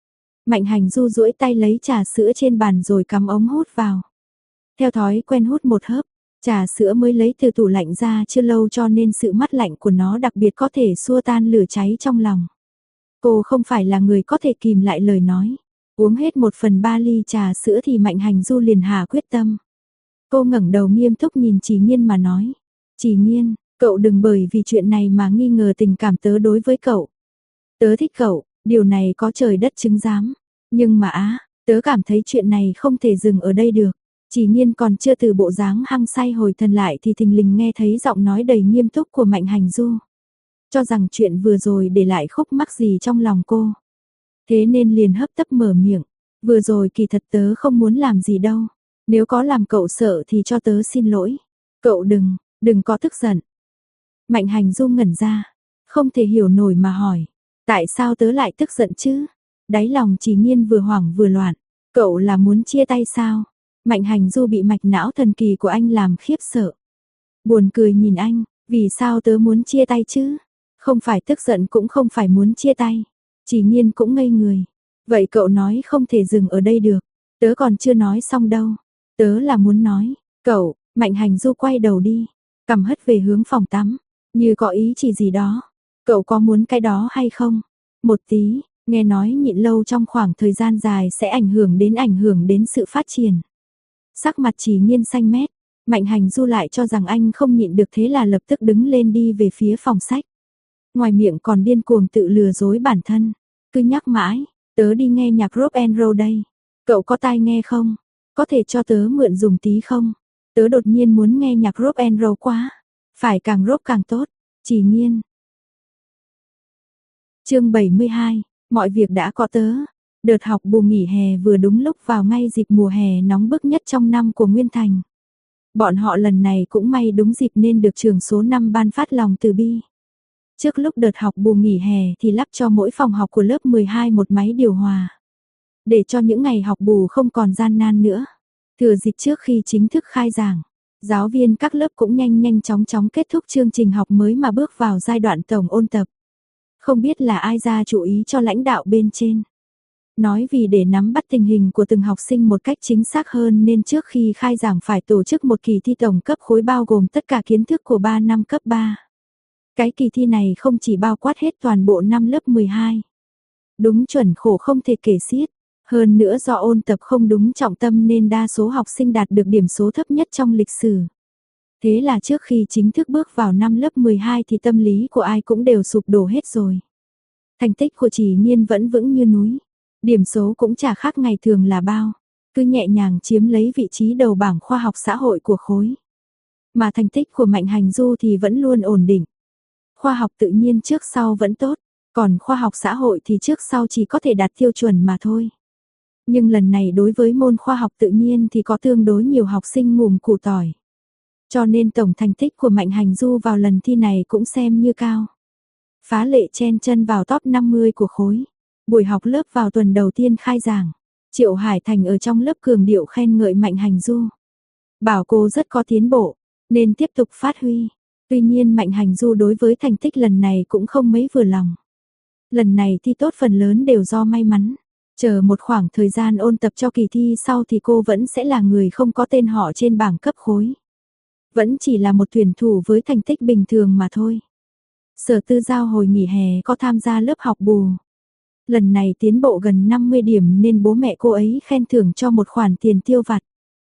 Mạnh Hành Du duỗi tay lấy trà sữa trên bàn rồi cắm ống hút vào. Theo thói quen hút một hớp, trà sữa mới lấy từ tủ lạnh ra chưa lâu cho nên sự mát lạnh của nó đặc biệt có thể xua tan lửa cháy trong lòng. Cô không phải là người có thể kìm lại lời nói. Uống hết 1/3 ly trà sữa thì Mạnh Hành Du liền hạ quyết tâm. Cô ngẩng đầu nghiêm túc nhìn Chỉ Nhiên mà nói. Chỉ Nhiên, cậu đừng bởi vì chuyện này mà nghi ngờ tình cảm tớ đối với cậu. Tớ thích cậu, điều này có trời đất chứng giám. Nhưng mà tớ cảm thấy chuyện này không thể dừng ở đây được. Chỉ Nhiên còn chưa từ bộ dáng hăng say hồi thần lại thì thình lình nghe thấy giọng nói đầy nghiêm túc của Mạnh Hành Du. Cho rằng chuyện vừa rồi để lại khúc mắc gì trong lòng cô. Thế nên liền hấp tấp mở miệng. Vừa rồi kỳ thật tớ không muốn làm gì đâu. Nếu có làm cậu sợ thì cho tớ xin lỗi. Cậu đừng có tức giận. Mạnh Hành Du ngẩn ra. Không thể hiểu nổi mà hỏi. Tại sao tớ lại tức giận chứ? Đáy lòng Chỉ Nhiên vừa hoảng vừa loạn. Cậu là muốn chia tay sao? Mạnh Hành Du bị mạch não thần kỳ của anh làm khiếp sợ. Buồn cười nhìn anh. Vì sao tớ muốn chia tay chứ? Không phải tức giận cũng không phải muốn chia tay. Chỉ Nhiên cũng ngây người. Vậy cậu nói không thể dừng ở đây được. Tớ còn chưa nói xong đâu. Tớ là muốn nói. Cậu, Mạnh Hành Du quay đầu đi. Cầm hất về hướng phòng tắm. Như có ý chỉ gì đó. Cậu có muốn cái đó hay không? Một tí, nghe nói nhịn lâu trong khoảng thời gian dài sẽ ảnh hưởng đến sự phát triển. Sắc mặt Chỉ Nhiên xanh mét. Mạnh Hành Du lại cho rằng anh không nhịn được thế là lập tức đứng lên đi về phía phòng sách. Ngoài miệng còn điên cuồng tự lừa dối bản thân. Cứ nhắc mãi, tớ đi nghe nhạc rock and roll đây. Cậu có tai nghe không? Có thể cho tớ mượn dùng tí không? Tớ đột nhiên muốn nghe nhạc rock and roll quá. Phải càng rock càng tốt. Chỉ Nhiên. Chương 72, mọi việc đã có tớ. Đợt học bù nghỉ hè vừa đúng lúc vào ngay dịp mùa hè nóng bức nhất trong năm của Nguyên Thành. Bọn họ lần này cũng may đúng dịp nên được trường số 5 ban phát lòng từ bi. Trước lúc đợt học bù nghỉ hè thì lắp cho mỗi phòng học của lớp 12 một máy điều hòa. Để cho những ngày học bù không còn gian nan nữa. Thừa dịp trước khi chính thức khai giảng, giáo viên các lớp cũng nhanh chóng kết thúc chương trình học mới mà bước vào giai đoạn tổng ôn tập. Không biết là ai ra chủ ý cho lãnh đạo bên trên. Nói vì để nắm bắt tình hình của từng học sinh một cách chính xác hơn nên trước khi khai giảng phải tổ chức một kỳ thi tổng cấp khối bao gồm tất cả kiến thức của 3 năm cấp 3. Cái kỳ thi này không chỉ bao quát hết toàn bộ năm lớp 12. Đúng chuẩn khổ không thể kể xiết. Hơn nữa do ôn tập không đúng trọng tâm nên đa số học sinh đạt được điểm số thấp nhất trong lịch sử. Thế là trước khi chính thức bước vào năm lớp 12 thì tâm lý của ai cũng đều sụp đổ hết rồi. Thành tích của Chỉ Nhiên vẫn vững như núi. Điểm số cũng chả khác ngày thường là bao. Cứ nhẹ nhàng chiếm lấy vị trí đầu bảng khoa học xã hội của khối. Mà thành tích của Mạnh Hành Du thì vẫn luôn ổn định. Khoa học tự nhiên trước sau vẫn tốt. Còn khoa học xã hội thì trước sau chỉ có thể đạt tiêu chuẩn mà thôi. Nhưng lần này đối với môn khoa học tự nhiên thì có tương đối nhiều học sinh ngùm củ tỏi. Cho nên tổng thành tích của Mạnh Hành Du vào lần thi này cũng xem như cao. Phá lệ chen chân vào top 50 của khối. Buổi học lớp vào tuần đầu tiên khai giảng. Triệu Hải Thành ở trong lớp cường điệu khen ngợi Mạnh Hành Du. Bảo cô rất có tiến bộ, nên tiếp tục phát huy. Tuy nhiên Mạnh Hành Du đối với thành tích lần này cũng không mấy vừa lòng. Lần này thi tốt phần lớn đều do may mắn. Chờ một khoảng thời gian ôn tập cho kỳ thi sau thì cô vẫn sẽ là người không có tên họ trên bảng cấp khối. Vẫn chỉ là một tuyển thủ với thành tích bình thường mà thôi. Sở Tư Giao hồi nghỉ hè có tham gia lớp học bù. Lần này tiến bộ gần 50 điểm nên bố mẹ cô ấy khen thưởng cho một khoản tiền tiêu vặt.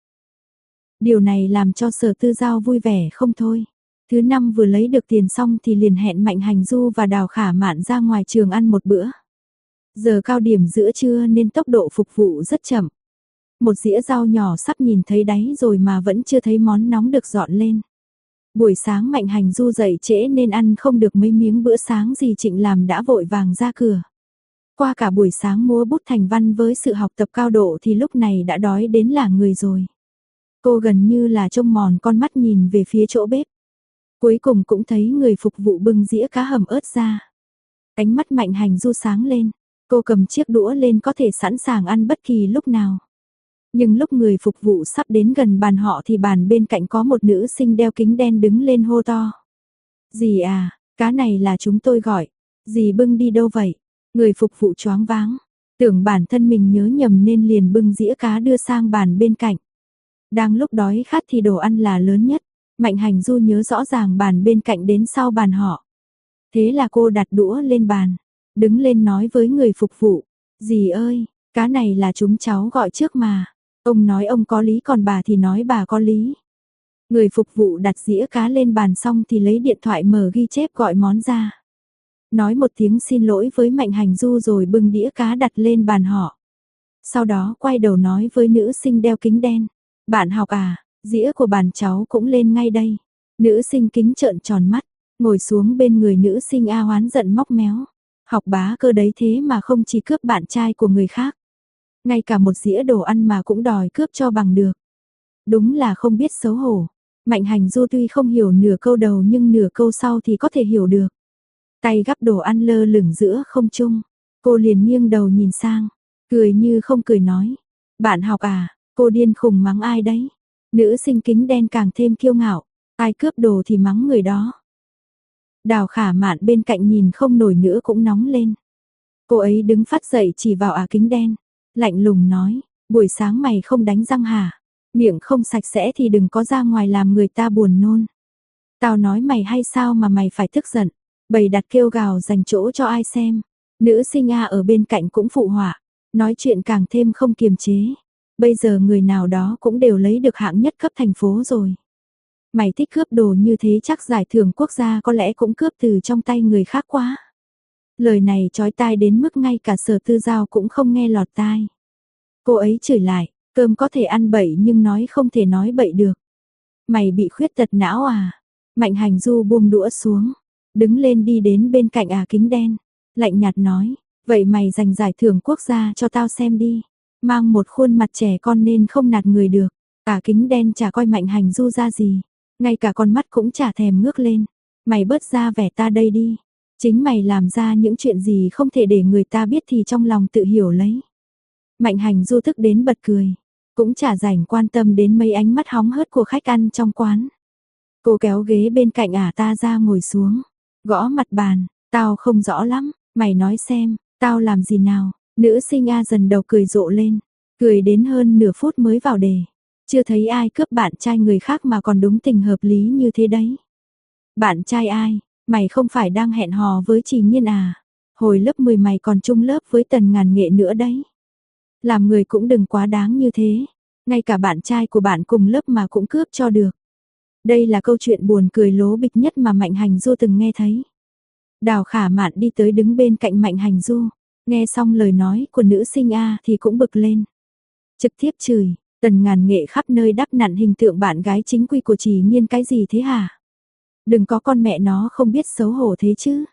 Điều này làm cho Sở Tư Giao vui vẻ không thôi. Thứ năm vừa lấy được tiền xong thì liền hẹn Mạnh Hành Du và Đào Khả Mạn ra ngoài trường ăn một bữa. Giờ cao điểm giữa trưa nên tốc độ phục vụ rất chậm. Một dĩa rau nhỏ sắp nhìn thấy đáy rồi mà vẫn chưa thấy món nóng được dọn lên. Buổi sáng Mạnh Hành Du dậy trễ nên ăn không được mấy miếng bữa sáng gì Trịnh làm đã vội vàng ra cửa. Qua cả buổi sáng múa bút thành văn với sự học tập cao độ thì lúc này đã đói đến lả người rồi. Cô gần như là trông mòn con mắt nhìn về phía chỗ bếp. Cuối cùng cũng thấy người phục vụ bưng dĩa cá hầm ớt ra. Ánh mắt Mạnh Hành Du sáng lên. Cô cầm chiếc đũa lên có thể sẵn sàng ăn bất kỳ lúc nào. Nhưng lúc người phục vụ sắp đến gần bàn họ thì bàn bên cạnh có một nữ sinh đeo kính đen đứng lên hô to. Dì à, cá này là chúng tôi gọi. Dì bưng đi đâu vậy? Người phục vụ choáng váng. Tưởng bản thân mình nhớ nhầm nên liền bưng dĩa cá đưa sang bàn bên cạnh. Đang lúc đói khát thì đồ ăn là lớn nhất. Mạnh Hành Du nhớ rõ ràng bàn bên cạnh đến sau bàn họ. Thế là cô đặt đũa lên bàn, đứng lên nói với người phục vụ, dì ơi, cá này là chúng cháu gọi trước mà. Ông nói ông có lý còn bà thì nói bà có lý. Người phục vụ đặt dĩa cá lên bàn xong thì lấy điện thoại mở ghi chép gọi món ra. Nói một tiếng xin lỗi với Mạnh Hành Du rồi bưng đĩa cá đặt lên bàn họ. Sau đó quay đầu nói với nữ sinh đeo kính đen. Bạn học à, dĩa của bàn cháu cũng lên ngay đây. Nữ sinh kính trợn tròn mắt, ngồi xuống bên người nữ sinh A oán giận móc méo. Học bá cơ đấy thế mà không chỉ cướp bạn trai của người khác. Ngay cả một dĩa đồ ăn mà cũng đòi cướp cho bằng được. Đúng là không biết xấu hổ. Mạnh Hành Du tuy không hiểu nửa câu đầu nhưng nửa câu sau thì có thể hiểu được. Tay gắp đồ ăn lơ lửng giữa không trung. Cô liền nghiêng đầu nhìn sang, cười như không cười nói. Bạn học à, cô điên khùng mắng ai đấy. Nữ sinh kính đen càng thêm kiêu ngạo. Ai cướp đồ thì mắng người đó. Đào Khả Mạn bên cạnh nhìn không nổi nữa cũng nóng lên. Cô ấy đứng phát dậy chỉ vào kính đen. Lạnh lùng nói, buổi sáng mày không đánh răng hả? Miệng không sạch sẽ thì đừng có ra ngoài làm người ta buồn nôn. Tao nói mày hay sao mà mày phải tức giận. Bầy đặt kêu gào dành chỗ cho ai xem. Nữ sinh A ở bên cạnh cũng phụ họa. Nói chuyện càng thêm không kiềm chế. Bây giờ người nào đó cũng đều lấy được hạng nhất cấp thành phố rồi. Mày thích cướp đồ như thế chắc giải thưởng quốc gia có lẽ cũng cướp từ trong tay người khác quá. Lời này chói tai đến mức ngay cả Sở Tư Giao cũng không nghe lọt tai. Cô ấy chửi lại, cơm có thể ăn bậy nhưng nói không thể nói bậy được. Mày bị khuyết tật não à? Mạnh Hành Du buông đũa xuống, đứng lên đi đến bên cạnh kính đen, lạnh nhạt nói, vậy mày giành giải thưởng quốc gia cho tao xem đi. Mang một khuôn mặt trẻ con nên không nạt người được. Kính đen chả coi Mạnh Hành Du ra gì, ngay cả con mắt cũng chả thèm ngước lên. Mày bớt ra vẻ ta đây đi. Chính mày làm ra những chuyện gì không thể để người ta biết thì trong lòng tự hiểu lấy. Mạnh Hành Du tức đến bật cười, cũng chả rảnh quan tâm đến mấy ánh mắt hóng hớt của khách ăn trong quán. Cô kéo ghế bên cạnh ta ra ngồi xuống, gõ mặt bàn, tao không rõ lắm, mày nói xem, tao làm gì nào? Nữ sinh A dần đầu cười rộ lên, cười đến hơn nửa phút mới vào đề. Chưa thấy ai cướp bạn trai người khác mà còn đúng tình hợp lý như thế đấy. Bạn trai ai? Mày không phải đang hẹn hò với Trì Nhiên à? Hồi lớp 10 mày còn chung lớp với Tần Ngàn Nghệ nữa đấy. Làm người cũng đừng quá đáng như thế. Ngay cả bạn trai của bạn cùng lớp mà cũng cướp cho được. Đây là câu chuyện buồn cười lố bịch nhất mà Mạnh Hành Du từng nghe thấy. Đào Khả Mạn đi tới đứng bên cạnh Mạnh Hành Du. Nghe xong lời nói của nữ sinh A thì cũng bực lên. Trực tiếp chửi, Tần Ngàn Nghệ khắp nơi đắp nặn hình tượng bạn gái chính quy của Trì Nhiên cái gì thế hả? Đừng có con mẹ nó không biết xấu hổ thế chứ.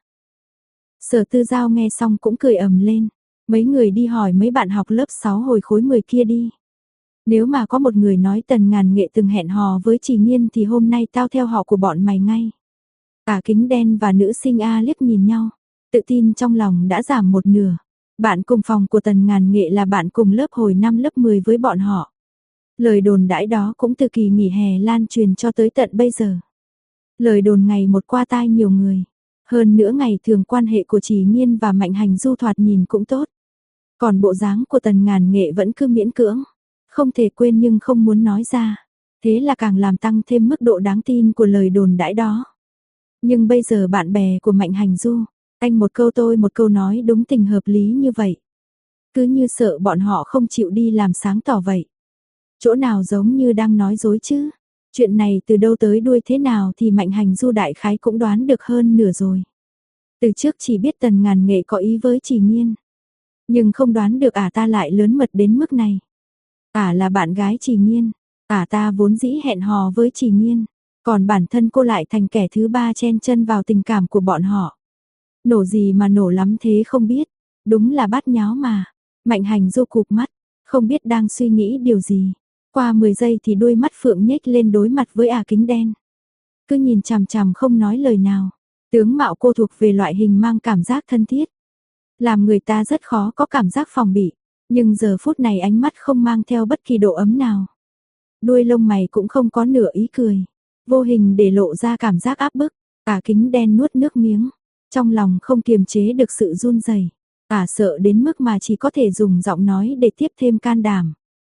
Sở Tư Giao nghe xong cũng cười ầm lên. Mấy người đi hỏi mấy bạn học lớp 6 hồi khối 10 kia đi. Nếu mà có một người nói Tần Ngàn Nghệ từng hẹn hò với Trì Nhiên thì hôm nay tao theo họ của bọn mày ngay. Kính đen và nữ sinh A liếc nhìn nhau. Tự tin trong lòng đã giảm một nửa. Bạn cùng phòng của Tần Ngàn Nghệ là bạn cùng lớp hồi năm lớp 10 với bọn họ. Lời đồn đãi đó cũng từ kỳ nghỉ hè lan truyền cho tới tận bây giờ. Lời đồn ngày một qua tai nhiều người. Hơn nữa ngày thường quan hệ của Trì Nhiên và Mạnh Hành Du thoạt nhìn cũng tốt. Còn bộ dáng của Tần Ngàn Nghệ vẫn cứ miễn cưỡng. Không thể quên nhưng không muốn nói ra. Thế là càng làm tăng thêm mức độ đáng tin của lời đồn đãi đó. Nhưng bây giờ bạn bè của Mạnh Hành Du, anh một câu tôi một câu nói đúng tình hợp lý như vậy. Cứ như sợ bọn họ không chịu đi làm sáng tỏ vậy. Chỗ nào giống như đang nói dối chứ. Chuyện này từ đâu tới đuôi thế nào thì Mạnh Hành Du đại khái cũng đoán được hơn nửa rồi. Từ trước chỉ biết Tần Ngàn Nghệ có ý với Trì Nhiên. Nhưng không đoán được ta lại lớn mật đến mức này. Là bạn gái Trì Nhiên. Ta vốn dĩ hẹn hò với Trì Nhiên. Còn bản thân cô lại thành kẻ thứ ba chen chân vào tình cảm của bọn họ. Nổ gì mà nổ lắm thế không biết. Đúng là bát nháo mà. Mạnh Hành Du cụp mắt. Không biết đang suy nghĩ điều gì. Qua 10 giây thì đuôi mắt phượng nhếch lên đối mặt với kính đen. Cứ nhìn chằm chằm không nói lời nào. Tướng mạo cô thuộc về loại hình mang cảm giác thân thiết. Làm người ta rất khó có cảm giác phòng bị. Nhưng giờ phút này ánh mắt không mang theo bất kỳ độ ấm nào. Đuôi lông mày cũng không có nửa ý cười. Vô hình để lộ ra cảm giác áp bức. Kính đen nuốt nước miếng. Trong lòng không kiềm chế được sự run rẩy. Sợ đến mức mà chỉ có thể dùng giọng nói để tiếp thêm can đảm.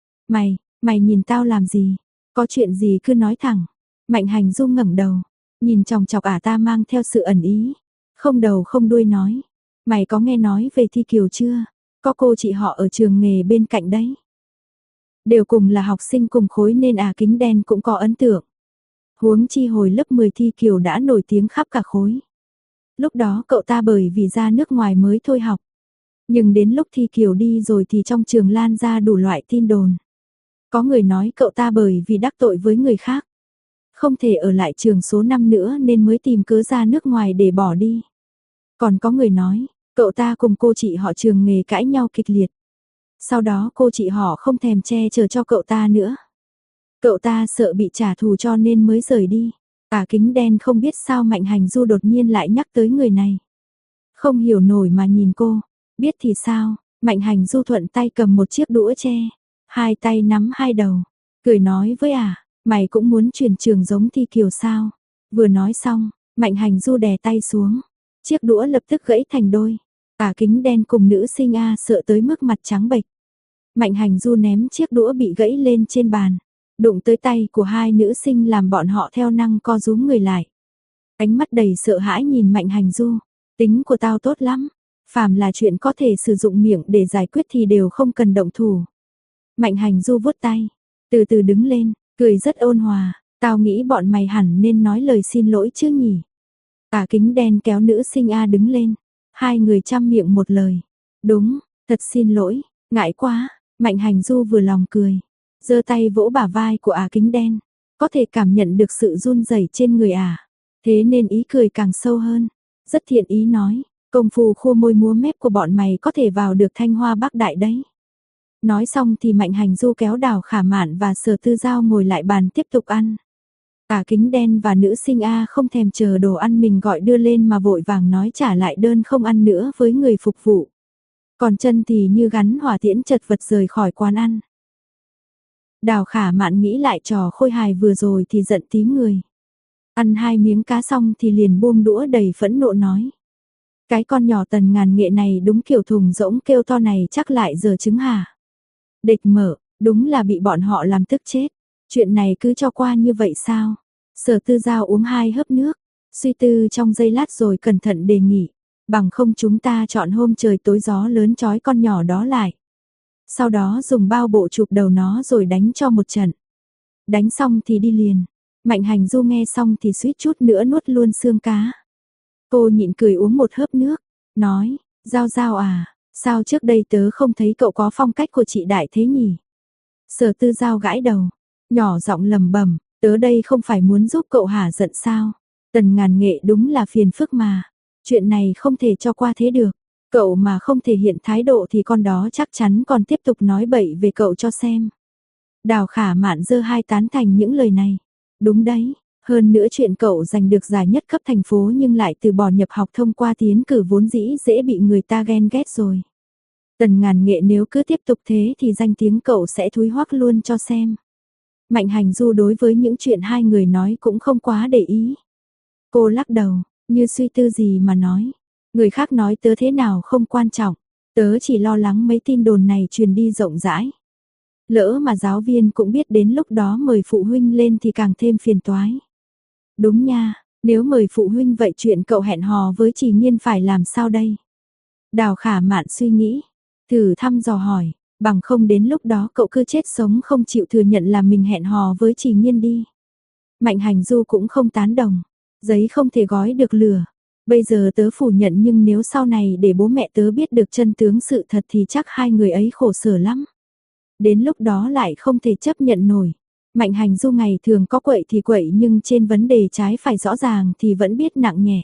Mày nhìn tao làm gì? Có chuyện gì cứ nói thẳng. Mạnh Hành Du ngẩng đầu, nhìn chòng chọc ta mang theo sự ẩn ý. Không đầu không đuôi nói. Mày có nghe nói về Thi Kiều chưa? Có cô chị họ ở trường nghề bên cạnh đấy. Đều cùng là học sinh cùng khối nên Kính Đen cũng có ấn tượng. Huống chi hồi lớp 10 Thi Kiều đã nổi tiếng khắp cả khối. Lúc đó cậu ta bởi vì ra nước ngoài mới thôi học. Nhưng đến lúc Thi Kiều đi rồi thì trong trường lan ra đủ loại tin đồn. Có người nói cậu ta bởi vì đắc tội với người khác. Không thể ở lại trường số 5 nữa nên mới tìm cớ ra nước ngoài để bỏ đi. Còn có người nói, cậu ta cùng cô chị họ trường nghề cãi nhau kịch liệt. Sau đó cô chị họ không thèm che chở cho cậu ta nữa. Cậu ta sợ bị trả thù cho nên mới rời đi. Kính Đen không biết sao Mạnh Hành Du đột nhiên lại nhắc tới người này. Không hiểu nổi mà nhìn cô. Biết thì sao, Mạnh Hành Du thuận tay cầm một chiếc đũa tre. Hai tay nắm hai đầu. Cười nói với mày cũng muốn chuyển trường giống Thi Kiều sao? Vừa nói xong, Mạnh Hành Du đè tay xuống. Chiếc đũa lập tức gãy thành đôi. Kính Đen cùng nữ sinh sợ tới mức mặt trắng bệch. Mạnh Hành Du ném chiếc đũa bị gãy lên trên bàn. Đụng tới tay của hai nữ sinh làm bọn họ theo năng co rúm người lại. Ánh mắt đầy sợ hãi nhìn Mạnh Hành Du. Tính của tao tốt lắm. Phàm là chuyện có thể sử dụng miệng để giải quyết thì đều không cần động thủ. Mạnh Hành Du vuốt tay. Từ từ đứng lên, cười rất ôn hòa. Tao nghĩ bọn mày hẳn nên nói lời xin lỗi chứ nhỉ. Kính Đen kéo nữ sinh đứng lên. Hai người chăm miệng một lời. Đúng, thật xin lỗi, ngại quá. Mạnh Hành Du vừa lòng cười. Giơ tay vỗ bả vai của Kính Đen. Có thể cảm nhận được sự run rẩy trên người Thế nên ý cười càng sâu hơn. Rất thiện ý nói. Công phu khua môi múa mép của bọn mày có thể vào được Thanh Hoa Bắc Đại đấy. Nói xong thì Mạnh Hành Du kéo Đào Khả Mạn và Sở Tư Giao ngồi lại bàn tiếp tục ăn. Kính Đen và nữ sinh không thèm chờ đồ ăn mình gọi đưa lên mà vội vàng nói trả lại đơn không ăn nữa với người phục vụ. Còn chân thì như gắn hỏa tiễn chật vật rời khỏi quán ăn. Đào Khả Mạn nghĩ lại trò khôi hài vừa rồi thì giận tím người. Ăn 2 miếng cá xong thì liền buông đũa đầy phẫn nộ nói. Cái con nhỏ Tần Ngàn Nghệ này đúng kiểu thùng rỗng kêu to này chắc lại giờ trứng hả? Địch Mở, đúng là bị bọn họ làm tức chết. Chuyện này cứ cho qua như vậy sao? Sở Tư Giao uống 2 hớp nước, suy tư trong giây lát rồi cẩn thận đề nghị. Bằng không chúng ta chọn hôm trời tối gió lớn trói con nhỏ đó lại. Sau đó dùng bao bộ chụp đầu nó rồi đánh cho một trận. Đánh xong thì đi liền. Mạnh Hành Du nghe xong thì suýt chút nữa nuốt luôn xương cá. Cô nhịn cười uống một hớp nước, nói, Giao Giao sao trước đây tớ không thấy cậu có phong cách của chị đại thế nhỉ? Sở Tư Giao gãi đầu, nhỏ giọng lẩm bẩm, tớ đây không phải muốn giúp cậu hả giận sao? Tần Ngàn Nghệ đúng là phiền phức mà, chuyện này không thể cho qua thế được. Cậu mà không thể hiện thái độ thì con đó chắc chắn còn tiếp tục nói bậy về cậu cho xem. Đào Khả Mạn giơ hai tán thành những lời này. Đúng đấy, hơn nữa chuyện cậu giành được giải nhất cấp thành phố nhưng lại từ bỏ nhập học thông qua tiến cử vốn dĩ dễ bị người ta ghen ghét rồi. Tần Ngàn Nghệ nếu cứ tiếp tục thế thì danh tiếng cậu sẽ thúi hoắc luôn cho xem. Mạnh Hành Du đối với những chuyện hai người nói cũng không quá để ý. Cô lắc đầu, như suy tư gì mà nói. Người khác nói tớ thế nào không quan trọng, tớ chỉ lo lắng mấy tin đồn này truyền đi rộng rãi. Lỡ mà giáo viên cũng biết đến lúc đó mời phụ huynh lên thì càng thêm phiền toái. Đúng nha, nếu mời phụ huynh vậy chuyện cậu hẹn hò với Trì Nhiên phải làm sao đây? Đào Khả Mạn suy nghĩ, thử thăm dò hỏi, bằng không đến lúc đó cậu cứ chết sống không chịu thừa nhận là mình hẹn hò với Trì Nhiên đi. Mạnh Hành Du cũng không tán đồng, giấy không thể gói được lửa. Bây giờ tớ phủ nhận nhưng nếu sau này để bố mẹ tớ biết được chân tướng sự thật thì chắc hai người ấy khổ sở lắm. Đến lúc đó lại không thể chấp nhận nổi. Mạnh Hành Du ngày thường có quậy thì quậy nhưng trên vấn đề trái phải rõ ràng thì vẫn biết nặng nhẹ.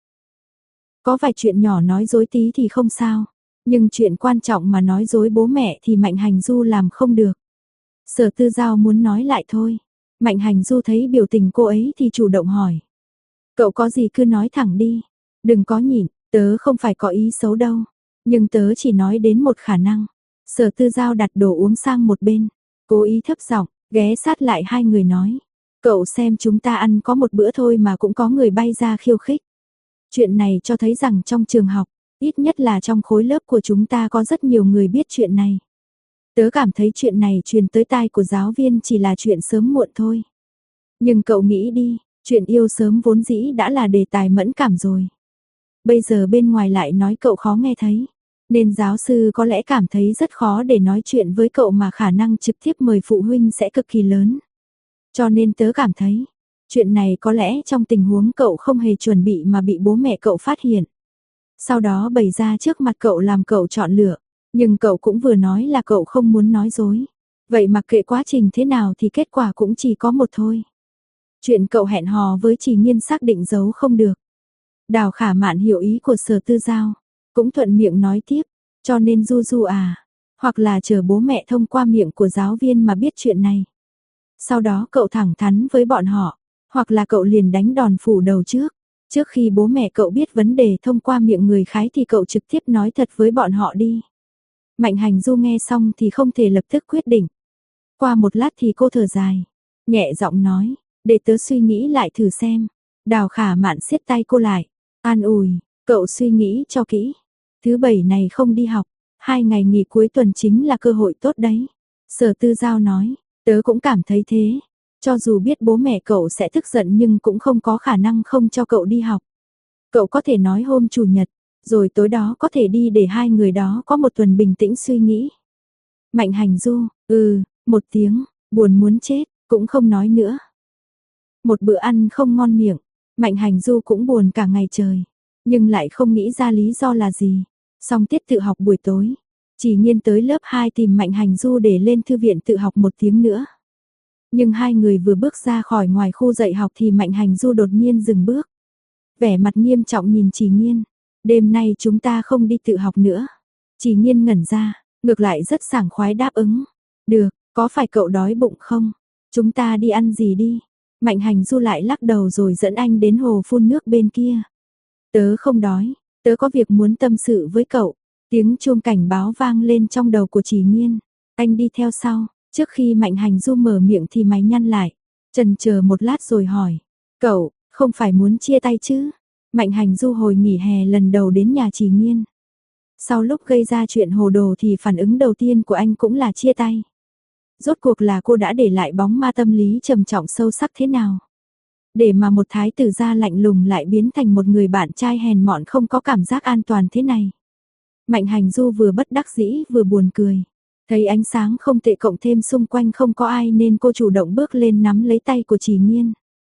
Có vài chuyện nhỏ nói dối tí thì không sao. Nhưng chuyện quan trọng mà nói dối bố mẹ thì Mạnh Hành Du làm không được. Sở Tư Giao muốn nói lại thôi. Mạnh Hành Du thấy biểu tình cô ấy thì chủ động hỏi. Cậu có gì cứ nói thẳng đi. Đừng có nhịn, tớ không phải có ý xấu đâu. Nhưng tớ chỉ nói đến một khả năng. Sở Tư Giao đặt đồ uống sang một bên. Cố ý thấp giọng, ghé sát lại hai người nói. Cậu xem chúng ta ăn có một bữa thôi mà cũng có người bay ra khiêu khích. Chuyện này cho thấy rằng trong trường học, ít nhất là trong khối lớp của chúng ta có rất nhiều người biết chuyện này. Tớ cảm thấy chuyện này truyền tới tai của giáo viên chỉ là chuyện sớm muộn thôi. Nhưng cậu nghĩ đi, chuyện yêu sớm vốn dĩ đã là đề tài mẫn cảm rồi. Bây giờ bên ngoài lại nói cậu khó nghe thấy, nên giáo sư có lẽ cảm thấy rất khó để nói chuyện với cậu mà khả năng trực tiếp mời phụ huynh sẽ cực kỳ lớn. Cho nên tớ cảm thấy, chuyện này có lẽ trong tình huống cậu không hề chuẩn bị mà bị bố mẹ cậu phát hiện. Sau đó bày ra trước mặt cậu làm cậu chọn lựa, nhưng cậu cũng vừa nói là cậu không muốn nói dối. Vậy mặc kệ quá trình thế nào thì kết quả cũng chỉ có một thôi. Chuyện cậu hẹn hò với Trì Nghiên xác định giấu không được. Đào Khả Mạn hiểu ý của Sở Tư Giao, cũng thuận miệng nói tiếp, cho nên Du Du à, hoặc là chờ bố mẹ thông qua miệng của giáo viên mà biết chuyện này. Sau đó cậu thẳng thắn với bọn họ, hoặc là cậu liền đánh đòn phủ đầu trước khi bố mẹ cậu biết vấn đề thông qua miệng người khác thì cậu trực tiếp nói thật với bọn họ đi. Mạnh Hành Du nghe xong thì không thể lập tức quyết định. Qua một lát thì cô thở dài, nhẹ giọng nói, để tớ suy nghĩ lại thử xem. Đào Khả Mạn siết tay cô lại, an ủi, cậu suy nghĩ cho kỹ. Thứ bảy này không đi học, 2 ngày nghỉ cuối tuần chính là cơ hội tốt đấy. Sở Tư Giao nói, tớ cũng cảm thấy thế. Cho dù biết bố mẹ cậu sẽ tức giận nhưng cũng không có khả năng không cho cậu đi học. Cậu có thể nói hôm chủ nhật, rồi tối đó có thể đi để hai người đó có một tuần bình tĩnh suy nghĩ. Mạnh Hành Du, một tiếng, buồn muốn chết, cũng không nói nữa. Một bữa ăn không ngon miệng, Mạnh Hành Du cũng buồn cả ngày trời, nhưng lại không nghĩ ra lý do là gì. Xong tiết tự học buổi tối, Trì Nghiên tới lớp 2 tìm Mạnh Hành Du để lên thư viện tự học 1 tiếng nữa. Nhưng hai người vừa bước ra khỏi ngoài khu dạy học thì Mạnh Hành Du đột nhiên dừng bước. Vẻ mặt nghiêm trọng nhìn Trì Nghiên, đêm nay chúng ta không đi tự học nữa. Trì Nghiên ngẩn ra, ngược lại rất sảng khoái đáp ứng. Được, có phải cậu đói bụng không? Chúng ta đi ăn gì đi? Mạnh Hành Du lại lắc đầu rồi dẫn anh đến hồ phun nước bên kia. Tớ không đói, tớ có việc muốn tâm sự với cậu. Tiếng chuông cảnh báo vang lên trong đầu của Trì Nghiên. Anh đi theo sau, trước khi Mạnh Hành Du mở miệng thì mày nhăn lại. Chần chờ một lát rồi hỏi, cậu, không phải muốn chia tay chứ? Mạnh Hành Du hồi nghỉ hè lần đầu đến nhà Trì Nghiên. Sau lúc gây ra chuyện hồ đồ thì phản ứng đầu tiên của anh cũng là chia tay. Rốt cuộc là cô đã để lại bóng ma tâm lý trầm trọng sâu sắc thế nào? Để mà một thái tử gia lạnh lùng lại biến thành một người bạn trai hèn mọn không có cảm giác an toàn thế này. Mạnh Hành Du vừa bất đắc dĩ vừa buồn cười. Thấy ánh sáng không tệ cộng thêm xung quanh không có ai nên cô chủ động bước lên nắm lấy tay của Trì Nghiên.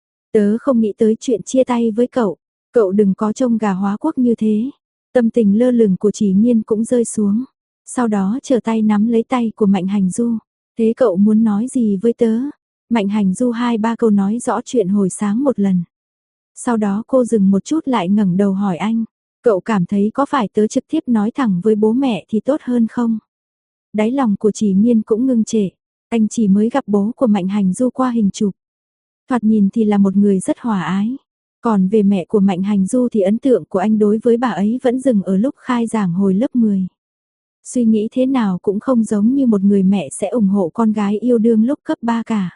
Tớ không nghĩ tới chuyện chia tay với cậu. Cậu đừng có trông gà hóa quốc như thế. Tâm tình lơ lửng của Trì Nghiên cũng rơi xuống. Sau đó trở tay nắm lấy tay của Mạnh Hành Du. Thế cậu muốn nói gì với tớ? Mạnh Hành Du 2-3 câu nói rõ chuyện hồi sáng một lần. Sau đó cô dừng một chút lại ngẩng đầu hỏi anh. Cậu cảm thấy có phải tớ trực tiếp nói thẳng với bố mẹ thì tốt hơn không? Đáy lòng của Trì Nghiên cũng ngưng trệ. Anh chỉ mới gặp bố của Mạnh Hành Du qua hình chụp. Thoạt nhìn thì là một người rất hòa ái. Còn về mẹ của Mạnh Hành Du thì ấn tượng của anh đối với bà ấy vẫn dừng ở lúc khai giảng hồi lớp 10. Suy nghĩ thế nào cũng không giống như một người mẹ sẽ ủng hộ con gái yêu đương lúc cấp 3 cả.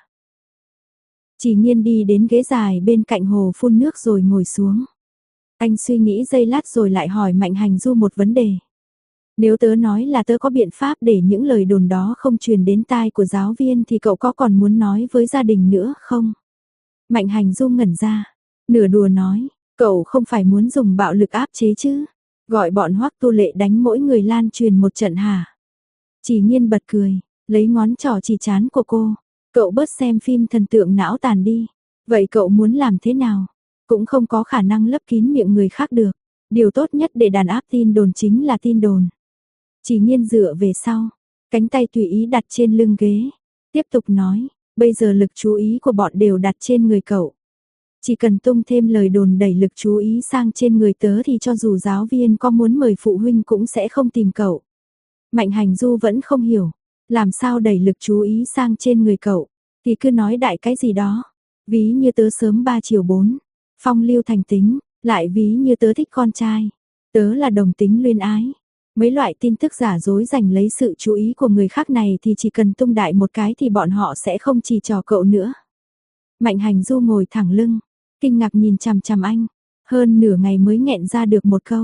Trì Nghiên đi đến ghế dài bên cạnh hồ phun nước rồi ngồi xuống. Anh suy nghĩ giây lát rồi lại hỏi Mạnh Hành Du một vấn đề. Nếu tớ nói là tớ có biện pháp để những lời đồn đó không truyền đến tai của giáo viên thì cậu có còn muốn nói với gia đình nữa không? Mạnh Hành Du ngẩn ra, nửa đùa nói, cậu không phải muốn dùng bạo lực áp chế chứ? Gọi bọn Hoắc Tu Lệ đánh mỗi người lan truyền một trận hả? Trì Nghiên bật cười, lấy ngón trỏ chỉ trán của cô. Cậu bớt xem phim thần tượng não tàn đi. Vậy cậu muốn làm thế nào? Cũng không có khả năng lấp kín miệng người khác được. Điều tốt nhất để đàn áp tin đồn chính là tin đồn. Trì Nghiên dựa về sau, cánh tay tùy ý đặt trên lưng ghế. Tiếp tục nói, bây giờ lực chú ý của bọn đều đặt trên người cậu. Chỉ cần tung thêm lời đồn đẩy lực chú ý sang trên người tớ thì cho dù giáo viên có muốn mời phụ huynh cũng sẽ không tìm cậu. Mạnh Hành Du vẫn không hiểu, làm sao đẩy lực chú ý sang trên người cậu, thì cứ nói đại cái gì đó. Ví như tớ sớm 3 chiều 4, phong lưu thành tính, lại ví như tớ thích con trai, tớ là đồng tính luyên ái. Mấy loại tin tức giả dối giành lấy sự chú ý của người khác này thì chỉ cần tung đại một cái thì bọn họ sẽ không chỉ trò cậu nữa. Mạnh Hành Du ngồi thẳng lưng, kinh ngạc nhìn chằm chằm anh, hơn nửa ngày mới nghẹn ra được một câu.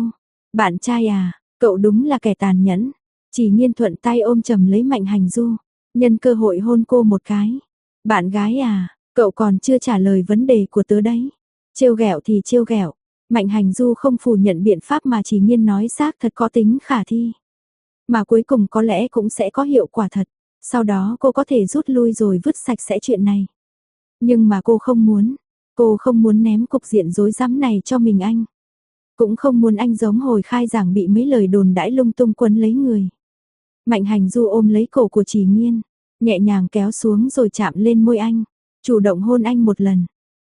Bạn trai à, cậu đúng là kẻ tàn nhẫn. Chỉ Nhiên thuận tay ôm chầm lấy Mạnh Hành Du, nhân cơ hội hôn cô một cái. Bạn gái à, cậu còn chưa trả lời vấn đề của tớ đấy. Trêu ghẹo thì trêu ghẹo. Mạnh Hành Du không phủ nhận biện pháp mà Chỉ Nhiên nói xác thật có tính khả thi. Mà cuối cùng có lẽ cũng sẽ có hiệu quả thật. Sau đó cô có thể rút lui rồi vứt sạch sẽ chuyện này. Nhưng mà cô không muốn. Cô không muốn ném cục diện rối rắm này cho mình anh. Cũng không muốn anh giống hồi khai giảng bị mấy lời đồn đãi lung tung quấn lấy người. Mạnh Hành Du ôm lấy cổ của Chỉ Nhiên, nhẹ nhàng kéo xuống rồi chạm lên môi anh, chủ động hôn anh một lần.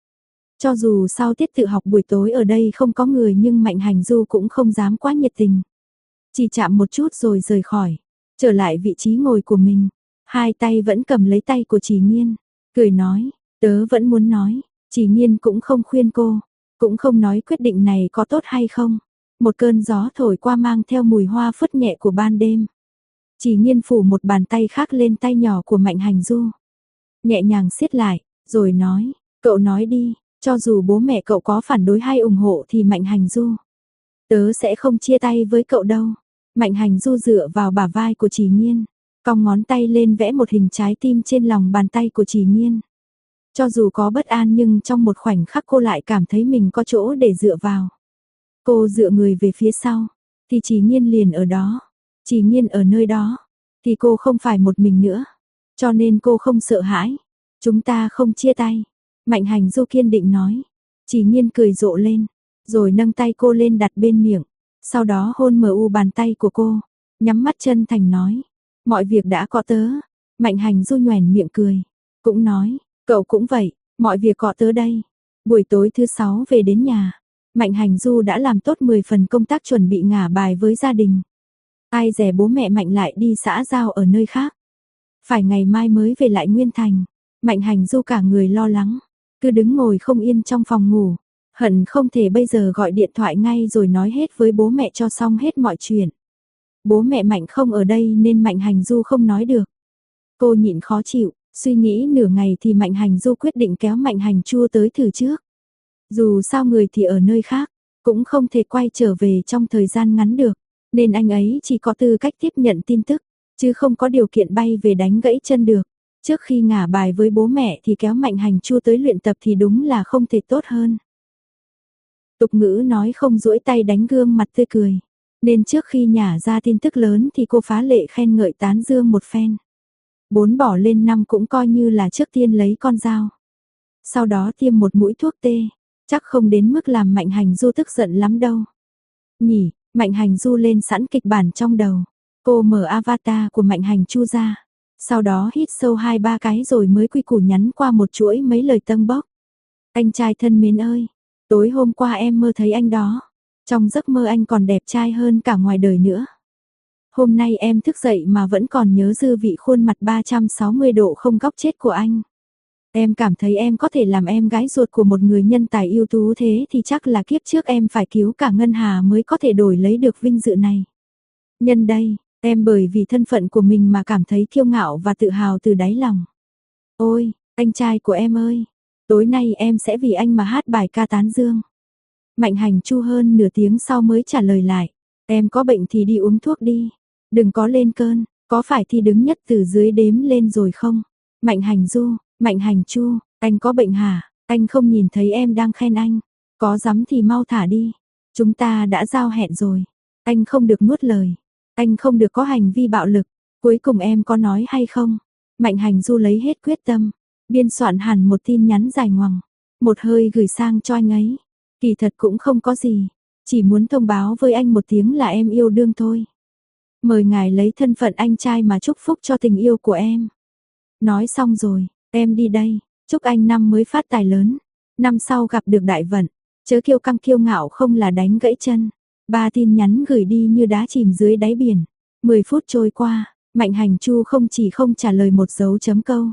Cho dù sau tiết tự học buổi tối ở đây không có người nhưng Mạnh Hành Du cũng không dám quá nhiệt tình. Chỉ chạm một chút rồi rời khỏi, trở lại vị trí ngồi của mình, hai tay vẫn cầm lấy tay của Chỉ Nhiên, cười nói, tớ vẫn muốn nói. Chỉ Nhiên cũng không khuyên cô, cũng không nói quyết định này có tốt hay không. Một cơn gió thổi qua mang theo mùi hoa phất nhẹ của ban đêm. Chỉ Nhiên phủ một bàn tay khác lên tay nhỏ của Mạnh Hành Du, nhẹ nhàng siết lại, rồi nói, cậu nói đi, cho dù bố mẹ cậu có phản đối hay ủng hộ thì Mạnh Hành Du, tớ sẽ không chia tay với cậu đâu. Mạnh Hành Du dựa vào bả vai của Chỉ Nhiên, cong ngón tay lên vẽ một hình trái tim trên lòng bàn tay của Chỉ Nhiên. Cho dù có bất an nhưng trong một khoảnh khắc cô lại cảm thấy mình có chỗ để dựa vào. Cô dựa người về phía sau, thì Chỉ Nhiên liền ở đó. Chỉ Nhiên ở nơi đó, thì cô không phải một mình nữa. Cho nên cô không sợ hãi. Chúng ta không chia tay. Mạnh Hành Du kiên định nói. Chỉ Nhiên cười rộ lên, rồi nâng tay cô lên đặt bên miệng. Sau đó hôn mờ u bàn tay của cô, nhắm mắt chân thành nói. Mọi việc đã có tớ. Mạnh Hành Du nhoẻn miệng cười, cũng nói, cậu cũng vậy, mọi việc có tớ đây. Buổi tối thứ 6 về đến nhà, Mạnh Hành Du đã làm tốt 10 phần công tác chuẩn bị ngả bài với gia đình. Ai dè bố mẹ Mạnh lại đi xã giao ở nơi khác. Phải ngày mai mới về lại Nguyên Thành. Mạnh Hành Du cả người lo lắng, cứ đứng ngồi không yên trong phòng ngủ, hận không thể bây giờ gọi điện thoại ngay rồi nói hết với bố mẹ cho xong hết mọi chuyện. Bố mẹ Mạnh không ở đây nên Mạnh Hành Du không nói được. Cô nhịn khó chịu, suy nghĩ nửa ngày thì Mạnh Hành Du quyết định kéo Mạnh Hành Chua tới thử trước. Dù sao người thì ở nơi khác, cũng không thể quay trở về trong thời gian ngắn được, nên anh ấy chỉ có tư cách tiếp nhận tin tức, chứ không có điều kiện bay về đánh gãy chân được. Trước khi ngả bài với bố mẹ thì kéo Mạnh Hành Chua tới luyện tập thì đúng là không thể tốt hơn. Tục ngữ nói không duỗi tay đánh gương mặt tươi cười, nên trước khi nhả ra tin tức lớn thì cô phá lệ khen ngợi tán dương một phen. 4 bỏ lên 5 cũng coi như là trước tiên lấy con dao. Sau đó tiêm một mũi thuốc tê, chắc không đến mức làm Mạnh Hành Du tức giận lắm đâu. Nhỉ, Mạnh Hành Du lên sẵn kịch bản trong đầu. Cô mở avatar của Mạnh Hành Chu ra. Sau đó hít sâu 2-3 cái rồi mới quy củ nhắn qua một chuỗi mấy lời tâng bốc. Anh trai thân mến ơi, tối hôm qua em mơ thấy anh đó. Trong giấc mơ anh còn đẹp trai hơn cả ngoài đời nữa. Hôm nay em thức dậy mà vẫn còn nhớ dư vị khuôn mặt 360 độ không góc chết của anh. Em cảm thấy em có thể làm em gái ruột của một người nhân tài ưu tú thế thì chắc là kiếp trước em phải cứu cả ngân hà mới có thể đổi lấy được vinh dự này. Nhân đây, em bởi vì thân phận của mình mà cảm thấy kiêu ngạo và tự hào từ đáy lòng. Ôi, anh trai của em ơi, tối nay em sẽ vì anh mà hát bài ca tán dương. Mạnh Hành Chu hơn nửa tiếng sau mới trả lời lại. Em có bệnh thì đi uống thuốc đi. Đừng có lên cơn, có phải thì đứng nhất từ dưới đếm lên rồi không? Mạnh Hành Du, Mạnh Hành Chu, anh có bệnh hả? Anh không nhìn thấy em đang khen anh. Có dám thì mau thả đi. Chúng ta đã giao hẹn rồi. Anh không được nuốt lời. Anh không được có hành vi bạo lực. Cuối cùng em có nói hay không? Mạnh Hành Du lấy hết quyết tâm. Biên soạn hẳn một tin nhắn dài ngoằng. Một hơi gửi sang cho anh ấy. Kỳ thật cũng không có gì. Chỉ muốn thông báo với anh một tiếng là em yêu đương thôi. Mời ngài lấy thân phận anh trai mà chúc phúc cho tình yêu của em. Nói xong rồi, em đi đây. Chúc anh năm mới phát tài lớn. Năm sau gặp được đại vận. Chớ kiêu căng kiêu ngạo không là đánh gãy chân. 3 tin nhắn gửi đi như đá chìm dưới đáy biển. 10 phút trôi qua, Mạnh Hành Chu không chỉ không trả lời một dấu chấm câu,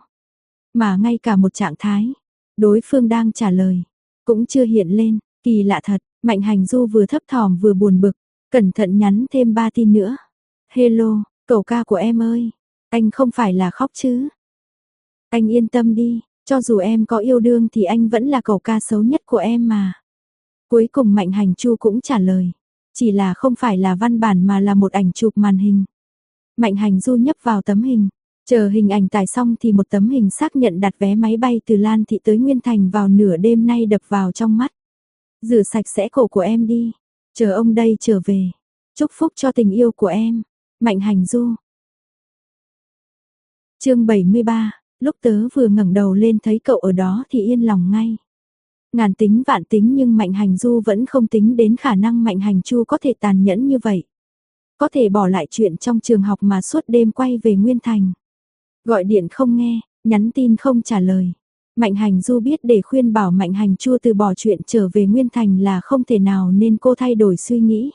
mà ngay cả một trạng thái đối phương đang trả lời cũng chưa hiện lên. Kỳ lạ thật, Mạnh Hành Du vừa thấp thỏm vừa buồn bực, cẩn thận nhắn thêm 3 tin nữa. Hello, cậu ca của em ơi, anh không phải là khóc chứ? Anh yên tâm đi, cho dù em có yêu đương thì anh vẫn là cậu ca xấu nhất của em mà. Cuối cùng Mạnh Hành Chu cũng trả lời. Chỉ là không phải là văn bản mà là một ảnh chụp màn hình. Mạnh Hành Du nhấp vào tấm hình, chờ hình ảnh tải xong thì một tấm hình xác nhận đặt vé máy bay từ Lan Thị tới Nguyên Thành vào nửa đêm nay đập vào trong mắt. Rửa sạch sẽ cổ của em đi, chờ ông đây trở về. Chúc phúc cho tình yêu của em. Mạnh Hành Du. Chương 73, lúc tớ vừa ngẩng đầu lên thấy cậu ở đó thì yên lòng ngay. Ngàn tính vạn tính nhưng Mạnh Hành Du vẫn không tính đến khả năng Mạnh Hành Chu có thể tàn nhẫn như vậy. Có thể bỏ lại chuyện trong trường học mà suốt đêm quay về Nguyên Thành. Gọi điện không nghe, nhắn tin không trả lời. Mạnh Hành Du biết để khuyên bảo Mạnh Hành Chu từ bỏ chuyện trở về Nguyên Thành là không thể nào nên cô thay đổi suy nghĩ.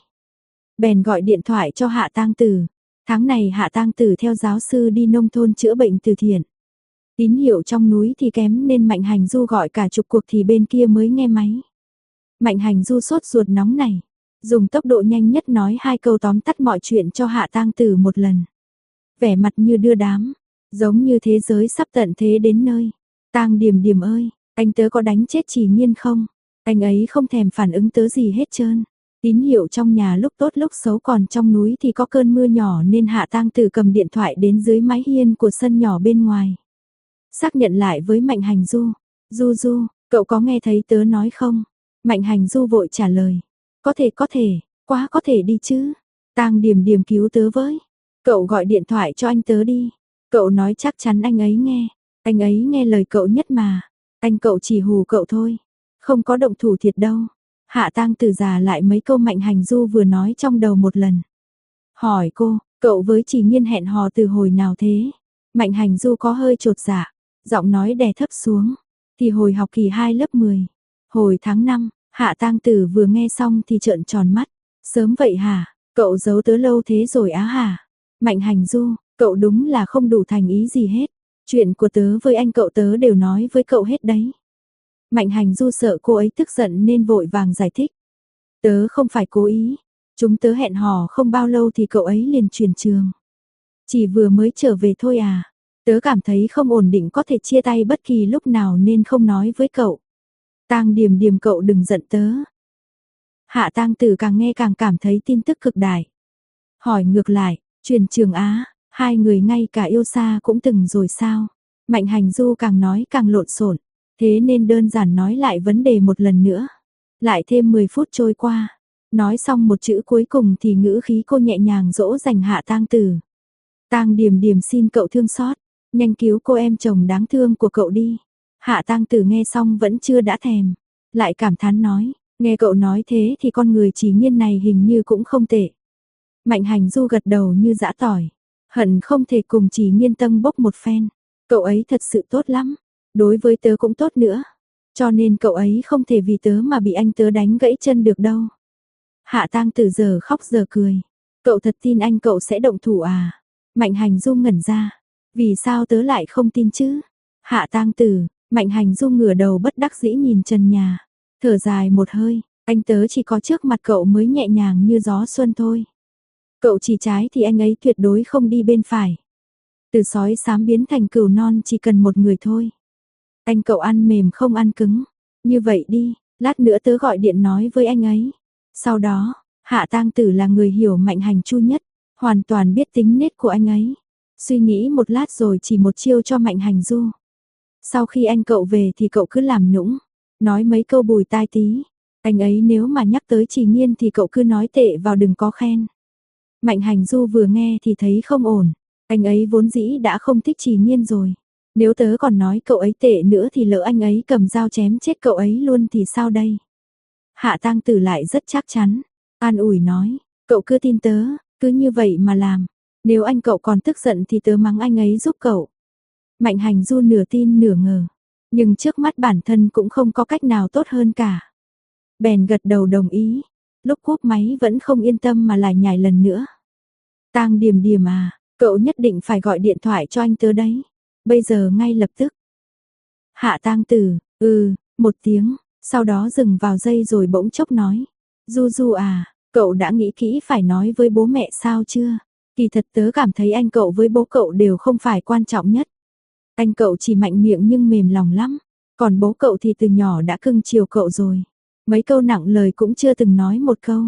Bèn gọi điện thoại cho Hạ Tang Tử. Tháng này Hạ Tang Tử theo giáo sư đi nông thôn chữa bệnh từ thiện. Tín hiệu trong núi thì kém nên Mạnh Hành Du gọi cả chục cuộc thì bên kia mới nghe máy. Mạnh Hành Du sốt ruột nóng này, dùng tốc độ nhanh nhất nói 2 câu tóm tắt mọi chuyện cho Hạ Tang Tử một lần. Vẻ mặt như đưa đám, giống như thế giới sắp tận thế đến nơi. Tang Điềm Điềm ơi, anh tớ có đánh chết Chỉ Nhiên không? Anh ấy không thèm phản ứng tớ gì hết trơn. Tín hiệu trong nhà lúc tốt lúc xấu, còn trong núi thì có cơn mưa nhỏ nên Hạ Tang Tử cầm điện thoại đến dưới mái hiên của sân nhỏ bên ngoài. Xác nhận lại với Mạnh Hành Du. Du, cậu có nghe thấy tớ nói không? Mạnh Hành Du vội trả lời. Có thể, quá có thể đi chứ. Tang Điềm Điềm cứu tớ với. Cậu gọi điện thoại cho anh tớ đi. Cậu nói chắc chắn anh ấy nghe. Anh ấy nghe lời cậu nhất mà. Anh cậu chỉ hù cậu thôi. Không có động thủ thiệt đâu. Hạ Tang Tử giả lại mấy câu Mạnh Hành Du vừa nói trong đầu một lần. Hỏi cô, cậu với Chỉ Nhiên hẹn hò từ hồi nào thế? Mạnh Hành Du có hơi chột dạ, giọng nói đè thấp xuống. Thì hồi học kỳ 2 lớp 10. Hồi tháng 5, Hạ Tang Tử vừa nghe xong thì trợn tròn mắt. Sớm vậy hả? Cậu giấu tớ lâu thế rồi á hả? Mạnh Hành Du, cậu đúng là không đủ thành ý gì hết. Chuyện của tớ với anh cậu tớ đều nói với cậu hết đấy. Mạnh Hành Du sợ cô ấy tức giận nên vội vàng giải thích. Tớ không phải cố ý. Chúng tớ hẹn hò không bao lâu thì cậu ấy liền chuyển trường. Chỉ vừa mới trở về thôi à. Tớ cảm thấy không ổn định, có thể chia tay bất kỳ lúc nào nên không nói với cậu. Tang Điềm Điềm, cậu đừng giận tớ. Hạ Tang Tử càng nghe càng cảm thấy tin tức cực đại. Hỏi ngược lại, chuyển trường á, hai người ngay cả yêu xa cũng từng rồi sao? Mạnh Hành Du càng nói càng lộn xộn, thế nên đơn giản nói lại vấn đề một lần nữa. Lại thêm 10 phút trôi qua, nói xong một chữ cuối cùng thì ngữ khí cô nhẹ nhàng dỗ dành Hạ Tang Tử. Tang Điềm Điềm xin cậu thương xót, nhanh cứu cô em chồng đáng thương của cậu đi. Hạ Tang Tử nghe xong vẫn chưa đã thèm, lại cảm thán nói, nghe cậu nói thế thì con người Chỉ Nhiên này hình như cũng không tệ. Mạnh Hành Du gật đầu như giã tỏi, hận không thể cùng Chỉ Nhiên tâm bốc một phen. Cậu ấy thật sự tốt lắm, đối với tớ cũng tốt nữa. Cho nên cậu ấy không thể vì tớ mà bị anh tớ đánh gãy chân được đâu. Hạ Tang Tử giờ khóc giờ cười. Cậu thật tin anh cậu sẽ động thủ à? Mạnh Hành Du ngẩn ra. Vì sao tớ lại không tin chứ? Hạ Tang Tử, Mạnh Hành Du ngửa đầu bất đắc dĩ nhìn trần nhà. Thở dài một hơi, anh tớ chỉ có trước mặt cậu mới nhẹ nhàng như gió xuân thôi. Cậu chỉ trái thì anh ấy tuyệt đối không đi bên phải. Từ sói xám biến thành cừu non chỉ cần một người thôi. Anh cậu ăn mềm không ăn cứng. Như vậy đi, lát nữa tớ gọi điện nói với anh ấy. Sau đó, Hạ Tang Tử là người hiểu Mạnh Hành Chu nhất, hoàn toàn biết tính nết của anh ấy. Suy nghĩ một lát rồi chỉ một chiêu cho Mạnh Hành Du. Sau khi anh cậu về thì cậu cứ làm nũng, nói mấy câu bùi tai tí. Anh ấy nếu mà nhắc tới Chỉ Nhiên thì cậu cứ nói tệ vào, đừng có khen. Mạnh Hành Du vừa nghe thì thấy không ổn. Anh ấy vốn dĩ đã không thích Chỉ Nhiên rồi. Nếu tớ còn nói cậu ấy tệ nữa thì lỡ anh ấy cầm dao chém chết cậu ấy luôn thì sao đây? Hạ Tang Tử lại rất chắc chắn, an ủi nói, cậu cứ tin tớ, cứ như vậy mà làm. Nếu anh cậu còn tức giận thì tớ mắng anh ấy giúp cậu. Mạnh Hành Du nửa tin nửa ngờ, nhưng trước mắt bản thân cũng không có cách nào tốt hơn cả. Bèn gật đầu đồng ý, lúc cúp máy vẫn không yên tâm mà lại nhảy lần nữa. Tang Điềm Điềm à, cậu nhất định phải gọi điện thoại cho anh tớ đấy. Bây giờ ngay lập tức. Hạ Tang Tử, một tiếng, sau đó dừng vào giây rồi bỗng chốc nói. Du à, cậu đã nghĩ kỹ phải nói với bố mẹ sao chưa? Kỳ thật tớ cảm thấy anh cậu với bố cậu đều không phải quan trọng nhất. Anh cậu chỉ mạnh miệng nhưng mềm lòng lắm. Còn bố cậu thì từ nhỏ đã cưng chiều cậu rồi. Mấy câu nặng lời cũng chưa từng nói một câu.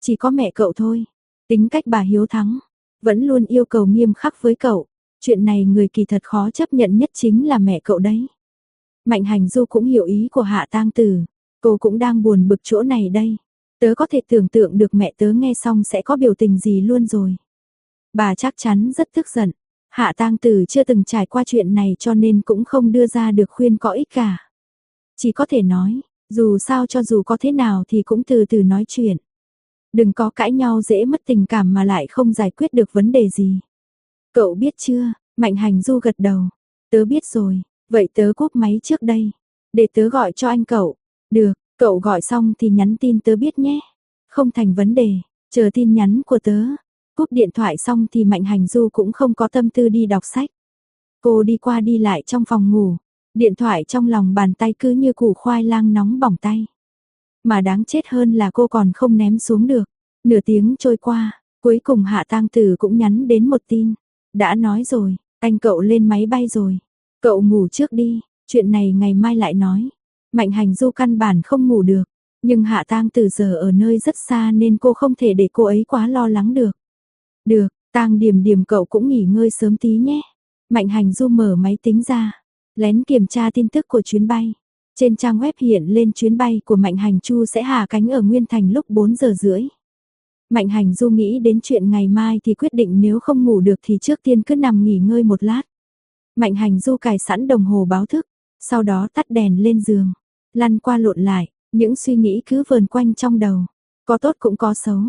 Chỉ có mẹ cậu thôi. Tính cách bà hiếu thắng, vẫn luôn yêu cầu nghiêm khắc với cậu. Chuyện này người kỳ thật khó chấp nhận nhất chính là mẹ cậu đấy. Mạnh Hành Du cũng hiểu ý của Hạ Tang Tử. Cô cũng đang buồn bực chỗ này đây. Tớ có thể tưởng tượng được mẹ tớ nghe xong sẽ có biểu tình gì luôn rồi. Bà chắc chắn rất tức giận. Hạ Tang Tử chưa từng trải qua chuyện này cho nên cũng không đưa ra được khuyên có ích cả. Chỉ có thể nói, dù sao cho dù có thế nào thì cũng từ từ nói chuyện. Đừng có cãi nhau dễ mất tình cảm mà lại không giải quyết được vấn đề gì. Cậu biết chưa? Mạnh Hành Du gật đầu. Tớ biết rồi, vậy tớ cúp máy trước đây. Để tớ gọi cho anh cậu. Được, cậu gọi xong thì nhắn tin tớ biết nhé. Không thành vấn đề, chờ tin nhắn của tớ. Cúp điện thoại xong thì Mạnh Hành Du cũng không có tâm tư đi đọc sách. Cô đi qua đi lại trong phòng ngủ. Điện thoại trong lòng bàn tay cứ như củ khoai lang nóng bỏng tay. Mà đáng chết hơn là cô còn không ném xuống được. Nửa tiếng trôi qua, cuối cùng Hạ Tang Tử cũng nhắn đến một tin. Đã nói rồi, anh cậu lên máy bay rồi. Cậu ngủ trước đi, chuyện này ngày mai lại nói. Mạnh Hành Du căn bản không ngủ được. Nhưng Hạ Tang Tử giờ ở nơi rất xa nên cô không thể để cô ấy quá lo lắng được. Được, Tang Điềm Điềm cậu cũng nghỉ ngơi sớm tí nhé. Mạnh Hành Du mở máy tính ra, lén kiểm tra tin tức của chuyến bay. Trên trang web hiện lên chuyến bay của Mạnh Hành Chu sẽ hạ cánh ở Nguyên Thành lúc 4 giờ rưỡi. Mạnh Hành Du nghĩ đến chuyện ngày mai thì quyết định nếu không ngủ được thì trước tiên cứ nằm nghỉ ngơi một lát. Mạnh Hành Du cài sẵn đồng hồ báo thức, sau đó tắt đèn lên giường, lăn qua lộn lại, những suy nghĩ cứ vờn quanh trong đầu, có tốt cũng có xấu.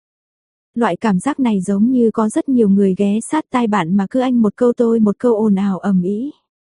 Loại cảm giác này giống như có rất nhiều người ghé sát tai bạn mà cứ anh một câu tôi một câu ồn ào ầm ĩ.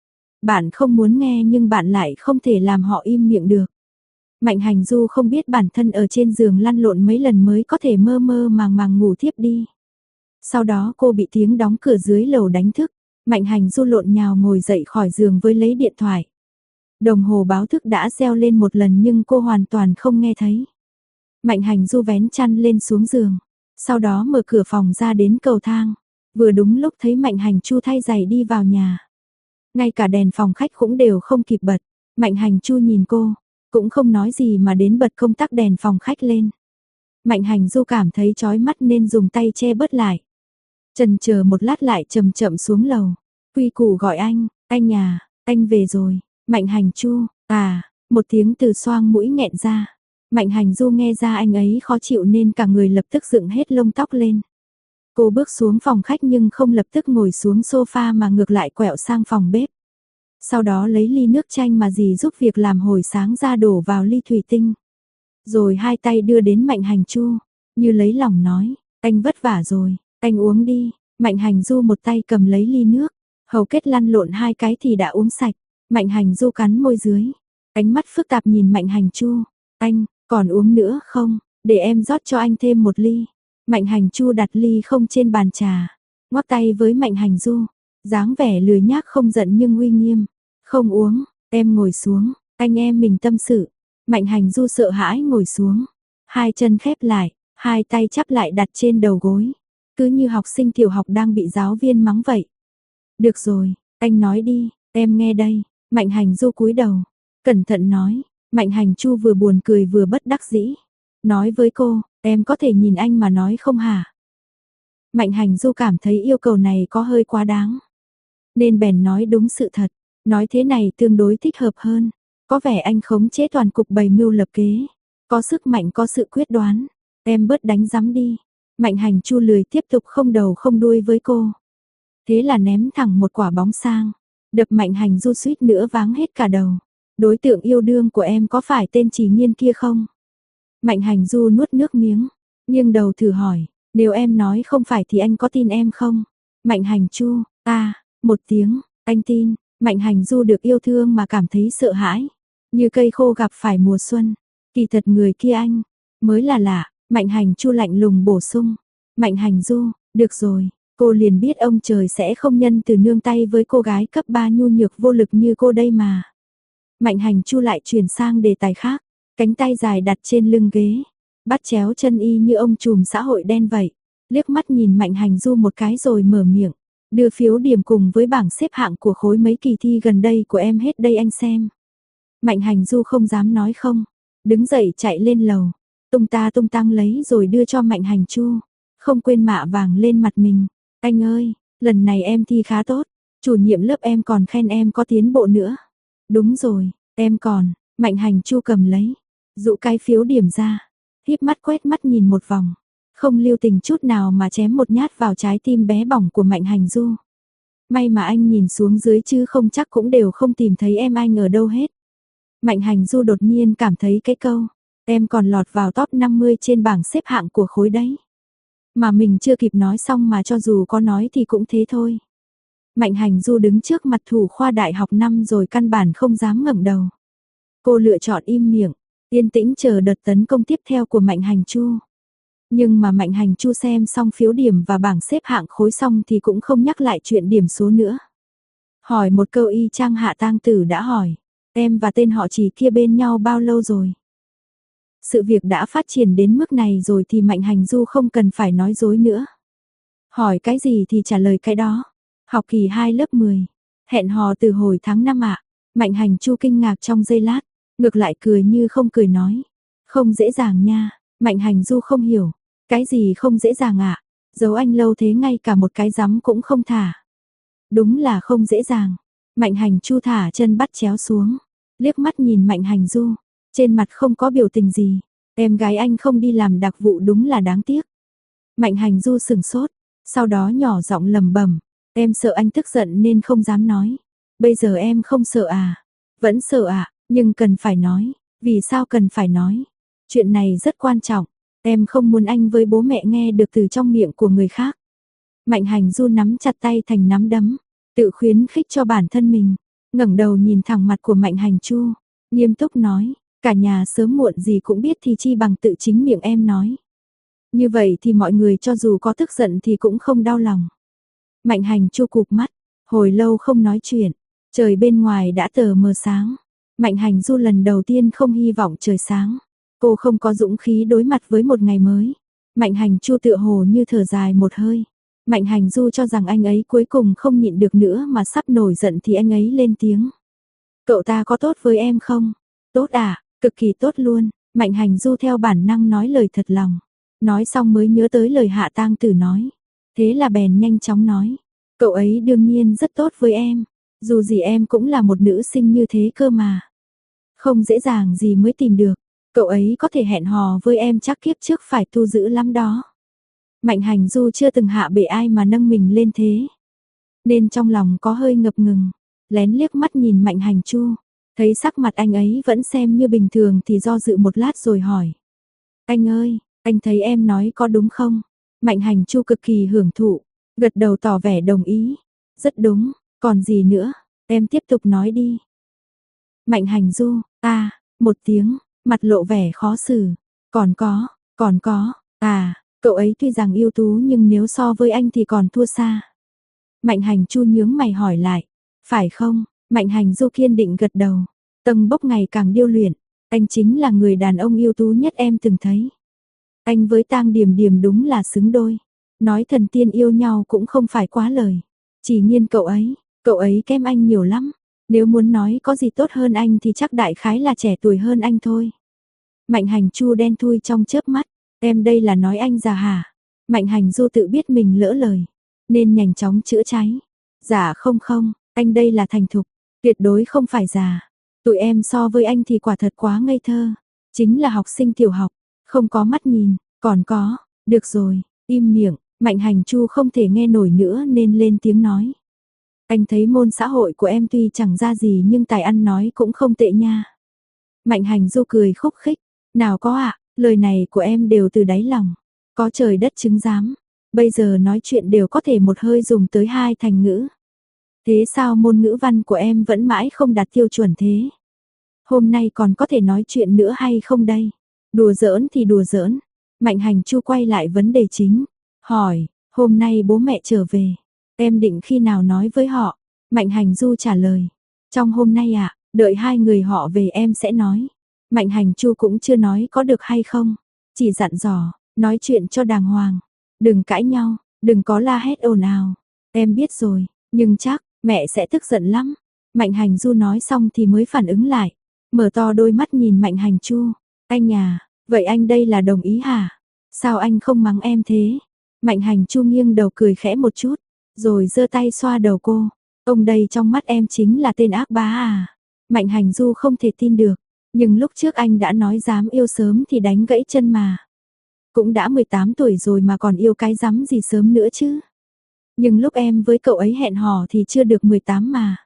Bạn không muốn nghe nhưng bạn lại không thể làm họ im miệng được. Mạnh Hành Du không biết bản thân ở trên giường lăn lộn mấy lần mới có thể mơ mơ màng màng ngủ thiếp đi. Sau đó cô bị tiếng đóng cửa dưới lầu đánh thức. Mạnh Hành Du lộn nhào ngồi dậy khỏi giường với lấy điện thoại. Đồng hồ báo thức đã reo lên một lần nhưng cô hoàn toàn không nghe thấy. Mạnh Hành Du vén chăn lên xuống giường. Sau đó mở cửa phòng ra đến cầu thang. Vừa đúng lúc thấy Mạnh Hành Chu thay giày đi vào nhà. Ngay cả đèn phòng khách cũng đều không kịp bật. Mạnh Hành Chu nhìn cô, cũng không nói gì mà đến bật công tắc đèn phòng khách lên. Mạnh Hành Du cảm thấy chói mắt nên dùng tay che bớt lại. Chần chờ một lát lại chậm chậm xuống lầu. Quy củ gọi anh à, anh về rồi. Mạnh Hành Chu, à, một tiếng từ xoang mũi nghẹn ra. Mạnh Hành Du nghe ra anh ấy khó chịu nên cả người lập tức dựng hết lông tóc lên. Cô bước xuống phòng khách nhưng không lập tức ngồi xuống sofa mà ngược lại quẹo sang phòng bếp. Sau đó lấy ly nước chanh mà dì giúp việc làm hồi sáng ra đổ vào ly thủy tinh. Rồi hai tay đưa đến Mạnh Hành Chu, như lấy lòng nói, anh vất vả rồi, anh uống đi. Mạnh Hành Du một tay cầm lấy ly nước, hầu kết lăn lộn hai cái thì đã uống sạch. Mạnh Hành Du cắn môi dưới, ánh mắt phức tạp nhìn Mạnh Hành Chu, anh, còn uống nữa không, để em rót cho anh thêm một ly. Mạnh Hành Chu đặt ly không trên bàn trà, ngoắc tay với Mạnh Hành Du, dáng vẻ lười nhác không giận nhưng uy nghiêm. Không uống, em ngồi xuống, anh em mình tâm sự. Mạnh Hành Du sợ hãi ngồi xuống, hai chân khép lại, hai tay chắp lại đặt trên đầu gối, cứ như học sinh tiểu học đang bị giáo viên mắng vậy. Được rồi, anh nói đi, em nghe đây. Mạnh Hành Du cúi đầu, cẩn thận nói. Mạnh Hành Chu vừa buồn cười vừa bất đắc dĩ, nói với cô, em có thể nhìn anh mà nói không hả? Mạnh Hành Du cảm thấy yêu cầu này có hơi quá đáng, nên bèn nói đúng sự thật. Nói thế này tương đối thích hợp hơn. Có vẻ anh khống chế toàn cục bày mưu lập kế. Có sức mạnh có sự quyết đoán. Em bớt đánh giấm đi. Mạnh Hành Chu lười tiếp tục không đầu không đuôi với cô. Thế là ném thẳng một quả bóng sang. Đập Mạnh Hành Du suýt nữa váng hết cả đầu. Đối tượng yêu đương của em có phải tên Chỉ Nhiên kia không? Mạnh Hành Du nuốt nước miếng. Nghiêng đầu thử hỏi. Nếu em nói không phải thì anh có tin em không? Mạnh Hành Chu, một tiếng, anh tin. Mạnh Hành Du được yêu thương mà cảm thấy sợ hãi, như cây khô gặp phải mùa xuân. Kỳ thật người kia anh mới là lạ. Mạnh Hành Chu lạnh lùng bổ sung. Mạnh Hành Du, được rồi, cô liền biết ông trời sẽ không nhân từ nương tay với cô gái cấp 3 nhu nhược vô lực như cô đây mà. Mạnh Hành Chu lại chuyển sang đề tài khác, cánh tay dài đặt trên lưng ghế, bắt chéo chân y như ông trùm xã hội đen vậy. Liếc mắt nhìn Mạnh Hành Du một cái rồi mở miệng. Đưa phiếu điểm cùng với bảng xếp hạng của khối mấy kỳ thi gần đây của em hết đây anh xem. Mạnh Hành Du không dám nói không, đứng dậy chạy lên lầu. tung ta tung tăng lấy rồi đưa cho Mạnh Hành Chu, không quên mạ vàng lên mặt mình. Anh ơi, lần này em thi khá tốt, chủ nhiệm lớp em còn khen em có tiến bộ nữa. Đúng rồi, em còn, Mạnh Hành Chu cầm lấy, dụ cái phiếu điểm ra, híp mắt quét mắt nhìn một vòng, không lưu tình chút nào mà chém một nhát vào trái tim bé bỏng của Mạnh Hành Du. May mà anh nhìn xuống dưới chứ không chắc cũng đều không tìm thấy em anh ở đâu hết. Mạnh Hành Du đột nhiên cảm thấy cái câu, em còn lọt vào top 50 trên bảng xếp hạng của khối đấy. Mà mình chưa kịp nói xong mà cho dù có nói thì cũng thế thôi. Mạnh Hành Du đứng trước mặt thủ khoa đại học năm rồi căn bản không dám ngẩng đầu. Cô lựa chọn im miệng, yên tĩnh chờ đợt tấn công tiếp theo của Mạnh Hành Chu. Nhưng mà Mạnh Hành Chu xem xong phiếu điểm và bảng xếp hạng khối xong thì cũng không nhắc lại chuyện điểm số nữa. Hỏi một câu y chang Hạ Tang Tử đã hỏi, em và tên họ Chỉ kia bên nhau bao lâu rồi? Sự việc đã phát triển đến mức này rồi thì Mạnh Hành Du không cần phải nói dối nữa. Hỏi cái gì thì trả lời cái đó. Học kỳ 2 lớp 10. Hẹn hò từ hồi tháng 5 ạ. Mạnh Hành Chu kinh ngạc trong giây lát, ngược lại cười như không cười nói. Không dễ dàng nha. Mạnh Hành Du không hiểu. Cái gì không dễ dàng ạ? Giấu anh lâu thế ngay cả một cái rắm cũng không thả. Đúng là không dễ dàng. Mạnh Hành Chu thả chân bắt chéo xuống, liếc mắt nhìn Mạnh Hành Du, trên mặt không có biểu tình gì. Em gái anh không đi làm đặc vụ đúng là đáng tiếc. Mạnh Hành Du sững sốt, sau đó nhỏ giọng lẩm bẩm, em sợ anh tức giận nên không dám nói. Bây giờ em không sợ à? Vẫn sợ ạ, nhưng cần phải nói. Vì sao cần phải nói? Chuyện này rất quan trọng. Em không muốn anh với bố mẹ nghe được từ trong miệng của người khác. Mạnh Hành Du nắm chặt tay thành nắm đấm, tự khuyến khích cho bản thân mình, ngẩng đầu nhìn thẳng mặt của Mạnh Hành Chu, nghiêm túc nói, cả nhà sớm muộn gì cũng biết thì chi bằng tự chính miệng em nói. Như vậy thì mọi người cho dù có tức giận thì cũng không đau lòng. Mạnh Hành Chu cụp mắt, hồi lâu không nói chuyện, trời bên ngoài đã tờ mờ sáng. Mạnh Hành Du lần đầu tiên không hy vọng trời sáng. Cô không có dũng khí đối mặt với một ngày mới. Mạnh Hành Chu tựa hồ như thở dài một hơi. Mạnh Hành Du cho rằng anh ấy cuối cùng không nhịn được nữa mà sắp nổi giận thì anh ấy lên tiếng. Cậu ta có tốt với em không? Tốt à, cực kỳ tốt luôn. Mạnh Hành Du theo bản năng nói lời thật lòng. Nói xong mới nhớ tới lời Hạ Tang Tử nói. Thế là bèn nhanh chóng nói. Cậu ấy đương nhiên rất tốt với em. Dù gì em cũng là một nữ sinh như thế cơ mà. Không dễ dàng gì mới tìm được. Cậu ấy có thể hẹn hò với em chắc kiếp trước phải tu dữ lắm đó. Mạnh Hành Du chưa từng hạ bệ ai mà nâng mình lên thế. Nên trong lòng có hơi ngập ngừng. Lén liếc mắt nhìn Mạnh Hành Chu. Thấy sắc mặt anh ấy vẫn xem như bình thường thì do dự một lát rồi hỏi. Anh ơi, anh thấy em nói có đúng không? Mạnh Hành Chu cực kỳ hưởng thụ. Gật đầu tỏ vẻ đồng ý. Rất đúng, còn gì nữa? Em tiếp tục nói đi. Mạnh Hành Du, một tiếng, mặt lộ vẻ khó xử. Còn có, cậu ấy tuy rằng ưu tú nhưng nếu so với anh thì còn thua xa. Mạnh Hành Chu nhướng mày hỏi lại, phải không? Mạnh Hành Du kiên định gật đầu, tầng bốc ngày càng điêu luyện, anh chính là người đàn ông ưu tú nhất em từng thấy. Anh với Tang Điềm Điềm đúng là xứng đôi, nói thần tiên yêu nhau cũng không phải quá lời. Chỉ nghiên cậu ấy kém anh nhiều lắm, nếu muốn nói có gì tốt hơn anh thì chắc đại khái là trẻ tuổi hơn anh thôi. Mạnh Hành Chu đen thui trong chớp mắt, em đây là nói anh già hả? Mạnh Hành Du tự biết mình lỡ lời, nên nhanh chóng chữa cháy. Dạ không, anh đây là thành thục, tuyệt đối không phải già. Tụi em so với anh thì quả thật quá ngây thơ, chính là học sinh tiểu học, không có mắt nhìn, còn có, được rồi, im miệng. Mạnh Hành Chu không thể nghe nổi nữa nên lên tiếng nói. Anh thấy môn xã hội của em tuy chẳng ra gì nhưng tài ăn nói cũng không tệ nha. Mạnh Hành Du cười khúc khích, nào có ạ, lời này của em đều từ đáy lòng, có trời đất chứng giám. Bây giờ nói chuyện đều có thể một hơi dùng tới 2 thành ngữ. Thế sao môn ngữ văn của em vẫn mãi không đạt tiêu chuẩn thế? Hôm nay còn có thể nói chuyện nữa hay không đây? Đùa giỡn thì đùa giỡn. Mạnh Hành Chu quay lại vấn đề chính, hỏi, hôm nay bố mẹ trở về, em định khi nào nói với họ? Mạnh Hành Du trả lời, trong hôm nay ạ, đợi 2 người họ về em sẽ nói. Mạnh Hành Chu cũng chưa nói có được hay không, chỉ dặn dò, nói chuyện cho đàng hoàng, đừng cãi nhau, đừng có la hét ồn ào. Em biết rồi, nhưng chắc mẹ sẽ tức giận lắm. Mạnh Hành Du nói xong thì mới phản ứng lại, mở to đôi mắt nhìn Mạnh Hành Chu. Anh à, Vậy anh đây là đồng ý hả? Sao anh không mắng em thế? Mạnh Hành Chu nghiêng đầu cười khẽ một chút, rồi giơ tay xoa đầu cô. Ông đây trong mắt em chính là tên ác bá à? Mạnh Hành Du không thể tin được, nhưng lúc trước anh đã nói dám yêu sớm thì đánh gãy chân mà. Cũng đã 18 tuổi rồi mà còn yêu cái dám gì sớm nữa chứ. Nhưng lúc em với cậu ấy hẹn hò thì chưa được 18 mà.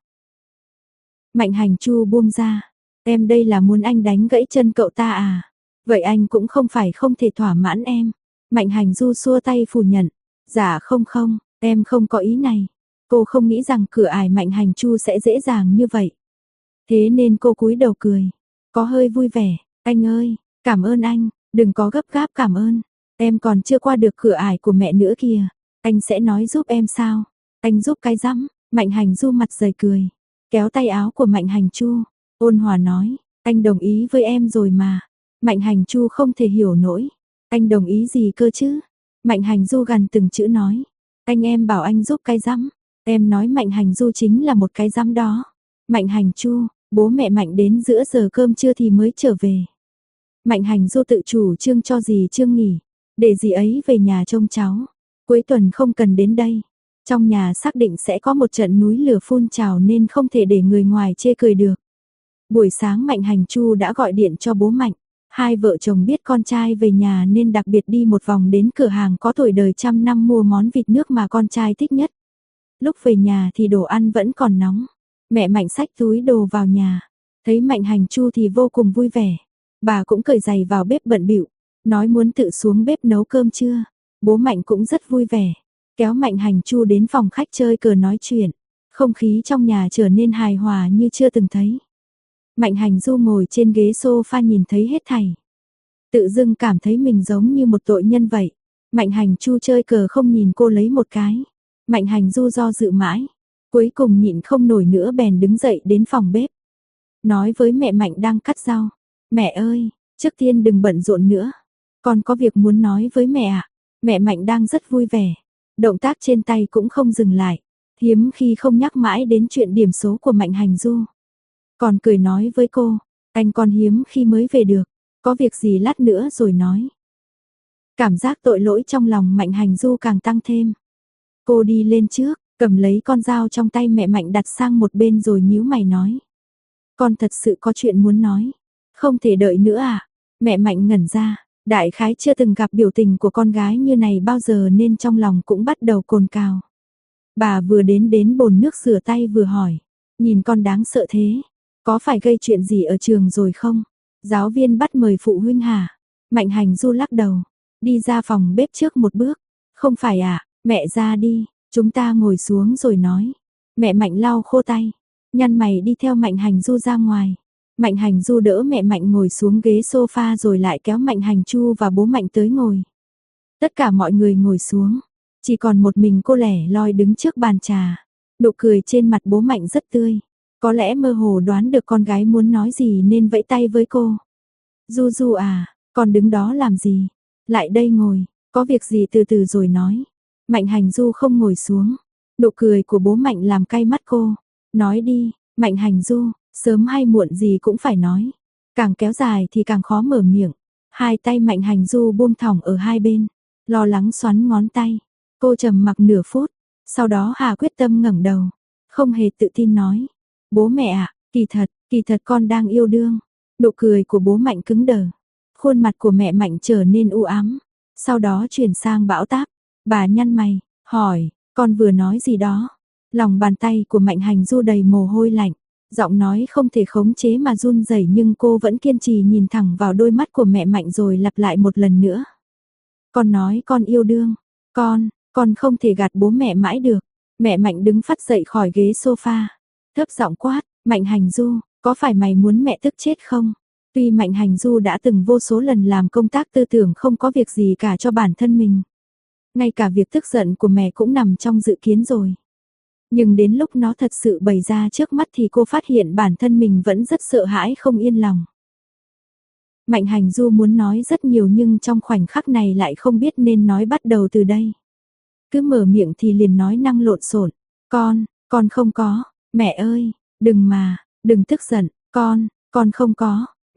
Mạnh Hành Chu buông ra, em đây là muốn anh đánh gãy chân cậu ta à? Vậy anh cũng không phải không thể thỏa mãn em. Mạnh Hành Du xua tay phủ nhận, dạ không, em không có ý này. Cô không nghĩ rằng cửa ải Mạnh Hành Chu sẽ dễ dàng như vậy. Thế nên cô cúi đầu cười, có hơi vui vẻ. Anh ơi, cảm ơn anh, đừng có gấp gáp cảm ơn. Em còn chưa qua được cửa ải của mẹ nữa kìa. Anh sẽ nói giúp em sao? Anh giúp cái rắm. Mạnh Hành Du mặt dày cười, kéo tay áo của Mạnh Hành Chu, ôn hòa nói, anh đồng ý với em rồi mà. Mạnh Hành Chu không thể hiểu nổi, anh đồng ý gì cơ chứ? Mạnh Hành Du gần từng chữ nói, anh em bảo anh giúp cái rắm, em nói Mạnh Hành Du chính là một cái rắm đó. Mạnh Hành Chu, bố mẹ Mạnh đến giữa giờ cơm trưa thì mới trở về. Mạnh Hành Du tự chủ trương cho dì Trương nghỉ, để dì ấy về nhà trông cháu. Cuối tuần không cần đến đây. Trong nhà xác định sẽ có một trận núi lửa phun trào nên không thể để người ngoài chê cười được. Buổi sáng Mạnh Hành Chu đã gọi điện cho bố Mạnh. Hai vợ chồng biết con trai về nhà nên đặc biệt đi một vòng đến cửa hàng có tuổi đời 100 năm mua món vịt nước mà con trai thích nhất. Lúc về nhà thì đồ ăn vẫn còn nóng. Mẹ Mạnh xách túi đồ vào nhà. Thấy Mạnh Hành Chu thì vô cùng vui vẻ. Bà cũng cởi giày vào bếp bận bịu, nói muốn tự xuống bếp nấu cơm trưa. Bố Mạnh cũng rất vui vẻ, kéo Mạnh Hành Chu đến phòng khách chơi cờ nói chuyện. Không khí trong nhà trở nên hài hòa như chưa từng thấy. Mạnh Hành Du ngồi trên ghế sofa nhìn thấy hết thảy. Tự dưng cảm thấy mình giống như một tội nhân vậy. Mạnh Hành Chu chơi cờ không nhìn cô lấy một cái. Mạnh Hành Du do dự mãi. Cuối cùng nhịn không nổi nữa bèn đứng dậy đến phòng bếp. Nói với mẹ Mạnh đang cắt rau. Mẹ ơi, trước tiên đừng bận rộn nữa. Con có việc muốn nói với mẹ ạ. Mẹ Mạnh đang rất vui vẻ. Động tác trên tay cũng không dừng lại. Hiếm khi không nhắc mãi đến chuyện điểm số của Mạnh Hành Du. Còn cười nói với cô, anh còn hiếm khi mới về được. Có việc gì lát nữa rồi nói. Cảm giác tội lỗi trong lòng Mạnh Hành Du càng tăng thêm. Cô đi lên trước, cầm lấy con dao trong tay mẹ Mạnh đặt sang một bên rồi nhíu mày nói. Con thật sự có chuyện muốn nói. Không thể đợi nữa à? Mẹ Mạnh ngẩn ra, đại khái chưa từng gặp biểu tình của con gái như này bao giờ nên trong lòng cũng bắt đầu cồn cào. Bà vừa đến bồn nước rửa tay vừa hỏi, nhìn con đáng sợ thế, có phải gây chuyện gì ở trường rồi không? Giáo viên bắt mời phụ huynh hả? Mạnh Hành Du lắc đầu, đi ra phòng bếp trước một bước. Không phải à, mẹ ra đi, chúng ta ngồi xuống rồi nói. Mẹ Mạnh lau khô tay, nhăn mày đi theo Mạnh Hành Du ra ngoài. Mạnh Hành Du đỡ mẹ Mạnh ngồi xuống ghế sofa rồi lại kéo Mạnh Hành Chu và bố Mạnh tới ngồi. Tất cả mọi người ngồi xuống, chỉ còn một mình cô lẻ loi đứng trước bàn trà. Nụ cười trên mặt bố Mạnh rất tươi. Có lẽ mơ hồ đoán được con gái muốn nói gì nên vẫy tay với cô. Du Du à, con đứng đó làm gì? Lại đây ngồi, có việc gì từ từ rồi nói. Mạnh Hành Du không ngồi xuống. Nụ cười của bố Mạnh làm cay mắt cô. Nói đi, Mạnh Hành Du, sớm hay muộn gì cũng phải nói. Càng kéo dài thì càng khó mở miệng. Hai tay Mạnh Hành Du buông thõng ở hai bên, lo lắng xoắn ngón tay. Cô trầm mặc nửa phút, sau đó hà quyết tâm ngẩng đầu, không hề tự tin nói. Bố mẹ ạ, kỳ thật con đang yêu đương. Nụ cười của bố Mạnh cứng đờ. Khuôn mặt của mẹ Mạnh trở nên u ám. Sau đó chuyển sang bão táp. Bà nhăn mày, hỏi, con vừa nói gì đó? Lòng bàn tay của Mạnh Hành Du đầy mồ hôi lạnh. Giọng nói không thể khống chế mà run rẩy nhưng cô vẫn kiên trì nhìn thẳng vào đôi mắt của mẹ Mạnh rồi lặp lại một lần nữa. Con nói con yêu đương. Con không thể gạt bố mẹ mãi được. Mẹ Mạnh đứng phắt dậy khỏi ghế sofa. Thấp giọng quát, Mạnh Hành Du, có phải mày muốn mẹ tức chết không? Tuy Mạnh Hành Du đã từng vô số lần làm công tác tư tưởng không có việc gì cả cho bản thân mình. Ngay cả việc tức giận của mẹ cũng nằm trong dự kiến rồi. Nhưng đến lúc nó thật sự bày ra trước mắt thì cô phát hiện bản thân mình vẫn rất sợ hãi không yên lòng. Mạnh Hành Du muốn nói rất nhiều nhưng trong khoảnh khắc này lại không biết nên nói bắt đầu từ đây. Cứ mở miệng thì liền nói năng lộn xộn. Con không có, mẹ ơi, đừng tức giận, con không có,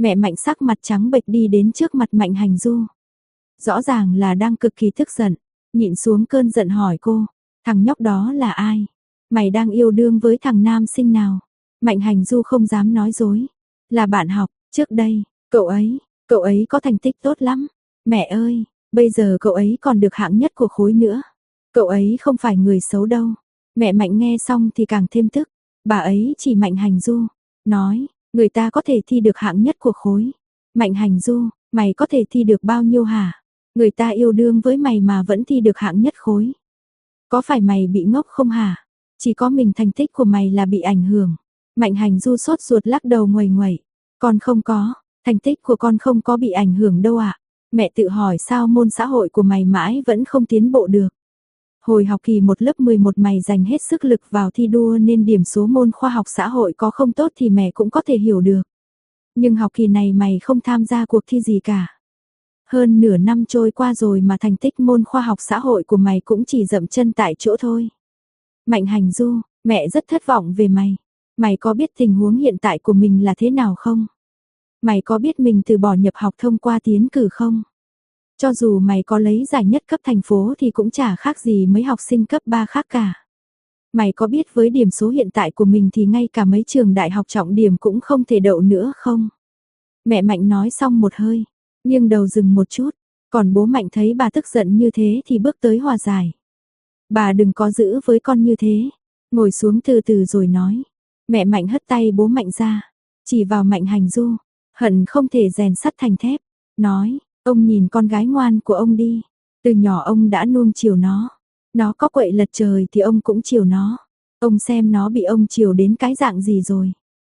Mẹ Mạnh sắc mặt trắng bệch đi đến trước mặt Mạnh Hành Du. Rõ ràng là đang cực kỳ tức giận, nhịn xuống cơn giận hỏi cô, thằng nhóc đó là ai? Mày đang yêu đương với thằng nam sinh nào? Mạnh Hành Du không dám nói dối, là bạn học, trước đây, cậu ấy có thành tích tốt lắm. Mẹ ơi, bây giờ cậu ấy còn được hạng nhất của khối nữa. Cậu ấy không phải người xấu đâu. Mẹ Mạnh nghe xong thì càng thêm tức. Bà ấy chỉ Mạnh Hành Du, nói, người ta có thể thi được hạng nhất của khối. Mạnh Hành Du, mày có thể thi được bao nhiêu hả? Người ta yêu đương với mày mà vẫn thi được hạng nhất khối. Có phải mày bị ngốc không hả? Chỉ có mình thành tích của mày là bị ảnh hưởng. Mạnh Hành Du sốt ruột lắc đầu nguầy nguậy. Con không có, thành tích của con không có bị ảnh hưởng đâu ạ. Mẹ tự hỏi sao môn xã hội của mày mãi vẫn không tiến bộ được. Hồi học kỳ 1 lớp 11 mày dành hết sức lực vào thi đua nên điểm số môn khoa học xã hội có không tốt thì mẹ cũng có thể hiểu được. Nhưng học kỳ này mày không tham gia cuộc thi gì cả. Hơn nửa năm trôi qua rồi mà thành tích môn khoa học xã hội của mày cũng chỉ dậm chân tại chỗ thôi. Mạnh Hành Du, mẹ rất thất vọng về mày. Mày có biết tình huống hiện tại của mình là thế nào không? Mày có biết mình từ bỏ nhập học thông qua tiến cử không? Cho dù mày có lấy giải nhất cấp thành phố thì cũng chả khác gì mấy học sinh cấp 3 khác cả. Mày có biết với điểm số hiện tại của mình thì ngay cả mấy trường đại học trọng điểm cũng không thể đậu nữa không? Mẹ Mạnh nói xong một hơi, nghiêng đầu dừng một chút, còn bố Mạnh thấy bà tức giận như thế thì bước tới hòa giải. Bà đừng có giữ với con như thế, ngồi xuống từ từ rồi nói. Mẹ Mạnh hất tay bố Mạnh ra, chỉ vào Mạnh Hành Du, hận không thể rèn sắt thành thép, nói, ông nhìn con gái ngoan của ông đi, từ nhỏ ông đã nuông chiều nó có quậy lật trời thì ông cũng chiều nó, ông xem nó bị ông chiều đến cái dạng gì rồi.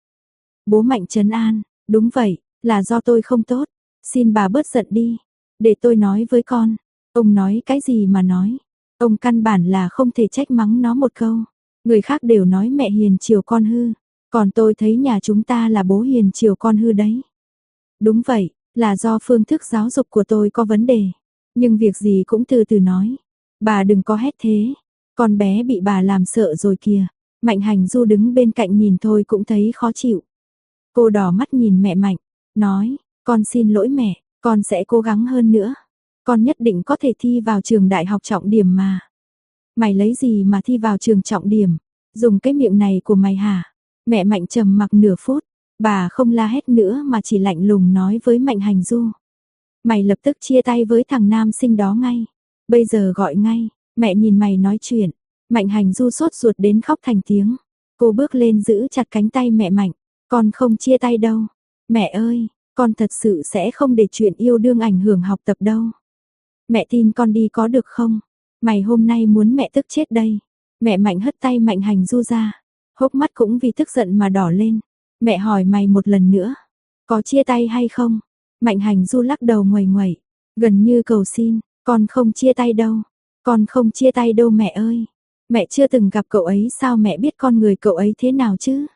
Bố Mạnh trấn an, đúng vậy, là do tôi không tốt, xin bà bớt giận đi, để tôi nói với con. Ông nói cái gì mà nói, ông căn bản là không thể trách mắng nó một câu. Người khác đều nói mẹ hiền chiều con hư, còn tôi thấy nhà chúng ta là bố hiền chiều con hư đấy. Đúng vậy, là do phương thức giáo dục của tôi có vấn đề, nhưng việc gì cũng từ từ nói. Bà đừng có hét thế, con bé bị bà làm sợ rồi kìa. Mạnh Hành Du đứng bên cạnh nhìn thôi cũng thấy khó chịu. Cô đỏ mắt nhìn mẹ Mạnh, nói, con xin lỗi mẹ, con sẽ cố gắng hơn nữa. Con nhất định có thể thi vào trường đại học trọng điểm mà. Mày lấy gì mà thi vào trường trọng điểm? Dùng cái miệng này của mày hả? Mẹ Mạnh trầm mặc nửa phút, bà không la hét nữa mà chỉ lạnh lùng nói với Mạnh Hành Du. Mày lập tức chia tay với thằng nam sinh đó ngay. Bây giờ gọi ngay, mẹ nhìn mày nói chuyện. Mạnh Hành Du sốt ruột đến khóc thành tiếng. Cô bước lên giữ chặt cánh tay mẹ Mạnh. Con không chia tay đâu. Mẹ ơi, con thật sự sẽ không để chuyện yêu đương ảnh hưởng học tập đâu. Mẹ tin con đi có được không? Mày hôm nay muốn mẹ tức chết đây. Mẹ Mạnh hất tay Mạnh Hành Du ra. Hốc mắt cũng vì tức giận mà đỏ lên. Mẹ hỏi mày một lần nữa. Có chia tay hay không? Mạnh Hành Du lắc đầu nguầy nguậy. Gần như cầu xin. Con không chia tay đâu. Con không chia tay đâu mẹ ơi. Mẹ chưa từng gặp cậu ấy sao mẹ biết con người cậu ấy thế nào chứ?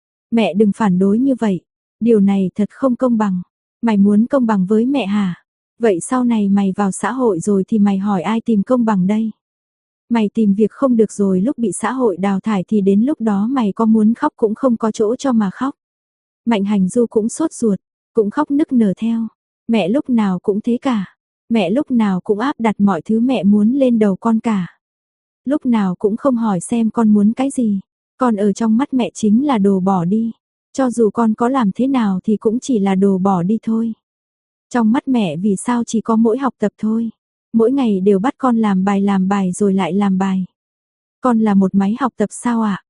Mẹ đừng phản đối như vậy. Điều này thật không công bằng. Mày muốn công bằng với mẹ hả? Vậy sau này mày vào xã hội rồi thì mày hỏi ai tìm công bằng đây? Mày tìm việc không được rồi lúc bị xã hội đào thải thì đến lúc đó mày có muốn khóc cũng không có chỗ cho mà khóc. Mạnh Hành Du cũng sốt ruột, cũng khóc nức nở theo. Mẹ lúc nào cũng thế cả. Mẹ lúc nào cũng áp đặt mọi thứ mẹ muốn lên đầu con cả. Lúc nào cũng không hỏi xem con muốn cái gì. Con ở trong mắt mẹ chính là đồ bỏ đi. Cho dù con có làm thế nào thì cũng chỉ là đồ bỏ đi thôi. Trong mắt mẹ vì sao chỉ có mỗi học tập thôi. Mỗi ngày đều bắt con làm bài rồi lại làm bài. Con là một máy học tập sao ạ?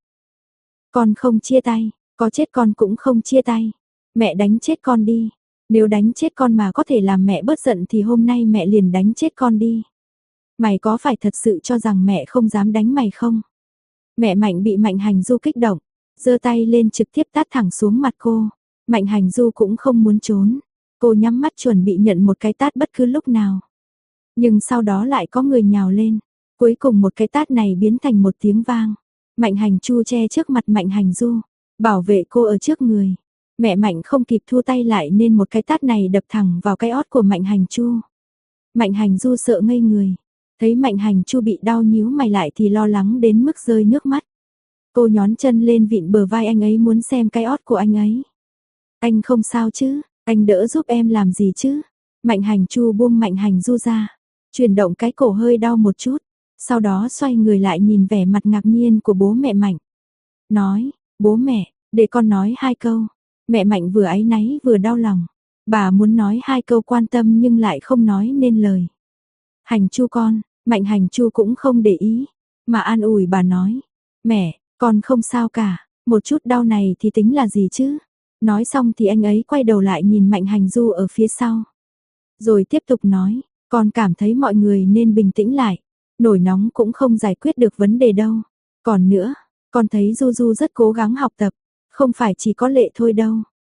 Con không chia tay, có chết con cũng không chia tay. Mẹ đánh chết con đi. Nếu đánh chết con mà có thể làm mẹ bớt giận thì hôm nay mẹ liền đánh chết con đi. Mày có phải thật sự cho rằng mẹ không dám đánh mày không? Mẹ Mạnh bị Mạnh Hành Du kích động, giơ tay lên trực tiếp tát thẳng xuống mặt cô. Mạnh Hành Du cũng không muốn trốn. Cô nhắm mắt chuẩn bị nhận một cái tát bất cứ lúc nào. Nhưng sau đó lại có người nhào lên. Cuối cùng một cái tát này biến thành một tiếng vang. Mạnh Hành Chu che trước mặt Mạnh Hành Du, bảo vệ cô ở trước người. Mẹ Mạnh không kịp thu tay lại nên một cái tát này đập thẳng vào cái ót của Mạnh Hành Chu. Mạnh Hành Du sợ ngây người. Thấy Mạnh Hành Chu bị đau nhíu mày lại thì lo lắng đến mức rơi nước mắt. Cô nhón chân lên vịn bờ vai anh ấy muốn xem cái ót của anh ấy. Anh không sao chứ? Anh đỡ giúp em làm gì chứ? Mạnh Hành Chu buông Mạnh Hành Du ra, chuyển động cái cổ hơi đau một chút, sau đó xoay người lại nhìn vẻ mặt ngạc nhiên của bố mẹ Mạnh. Nói, bố mẹ, để con nói 2 câu. Mẹ Mạnh vừa áy náy vừa đau lòng. Bà muốn nói 2 câu quan tâm nhưng lại không nói nên lời. Hành Chu con, Mạnh Hành Chu cũng không để ý, mà an ủi bà nói. Mẹ, con không sao cả, một chút đau này thì tính là gì chứ? Nói xong thì anh ấy quay đầu lại nhìn Mạnh Hành Du ở phía sau. Rồi tiếp tục nói, con cảm thấy mọi người nên bình tĩnh lại. Nổi nóng cũng không giải quyết được vấn đề đâu. Còn nữa, con thấy Du Du rất cố gắng học tập, không phải chỉ có Lệ thôi đâu.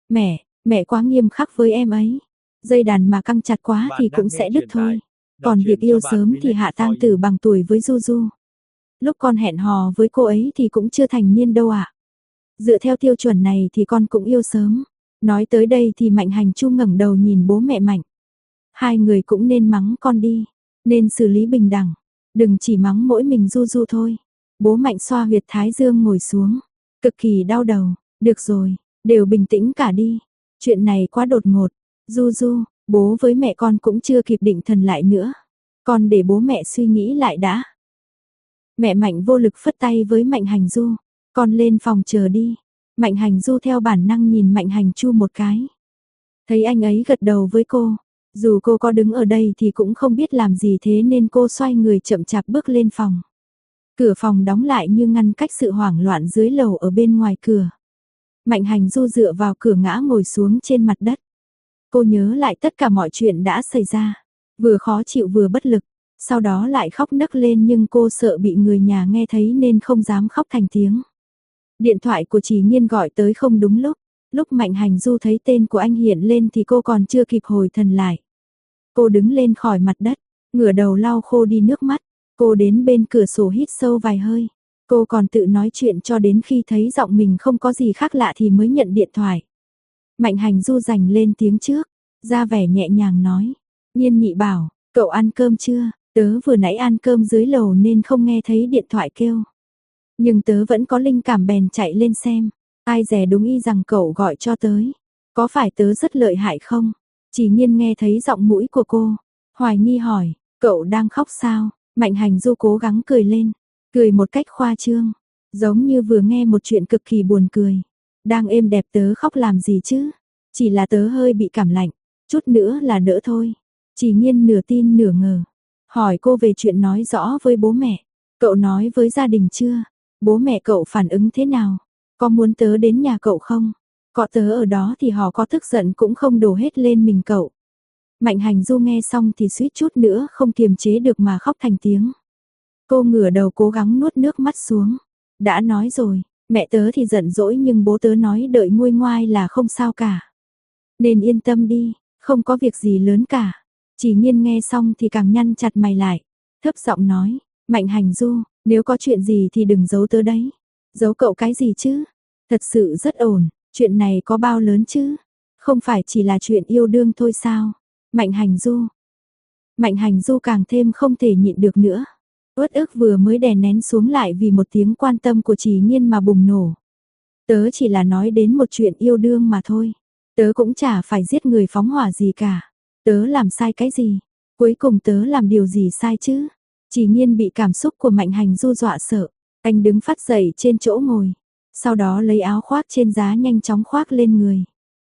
Mẹ quá nghiêm khắc với em ấy. Dây đàn mà căng chặt quá thì cũng sẽ đứt thôi. Còn việc yêu sớm thì Hạ Tang Tử bằng tuổi với Du Du. Lúc con hẹn hò với cô ấy thì cũng chưa thành niên đâu ạ. Dựa theo tiêu chuẩn này thì con cũng yêu sớm. Nói tới đây thì Mạnh Hành Chu ngẩng đầu nhìn bố mẹ Mạnh. Hai người cũng nên mắng con đi, nên xử lý bình đẳng, đừng chỉ mắng mỗi mình Du Du thôi. Bố Mạnh xoa huyệt thái dương ngồi xuống, cực kỳ đau đầu. Được rồi, đều bình tĩnh cả đi. Chuyện này quá đột ngột. Du Du, bố với mẹ con cũng chưa kịp định thần lại nữa. Con để bố mẹ suy nghĩ lại đã. Mẹ Mạnh vô lực phất tay với Mạnh Hành Du. Con lên phòng chờ đi. Mạnh Hành Du theo bản năng nhìn Mạnh Hành Chu một cái. Thấy anh ấy gật đầu với cô. Dù cô có đứng ở đây thì cũng không biết làm gì, thế nên cô xoay người chậm chạp bước lên phòng. Cửa phòng đóng lại như ngăn cách sự hoảng loạn dưới lầu ở bên ngoài cửa. Mạnh Hành Du dựa vào cửa ngã ngồi xuống trên mặt đất. Cô nhớ lại tất cả mọi chuyện đã xảy ra. Vừa khó chịu vừa bất lực. Sau đó lại khóc nấc lên nhưng cô sợ bị người nhà nghe thấy nên không dám khóc thành tiếng. Điện thoại của Chỉ Nhiên gọi tới không đúng lúc. Lúc Mạnh Hành Du thấy tên của anh hiện lên thì cô còn chưa kịp hồi thần lại. Cô đứng lên khỏi mặt đất, ngửa đầu lau khô đi nước mắt. Cô đến bên cửa sổ hít sâu vài hơi. Cô còn tự nói chuyện cho đến khi thấy giọng mình không có gì khác lạ thì mới nhận điện thoại. Mạnh Hành Du giành lên tiếng trước, ra vẻ nhẹ nhàng nói. Nhiên Nhị bảo, cậu ăn cơm chưa? Tớ vừa nãy ăn cơm dưới lầu nên không nghe thấy điện thoại kêu. Nhưng tớ vẫn có linh cảm bèn chạy lên xem. Ai dè đúng y rằng cậu gọi cho tới. Có phải tớ rất lợi hại không? Chỉ Nhiên nghe thấy giọng mũi của cô. Hoài nghi hỏi, cậu đang khóc sao? Mạnh Hành Du cố gắng cười lên. Cười một cách khoa trương. Giống như vừa nghe một chuyện cực kỳ buồn cười. Đang êm đẹp tớ khóc làm gì chứ? Chỉ là tớ hơi bị cảm lạnh. Chút nữa là đỡ thôi. Chỉ Nhiên nửa tin nửa ngờ. Hỏi cô về chuyện nói rõ với bố mẹ. Cậu nói với gia đình chưa? Bố mẹ cậu phản ứng thế nào? Có muốn tớ đến nhà cậu không? Có tớ ở đó thì họ có tức giận cũng không đổ hết lên mình cậu. Mạnh Hành Du nghe xong thì suýt chút nữa không kiềm chế được mà khóc thành tiếng. Cô ngửa đầu cố gắng nuốt nước mắt xuống. Đã nói rồi, mẹ tớ thì giận dỗi nhưng bố tớ nói đợi nguôi ngoai là không sao cả. Nên yên tâm đi, không có việc gì lớn cả. Chỉ Nhiên nghe xong thì càng nhăn chặt mày lại. Thấp giọng nói, Mạnh Hành Du, nếu có chuyện gì thì đừng giấu tớ đấy. Giấu cậu cái gì chứ? Thật sự rất ổn, chuyện này có bao lớn chứ? Không phải chỉ là chuyện yêu đương thôi sao? Mạnh Hành Du. Mạnh Hành Du càng thêm không thể nhịn được nữa. Uất ức vừa mới đè nén xuống lại vì một tiếng quan tâm của Chỉ Nhiên mà bùng nổ. Tớ chỉ là nói đến một chuyện yêu đương mà thôi. Tớ cũng chả phải giết người phóng hỏa gì cả. Tớ làm sai cái gì? Cuối cùng tớ làm điều gì sai chứ? Chỉ Nhiên bị cảm xúc của Mạnh Hành Du dọa sợ. Anh đứng phát dậy trên chỗ ngồi. Sau đó lấy áo khoác trên giá nhanh chóng khoác lên người.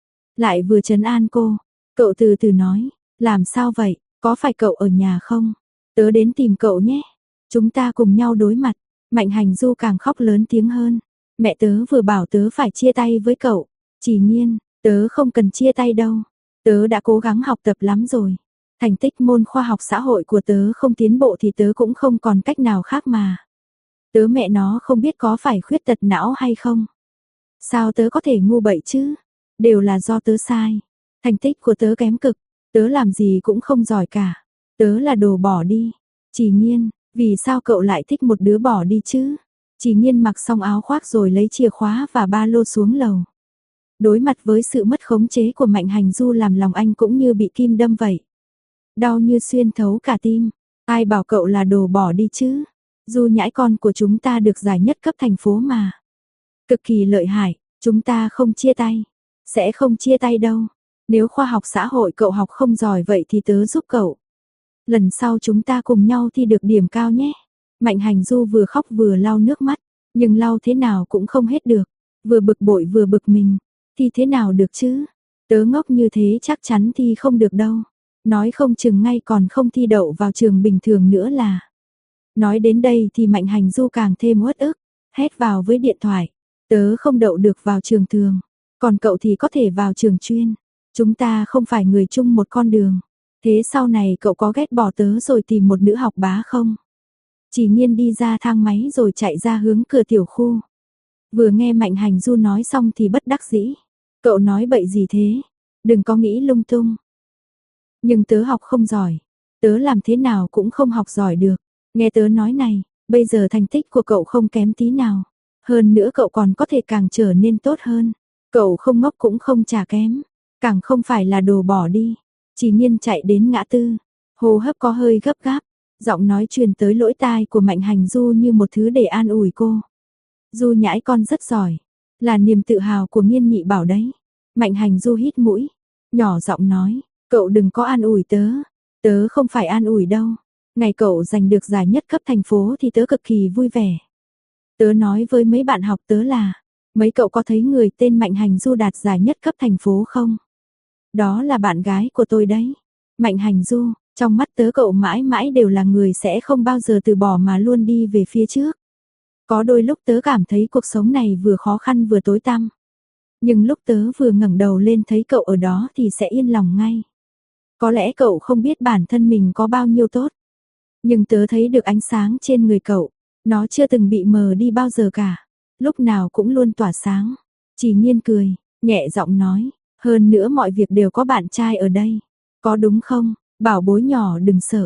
Lại vừa trấn an cô. Cậu từ từ nói. Làm sao vậy? Có phải cậu ở nhà không? Tớ đến tìm cậu nhé. Chúng ta cùng nhau đối mặt. Mạnh Hành Du càng khóc lớn tiếng hơn. Mẹ tớ vừa bảo tớ phải chia tay với cậu. Chỉ Nhiên, tớ không cần chia tay đâu. Tớ đã cố gắng học tập lắm rồi. Thành tích môn khoa học xã hội của tớ không tiến bộ thì tớ cũng không còn cách nào khác mà. Tớ mẹ nó không biết có phải khuyết tật não hay không. Sao tớ có thể ngu bậy chứ? Đều là do tớ sai. Thành tích của tớ kém cực. Tớ làm gì cũng không giỏi cả. Tớ là đồ bỏ đi. Chỉ Nhiên, vì sao cậu lại thích một đứa bỏ đi chứ? Chỉ Nhiên mặc xong áo khoác rồi lấy chìa khóa và ba lô xuống lầu. Đối mặt với sự mất khống chế của Mạnh Hành Du làm lòng anh cũng như bị kim đâm vậy. Đau như xuyên thấu cả tim. Ai bảo cậu là đồ bỏ đi chứ? Du Nhãi con của chúng ta được giải nhất cấp thành phố mà. Cực kỳ lợi hại, chúng ta không chia tay. Sẽ không chia tay đâu. Nếu khoa học xã hội cậu học không giỏi vậy thì tớ giúp cậu. Lần sau chúng ta cùng nhau thi được điểm cao nhé. Mạnh Hành Du vừa khóc vừa lau nước mắt, nhưng lau thế nào cũng không hết được. Vừa bực bội vừa bực mình, thi thế nào được chứ? Tớ ngốc như thế chắc chắn thi không được đâu. Nói không chừng ngay còn không thi đậu vào trường bình thường nữa là. Nói đến đây thì Mạnh Hành Du càng thêm uất ức, hét vào với điện thoại. Tớ không đậu được vào trường thường, còn cậu thì có thể vào trường chuyên. Chúng ta không phải người chung một con đường. Thế sau này cậu có ghét bỏ tớ rồi tìm một nữ học bá không? Chỉ Nhiên đi ra thang máy rồi chạy ra hướng cửa tiểu khu. Vừa nghe Mạnh Hành Du nói xong thì bất đắc dĩ. Cậu nói bậy gì thế? Đừng có nghĩ lung tung. Nhưng tớ học không giỏi. Tớ làm thế nào cũng không học giỏi được. Nghe tớ nói này, bây giờ thành tích của cậu không kém tí nào. Hơn nữa cậu còn có thể càng trở nên tốt hơn. Cậu không ngốc cũng không chả kém. Càng không phải là đồ bỏ đi. Chỉ Nhiên chạy đến ngã tư. Hô hấp có hơi gấp gáp. Giọng nói truyền tới lỗ tai của Mạnh Hành Du như một thứ để an ủi cô. Du nhãi con rất giỏi. Là niềm tự hào của Miên Nhị Bảo đấy. Mạnh Hành Du hít mũi. Nhỏ giọng nói. Cậu đừng có an ủi tớ. Tớ không phải an ủi đâu. Ngày cậu giành được giải nhất cấp thành phố thì tớ cực kỳ vui vẻ. Tớ nói với mấy bạn học tớ là. Mấy cậu có thấy người tên Mạnh Hành Du đạt giải nhất cấp thành phố không? Đó là bạn gái của tôi đấy. Mạnh Hành Du, trong mắt tớ cậu mãi mãi đều là người sẽ không bao giờ từ bỏ mà luôn đi về phía trước. Có đôi lúc tớ cảm thấy cuộc sống này vừa khó khăn vừa tối tăm. Nhưng lúc tớ vừa ngẩng đầu lên thấy cậu ở đó thì sẽ yên lòng ngay. Có lẽ cậu không biết bản thân mình có bao nhiêu tốt. Nhưng tớ thấy được ánh sáng trên người cậu. Nó chưa từng bị mờ đi bao giờ cả. Lúc nào cũng luôn tỏa sáng. Chỉ Nhiên cười, nhẹ giọng nói. Hơn nữa mọi việc đều có bạn trai ở đây. Có đúng không? Bảo bối nhỏ đừng sợ.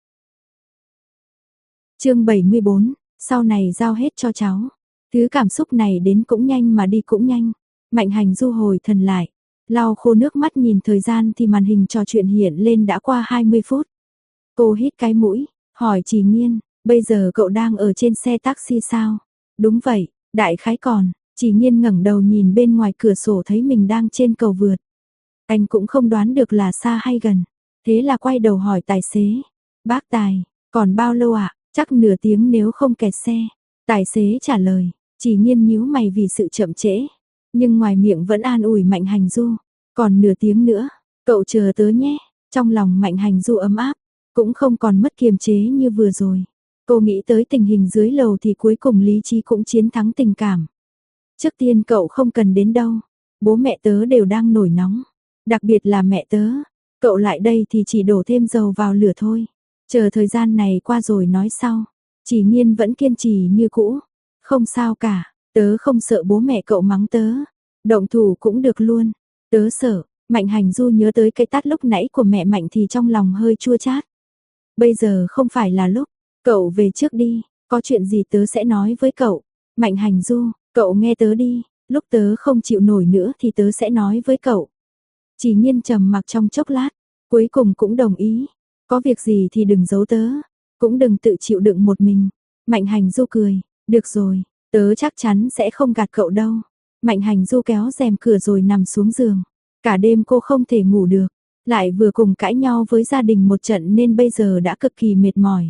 Chương 74, sau này giao hết cho cháu. Thứ cảm xúc này đến cũng nhanh mà đi cũng nhanh. Mạnh Hành Du hồi thần lại. Lau khô nước mắt nhìn thời gian thì màn hình trò chuyện hiện lên đã qua 20 phút. Cô hít cái mũi, hỏi Chỉ Nhiên, bây giờ cậu đang ở trên xe taxi sao? Đúng vậy, đại khái còn. Chỉ Nhiên ngẩng đầu nhìn bên ngoài cửa sổ thấy mình đang trên cầu vượt. Anh cũng không đoán được là xa hay gần. Thế là quay đầu hỏi tài xế. Bác Tài, còn bao lâu ạ? Chắc nửa tiếng nếu không kẹt xe. Tài xế trả lời, Chỉ Nhiên nhíu mày vì sự chậm trễ. Nhưng ngoài miệng vẫn an ủi Mạnh Hành Du. Còn nửa tiếng nữa, cậu chờ tớ nhé. Trong lòng Mạnh Hành Du ấm áp, cũng không còn mất kiềm chế như vừa rồi. Cô nghĩ tới tình hình dưới lầu thì cuối cùng lý trí cũng chiến thắng tình cảm. Trước tiên cậu không cần đến đâu. Bố mẹ tớ đều đang nổi nóng. Đặc biệt là mẹ tớ. Cậu lại đây thì chỉ đổ thêm dầu vào lửa thôi. Chờ thời gian này qua rồi nói sau. Chỉ Nhiên vẫn kiên trì như cũ. Không sao cả. Tớ không sợ bố mẹ cậu mắng tớ. Động thủ cũng được luôn. Tớ sợ. Mạnh Hành Du nhớ tới cái tát lúc nãy của mẹ Mạnh thì trong lòng hơi chua chát. Bây giờ không phải là lúc. Cậu về trước đi. Có chuyện gì tớ sẽ nói với cậu. Mạnh Hành Du, cậu nghe tớ đi. Lúc tớ không chịu nổi nữa thì tớ sẽ nói với cậu. Chỉ Nhiên trầm mặc trong chốc lát. Cuối cùng cũng đồng ý. Có việc gì thì đừng giấu tớ. Cũng đừng tự chịu đựng một mình. Mạnh Hành Du cười. Được rồi, tớ chắc chắn sẽ không gạt cậu đâu. Mạnh Hành Du kéo rèm cửa rồi nằm xuống giường. Cả đêm cô không thể ngủ được. Lại vừa cùng cãi nhau với gia đình một trận nên bây giờ đã cực kỳ mệt mỏi.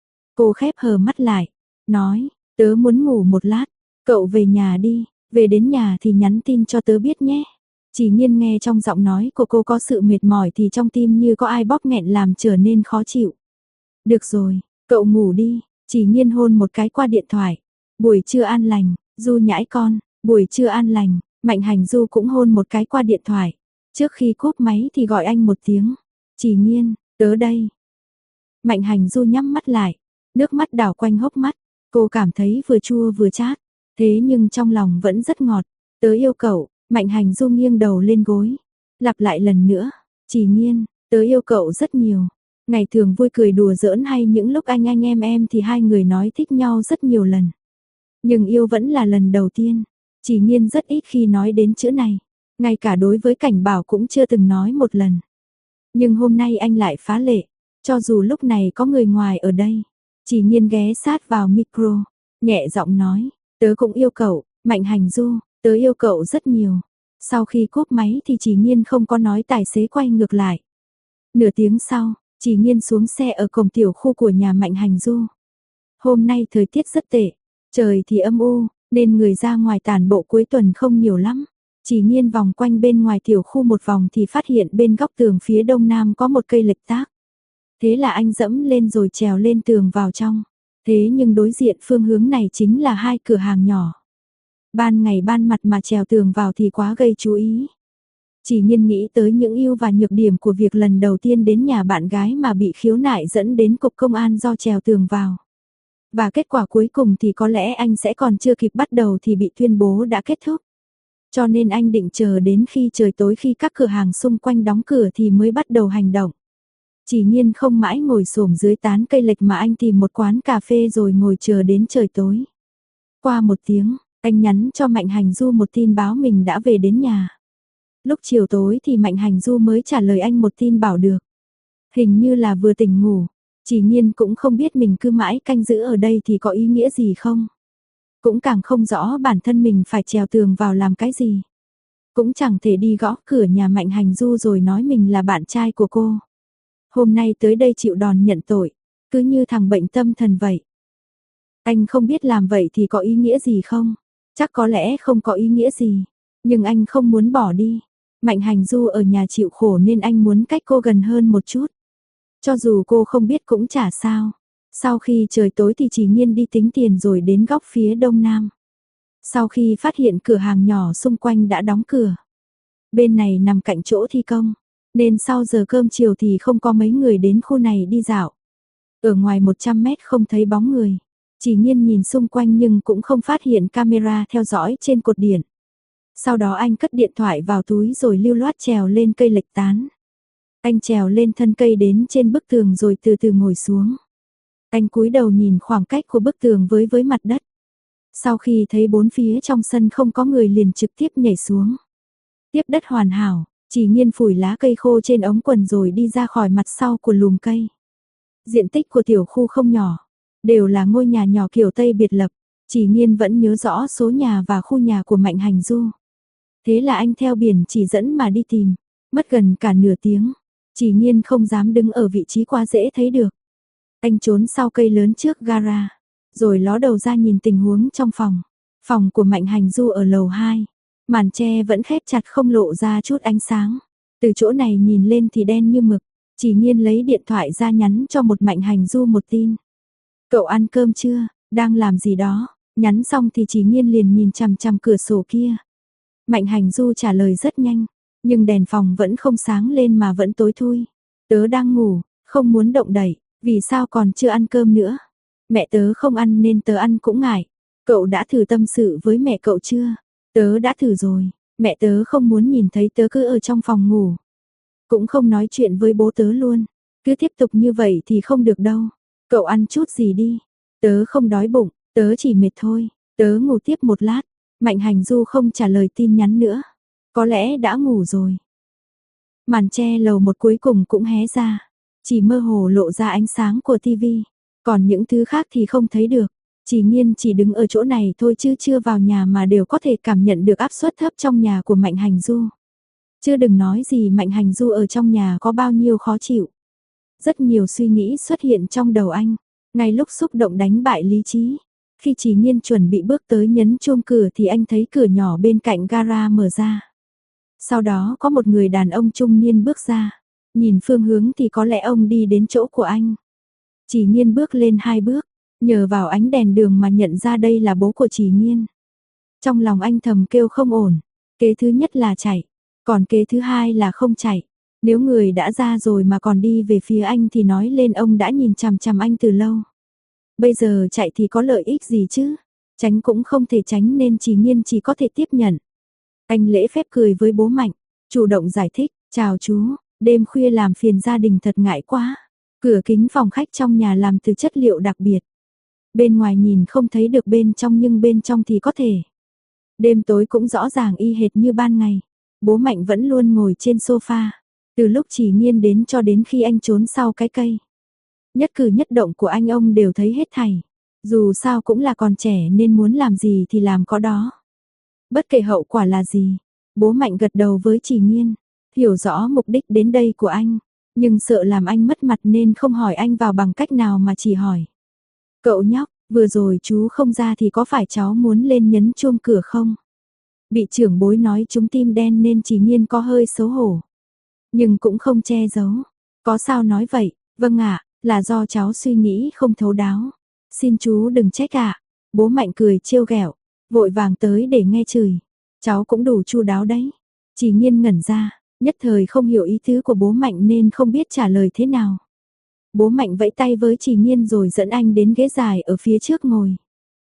Cô khép hờ mắt lại. Nói, tớ muốn ngủ một lát. Cậu về nhà đi. Về đến nhà thì nhắn tin cho tớ biết nhé. Chỉ Nhiên nghe trong giọng nói của cô có sự mệt mỏi thì trong tim như có ai bóp nghẹn làm trở nên khó chịu. Được rồi, cậu ngủ đi. Chỉ Nhiên hôn một cái qua điện thoại. Buổi trưa an lành, Du nhãi con. Buổi trưa an lành. Mạnh Hành Du cũng hôn một cái qua điện thoại. Trước khi cúp máy thì gọi anh một tiếng. Chỉ Nhiên, tớ đây. Mạnh Hành Du nhắm mắt lại. Nước mắt đảo quanh hốc mắt. Cô cảm thấy vừa chua vừa chát. Thế nhưng trong lòng vẫn rất ngọt. Tớ yêu cậu. Mạnh Hành Du nghiêng đầu lên gối. Lặp lại lần nữa. Chỉ Nhiên, tớ yêu cậu rất nhiều. Ngày thường vui cười đùa giỡn hay những lúc anh em thì hai người nói thích nhau rất nhiều lần. Nhưng yêu vẫn là lần đầu tiên. Chỉ Nhiên rất ít khi nói đến chữ này. Ngay cả đối với Cảnh Bảo cũng chưa từng nói một lần. Nhưng hôm nay anh lại phá lệ. Cho dù lúc này có người ngoài ở đây. Chỉ Nhiên ghé sát vào micro. Nhẹ giọng nói. Tớ cũng yêu cậu. Mạnh Hành Du, tớ yêu cậu rất nhiều. Sau khi cúp máy thì Chỉ Nhiên không có nói, tài xế quay ngược lại. Nửa tiếng sau, Chỉ Nhiên xuống xe ở cổng tiểu khu của nhà Mạnh Hành Du. Hôm nay thời tiết rất tệ, trời thì âm u, nên người ra ngoài tản bộ cuối tuần không nhiều lắm. Chỉ Nhiên vòng quanh bên ngoài tiểu khu một vòng thì phát hiện bên góc tường phía đông nam có một cây lệch tác. Thế là anh dẫm lên rồi trèo lên tường vào trong. Thế nhưng đối diện phương hướng này chính là hai cửa hàng nhỏ. Ban ngày ban mặt mà trèo tường vào thì quá gây chú ý. Chỉ Nhiên nghĩ tới những ưu và nhược điểm của việc lần đầu tiên đến nhà bạn gái mà bị khiếu nại dẫn đến cục công an do trèo tường vào. Và kết quả cuối cùng thì có lẽ anh sẽ còn chưa kịp bắt đầu thì bị tuyên bố đã kết thúc. Cho nên anh định chờ đến khi trời tối, khi các cửa hàng xung quanh đóng cửa thì mới bắt đầu hành động. Chỉ Nhiên không mãi ngồi xổm dưới tán cây lệch mà anh tìm một quán cà phê rồi ngồi chờ đến trời tối. Qua một tiếng, anh nhắn cho Mạnh Hành Du một tin báo mình đã về đến nhà. Lúc chiều tối thì Mạnh Hành Du mới trả lời anh một tin bảo được. Hình như là vừa tỉnh ngủ. Chỉ Nhiên cũng không biết mình cứ mãi canh giữ ở đây thì có ý nghĩa gì không. Cũng càng không rõ bản thân mình phải trèo tường vào làm cái gì. Cũng chẳng thể đi gõ cửa nhà Mạnh Hành Du rồi nói mình là bạn trai của cô. Hôm nay tới đây chịu đòn nhận tội, cứ như thằng bệnh tâm thần vậy. Anh không biết làm vậy thì có ý nghĩa gì không? Chắc có lẽ không có ý nghĩa gì, nhưng anh không muốn bỏ đi. Mạnh Hành Du ở nhà chịu khổ nên anh muốn cách cô gần hơn một chút. Cho dù cô không biết cũng chả sao. Sau khi trời tối thì Chỉ Nhiên đi tính tiền rồi đến góc phía đông nam. Sau khi phát hiện cửa hàng nhỏ xung quanh đã đóng cửa. Bên này nằm cạnh chỗ thi công, nên sau giờ cơm chiều thì không có mấy người đến khu này đi dạo. Ở ngoài 100 mét không thấy bóng người. Chỉ Nhiên nhìn xung quanh nhưng cũng không phát hiện camera theo dõi trên cột điện. Sau đó anh cất điện thoại vào túi rồi lưu loát trèo lên cây lệch tán. Anh trèo lên thân cây đến trên bức tường rồi từ từ ngồi xuống. Anh cúi đầu nhìn khoảng cách của bức tường với mặt đất. Sau khi thấy bốn phía trong sân không có người liền trực tiếp nhảy xuống. Tiếp đất hoàn hảo, Chỉ Nhiên phủi lá cây khô trên ống quần rồi đi ra khỏi mặt sau của lùm cây. Diện tích của tiểu khu không nhỏ, đều là ngôi nhà nhỏ kiểu Tây biệt lập. Chỉ Nhiên vẫn nhớ rõ số nhà và khu nhà của Mạnh Hành Du. Thế là anh theo biển chỉ dẫn mà đi tìm, mất gần cả nửa tiếng. Chỉ Nhiên không dám đứng ở vị trí quá dễ thấy được. Anh trốn sau cây lớn trước gara, rồi ló đầu ra nhìn tình huống trong phòng. Phòng của Mạnh Hành Du ở lầu 2, màn che vẫn khép chặt không lộ ra chút ánh sáng. Từ chỗ này nhìn lên thì đen như mực. Chỉ Nhiên lấy điện thoại ra nhắn cho một Mạnh Hành Du một tin. Cậu ăn cơm chưa, đang làm gì đó? Nhắn xong thì Chỉ Nhiên liền nhìn chằm chằm cửa sổ kia. Mạnh Hành Du trả lời rất nhanh, nhưng đèn phòng vẫn không sáng lên mà vẫn tối thui. Tớ đang ngủ, không muốn động đậy, vì sao còn chưa ăn cơm nữa? Mẹ tớ không ăn nên tớ ăn cũng ngại. Cậu đã thử tâm sự với mẹ cậu chưa? Tớ đã thử rồi, mẹ tớ không muốn nhìn thấy tớ cứ ở trong phòng ngủ. Cũng không nói chuyện với bố tớ luôn. Cứ tiếp tục như vậy thì không được đâu. Cậu ăn chút gì đi. Tớ không đói bụng, tớ chỉ mệt thôi. Tớ ngủ tiếp một lát. Mạnh Hành Du không trả lời tin nhắn nữa. Có lẽ đã ngủ rồi. Màn che lầu một cuối cùng cũng hé ra. Chỉ mơ hồ lộ ra ánh sáng của tivi. Còn những thứ khác thì không thấy được. Chỉ Nhiên chỉ đứng ở chỗ này thôi chứ chưa vào nhà mà đều có thể cảm nhận được áp suất thấp trong nhà của Mạnh Hành Du. Chưa đừng nói gì Mạnh Hành Du ở trong nhà có bao nhiêu khó chịu. Rất nhiều suy nghĩ xuất hiện trong đầu anh. Ngay lúc xúc động đánh bại lý trí. Khi Chỉ Nhiên chuẩn bị bước tới nhấn chuông cửa thì anh thấy cửa nhỏ bên cạnh gara mở ra. Sau đó có một người đàn ông trung niên bước ra. Nhìn phương hướng thì có lẽ ông đi đến chỗ của anh. Chỉ Nhiên bước lên 2 bước, nhờ vào ánh đèn đường mà nhận ra đây là bố của Chỉ Nhiên. Trong lòng anh thầm kêu không ổn. Kế thứ nhất là chạy, còn kế thứ hai là không chạy. Nếu người đã ra rồi mà còn đi về phía anh thì nói lên ông đã nhìn chằm chằm anh từ lâu. Bây giờ chạy thì có lợi ích gì chứ? Tránh cũng không thể tránh nên Chỉ Nhiên chỉ có thể tiếp nhận. Anh lễ phép cười với bố Mạnh, chủ động giải thích, chào chú, đêm khuya làm phiền gia đình thật ngại quá. Cửa kính phòng khách trong nhà làm từ chất liệu đặc biệt. Bên ngoài nhìn không thấy được bên trong nhưng bên trong thì có thể. Đêm tối cũng rõ ràng y hệt như ban ngày. Bố Mạnh vẫn luôn ngồi trên sofa. Từ lúc Chỉ Nhiên đến cho đến khi anh trốn sau cái cây. Nhất cử nhất động của anh ông đều thấy hết thảy. Dù sao cũng là còn trẻ nên muốn làm gì thì làm có đó. Bất kể hậu quả là gì, Bố Mạnh gật đầu với Chỉ Nghiên, hiểu rõ mục đích đến đây của anh, nhưng sợ làm anh mất mặt nên không hỏi anh vào bằng cách nào mà chỉ hỏi. Cậu nhóc, vừa rồi chú không ra thì có phải cháu muốn lên nhấn chuông cửa không? Bị trưởng bối nói trúng tim đen nên Chỉ Nghiên có hơi xấu hổ. Nhưng cũng không che giấu. Có sao nói vậy? Vâng ạ, là do cháu suy nghĩ không thấu đáo. Xin chú đừng trách ạ. Bố Mạnh cười trêu ghẹo, vội vàng tới để nghe chửi. Cháu cũng đủ chu đáo đấy. Chỉ Nghiên ngẩn ra, nhất thời không hiểu ý tứ của bố Mạnh nên không biết trả lời thế nào. Bố Mạnh vẫy tay với Chỉ Nghiên rồi dẫn anh đến ghế dài ở phía trước ngồi.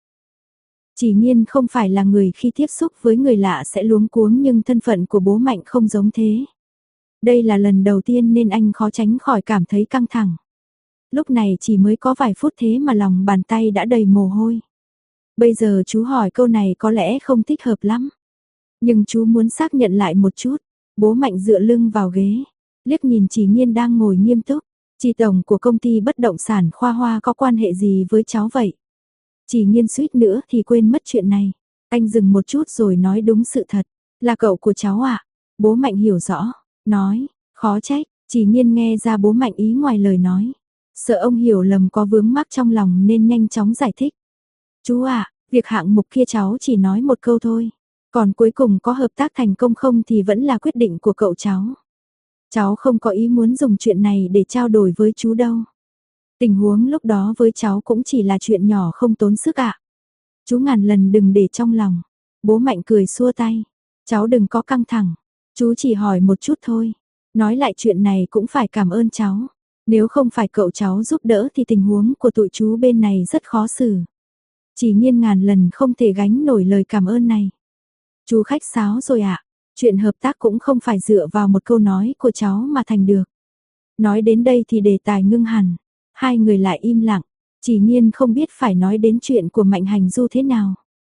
Chỉ Nghiên không phải là người khi tiếp xúc với người lạ sẽ luống cuống, nhưng thân phận của bố Mạnh không giống thế. Đây là lần đầu tiên nên anh khó tránh khỏi cảm thấy căng thẳng. Lúc này chỉ mới có vài phút thế mà lòng bàn tay đã đầy mồ hôi. Bây giờ chú hỏi câu này có lẽ không thích hợp lắm. Nhưng chú muốn xác nhận lại một chút. Bố Mạnh dựa lưng vào ghế, liếc nhìn Chỉ Nghiên đang ngồi nghiêm túc. Chị tổng của công ty bất động sản Khoa Hoa có quan hệ gì với cháu vậy? Chỉ Nghiên suýt nữa thì quên mất chuyện này. Anh dừng một chút rồi nói đúng sự thật. Là cậu của cháu à? Bố Mạnh hiểu rõ, nói, khó trách. Chỉ Nghiên nghe ra bố Mạnh ý ngoài lời nói. Sợ ông hiểu lầm có vướng mắc trong lòng nên nhanh chóng giải thích. Chú à, việc hạng mục kia cháu chỉ nói một câu thôi. Còn cuối cùng có hợp tác thành công không thì vẫn là quyết định của cậu cháu. Cháu không có ý muốn dùng chuyện này để trao đổi với chú đâu. Tình huống lúc đó với cháu cũng chỉ là chuyện nhỏ không tốn sức ạ. Chú ngàn lần đừng để trong lòng. Bố Mạnh cười xua tay. Cháu đừng có căng thẳng. Chú chỉ hỏi một chút thôi. Nói lại chuyện này cũng phải cảm ơn cháu. Nếu không phải cậu cháu giúp đỡ thì tình huống của tụi chú bên này rất khó xử. Chỉ Nghiên ngàn lần không thể gánh nổi lời cảm ơn này. Chú khách sáo rồi ạ. Chuyện hợp tác cũng không phải dựa vào một câu nói của cháu mà thành được. Nói đến đây thì đề tài ngưng hẳn. Hai người lại im lặng. Chỉ Nghiên không biết phải nói đến chuyện của Mạnh Hành Du thế nào.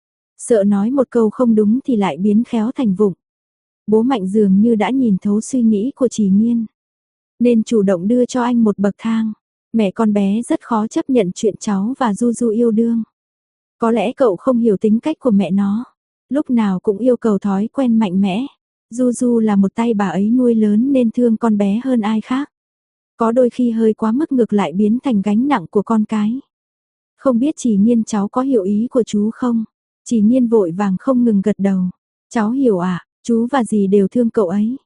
Sợ nói một câu không đúng thì lại biến khéo thành vụng. Bố Mạnh dường như đã nhìn thấu suy nghĩ của Chỉ Nghiên, nên chủ động đưa cho anh một bậc thang. Mẹ con bé rất khó chấp nhận chuyện cháu và Du Du yêu đương. Có lẽ cậu không hiểu tính cách của mẹ nó. Lúc nào cũng yêu cầu thói quen mạnh mẽ. Du Du là một tay bà ấy nuôi lớn nên thương con bé hơn ai khác. Có đôi khi hơi quá mức ngược lại biến thành gánh nặng của con cái. Không biết Chỉ Nghiên cháu có hiểu ý của chú không? Chỉ Nghiên vội vàng không ngừng gật đầu. Cháu hiểu ạ, chú và dì đều thương cậu ấy.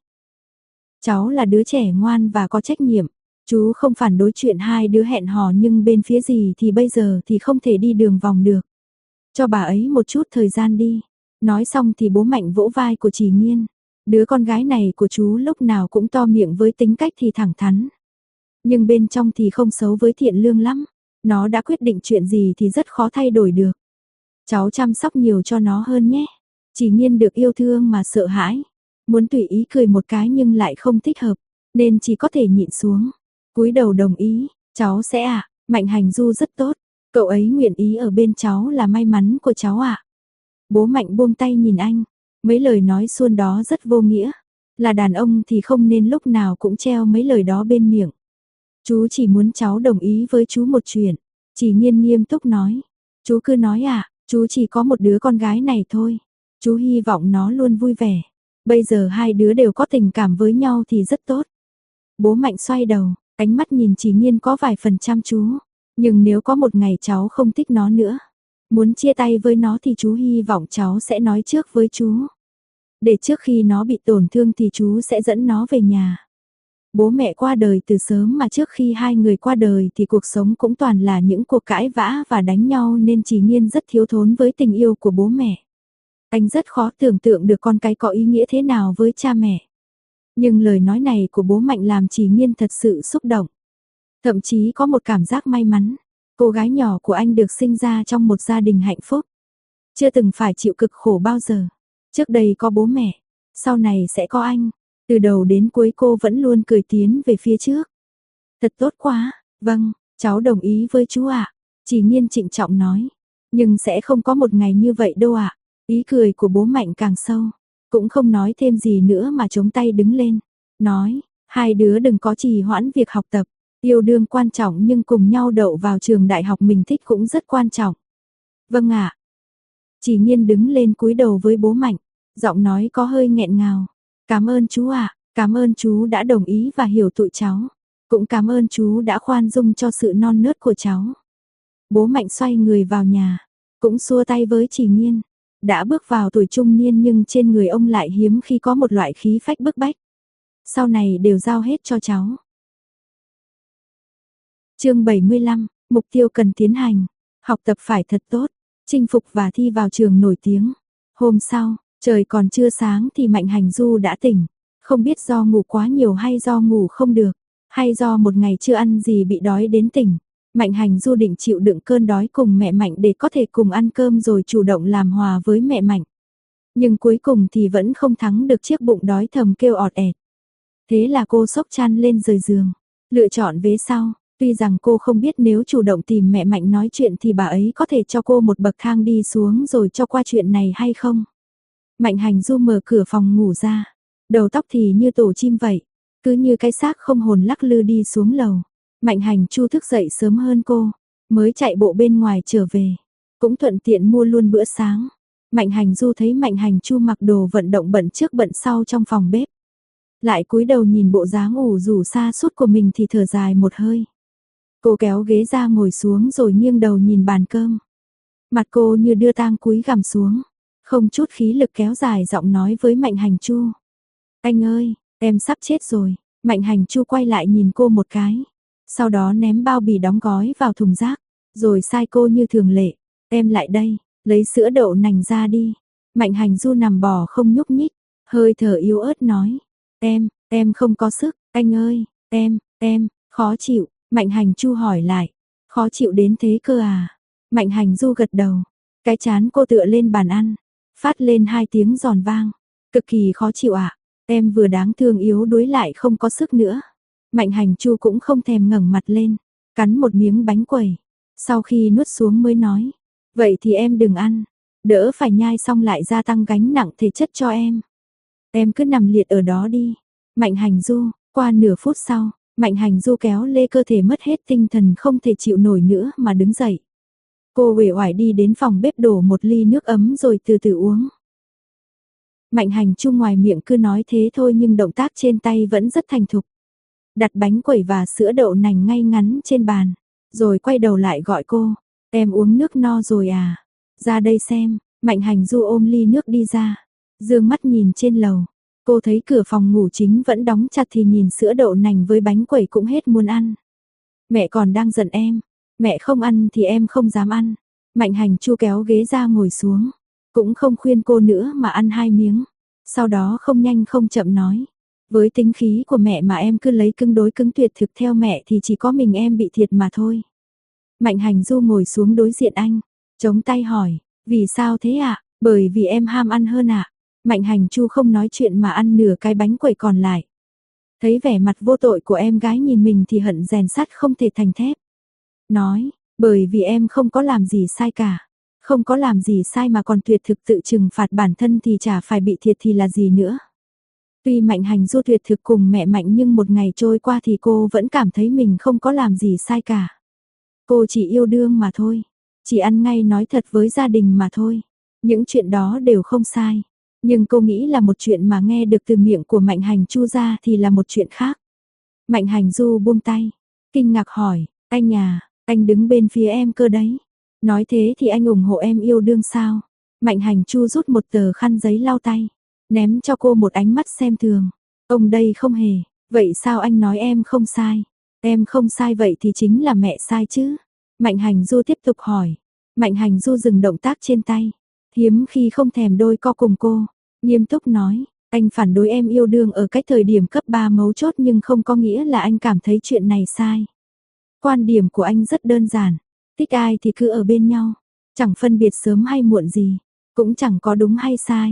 Cháu là đứa trẻ ngoan và có trách nhiệm. Chú không phản đối chuyện hai đứa hẹn hò, nhưng bên phía dì thì bây giờ thì không thể đi đường vòng được. Cho bà ấy một chút thời gian đi. Nói xong thì bố Mạnh vỗ vai của Chỉ Nghiên. Đứa con gái này của chú lúc nào cũng to miệng với tính cách thì thẳng thắn. Nhưng bên trong thì không xấu với thiện lương lắm. Nó đã quyết định chuyện gì thì rất khó thay đổi được. Cháu chăm sóc nhiều cho nó hơn nhé. Chỉ Nghiên được yêu thương mà sợ hãi. Muốn tùy ý cười một cái nhưng lại không thích hợp. Nên chỉ có thể nhịn xuống. Cúi đầu đồng ý. Cháu sẽ ạ. Mạnh Hành Du rất tốt. Cậu ấy nguyện ý ở bên cháu là may mắn của cháu ạ. Bố Mạnh buông tay nhìn anh. Mấy lời nói suông đó rất vô nghĩa. Là đàn ông thì không nên lúc nào cũng treo mấy lời đó bên miệng. Chú chỉ muốn cháu đồng ý với chú một chuyện. Chỉ Nghiên nghiêm túc nói. Chú cứ nói ạ, chú chỉ có một đứa con gái này thôi. Chú hy vọng nó luôn vui vẻ. Bây giờ hai đứa đều có tình cảm với nhau thì rất tốt. Bố Mạnh xoay đầu, ánh mắt nhìn Chỉ Nghiên có vài phần chăm chú. Nhưng nếu có một ngày cháu không thích nó nữa, muốn chia tay với nó thì chú hy vọng cháu sẽ nói trước với chú. Để trước khi nó bị tổn thương thì chú sẽ dẫn nó về nhà. Bố mẹ qua đời từ sớm mà trước khi hai người qua đời thì cuộc sống cũng toàn là những cuộc cãi vã và đánh nhau, nên Chỉ Nghiên rất thiếu thốn với tình yêu của bố mẹ. Anh rất khó tưởng tượng được con cái có ý nghĩa thế nào với cha mẹ. Nhưng lời nói này của bố Mạnh làm Chỉ Nghiên thật sự xúc động. Thậm chí có một cảm giác may mắn. Cô gái nhỏ của anh được sinh ra trong một gia đình hạnh phúc. Chưa từng phải chịu cực khổ bao giờ. Trước đây có bố mẹ, sau này sẽ có anh. Từ đầu đến cuối cô vẫn luôn cười tiến về phía trước. Thật tốt quá, vâng, cháu đồng ý với chú ạ. Chỉ Nghiên trịnh trọng nói. Nhưng sẽ không có một ngày như vậy đâu ạ. Ý cười của bố Mạnh càng sâu. Cũng không nói thêm gì nữa mà chống tay đứng lên. Nói, hai đứa đừng có trì hoãn việc học tập. Yêu đương quan trọng nhưng cùng nhau đậu vào trường đại học mình thích cũng rất quan trọng. Vâng ạ. Chỉ Nghiên đứng lên cúi đầu với bố Mạnh. Giọng nói có hơi nghẹn ngào. Cảm ơn chú ạ, cảm ơn chú đã đồng ý và hiểu tụi cháu. Cũng cảm ơn chú đã khoan dung cho sự non nớt của cháu. Bố Mạnh xoay người vào nhà, cũng xua tay với Chỉ Nghiên. Đã bước vào tuổi trung niên nhưng trên người ông lại hiếm khi có một loại khí phách bức bách. Sau này đều giao hết cho cháu. Chương 75, mục tiêu cần tiến hành. Học tập phải thật tốt, chinh phục và thi vào trường nổi tiếng. Hôm sau, trời còn chưa sáng thì Mạnh Hành Du đã tỉnh. Không biết do ngủ quá nhiều hay do ngủ không được, hay do một ngày chưa ăn gì bị đói đến tỉnh. Mạnh Hành Du định chịu đựng cơn đói cùng mẹ Mạnh để có thể cùng ăn cơm rồi chủ động làm hòa với mẹ Mạnh. Nhưng cuối cùng thì vẫn không thắng được chiếc bụng đói thầm kêu ọt ẹt. Thế là cô xốc chăn lên rời giường, lựa chọn vế sau. Tuy rằng cô không biết nếu chủ động tìm mẹ Mạnh nói chuyện thì bà ấy có thể cho cô một bậc thang đi xuống rồi cho qua chuyện này hay không. Mạnh Hành Du mở cửa phòng ngủ ra, đầu tóc thì như tổ chim vậy, cứ như cái xác không hồn lắc lư đi xuống lầu. Mạnh Hành Chu thức dậy sớm hơn cô, mới chạy bộ bên ngoài trở về, cũng thuận tiện mua luôn bữa sáng. Mạnh Hành Du thấy Mạnh Hành Chu mặc đồ vận động bận trước bận sau trong phòng bếp. Lại cúi đầu nhìn bộ dáng ủ rũ sa sút của mình thì thở dài một hơi. Cô kéo ghế ra ngồi xuống rồi nghiêng đầu nhìn bàn cơm. Mặt cô như đưa tang cúi gằm xuống, không chút khí lực kéo dài giọng nói với Mạnh Hành Chu. Anh ơi, em sắp chết rồi. Mạnh Hành Chu quay lại nhìn cô một cái. Sau đó ném bao bì đóng gói vào thùng rác. Rồi sai cô như thường lệ. Em lại đây, lấy sữa đậu nành ra đi. Mạnh Hành Du nằm bò không nhúc nhích. Hơi thở yếu ớt nói. Em không có sức. Anh ơi, em, khó chịu. Mạnh Hành Chu hỏi lại. Khó chịu đến thế cơ à? Mạnh Hành Du gật đầu. Cái chán cô tựa lên bàn ăn. Phát lên 2 tiếng giòn vang. Cực kỳ khó chịu ạ. Em vừa đáng thương yếu đuối lại không có sức nữa. Mạnh Hành Chu cũng không thèm ngẩng mặt lên. Cắn một miếng bánh quẩy. Sau khi nuốt xuống mới nói. Vậy thì em đừng ăn. Đỡ phải nhai xong lại gia tăng gánh nặng thể chất cho em. Em cứ nằm liệt ở đó đi. Mạnh Hành Du, qua nửa phút sau, Mạnh Hành Du kéo lê cơ thể mất hết tinh thần không thể chịu nổi nữa mà đứng dậy. Cô uể oải đi đến phòng bếp đổ một ly nước ấm rồi từ từ uống. Mạnh Hành Chu ngoài miệng cứ nói thế thôi nhưng động tác trên tay vẫn rất thành thục. Đặt bánh quẩy và sữa đậu nành ngay ngắn trên bàn, rồi quay đầu lại gọi cô. Em uống nước no rồi à? Ra đây xem. Mạnh Hành Du ôm ly nước đi ra. Dương mắt nhìn trên lầu. Cô thấy cửa phòng ngủ chính vẫn đóng chặt thì nhìn sữa đậu nành với bánh quẩy cũng hết muốn ăn. Mẹ còn đang giận em. Mẹ không ăn thì em không dám ăn. Mạnh Hành Chu kéo ghế ra ngồi xuống. Cũng không khuyên cô nữa mà ăn 2 miếng. Sau đó không nhanh không chậm nói. Với tính khí của mẹ mà em cứ lấy cứng đối cứng tuyệt thực theo mẹ thì chỉ có mình em bị thiệt mà thôi. Mạnh Hành Du ngồi xuống đối diện anh. Chống tay hỏi. Vì sao thế ạ? Bởi vì em ham ăn hơn ạ. Mạnh Hành Chu không nói chuyện mà ăn nửa cái bánh quẩy còn lại. Thấy vẻ mặt vô tội của em gái nhìn mình thì hận rèn sắt không thể thành thép. Nói, bởi vì em không có làm gì sai cả. Không có làm gì sai mà còn tuyệt thực tự trừng phạt bản thân thì chả phải bị thiệt thì là gì nữa. Tuy Mạnh Hành Du tuyệt thực cùng mẹ Mạnh nhưng một ngày trôi qua thì cô vẫn cảm thấy mình không có làm gì sai cả. Cô chỉ yêu đương mà thôi. Chỉ ăn ngay nói thật với gia đình mà thôi. Những chuyện đó đều không sai. Nhưng cô nghĩ là một chuyện mà nghe được từ miệng của Mạnh Hành Chu ra thì là một chuyện khác. Mạnh Hành Du buông tay. Kinh ngạc hỏi, anh à, anh đứng bên phía em cơ đấy. Nói thế thì anh ủng hộ em yêu đương sao? Mạnh Hành Chu rút một tờ khăn giấy lau tay. Ném cho cô một ánh mắt xem thường. Ông đây không hề. Vậy sao anh nói em không sai? Em không sai vậy thì chính là mẹ sai chứ? Mạnh Hành Du tiếp tục hỏi. Mạnh Hành Du dừng động tác trên tay. Hiếm khi không thèm đôi co cùng cô. Nghiêm túc nói. Anh phản đối em yêu đương ở cái thời điểm cấp 3 mấu chốt nhưng không có nghĩa là anh cảm thấy chuyện này sai. Quan điểm của anh rất đơn giản. Thích ai thì cứ ở bên nhau. Chẳng phân biệt sớm hay muộn gì. Cũng chẳng có đúng hay sai.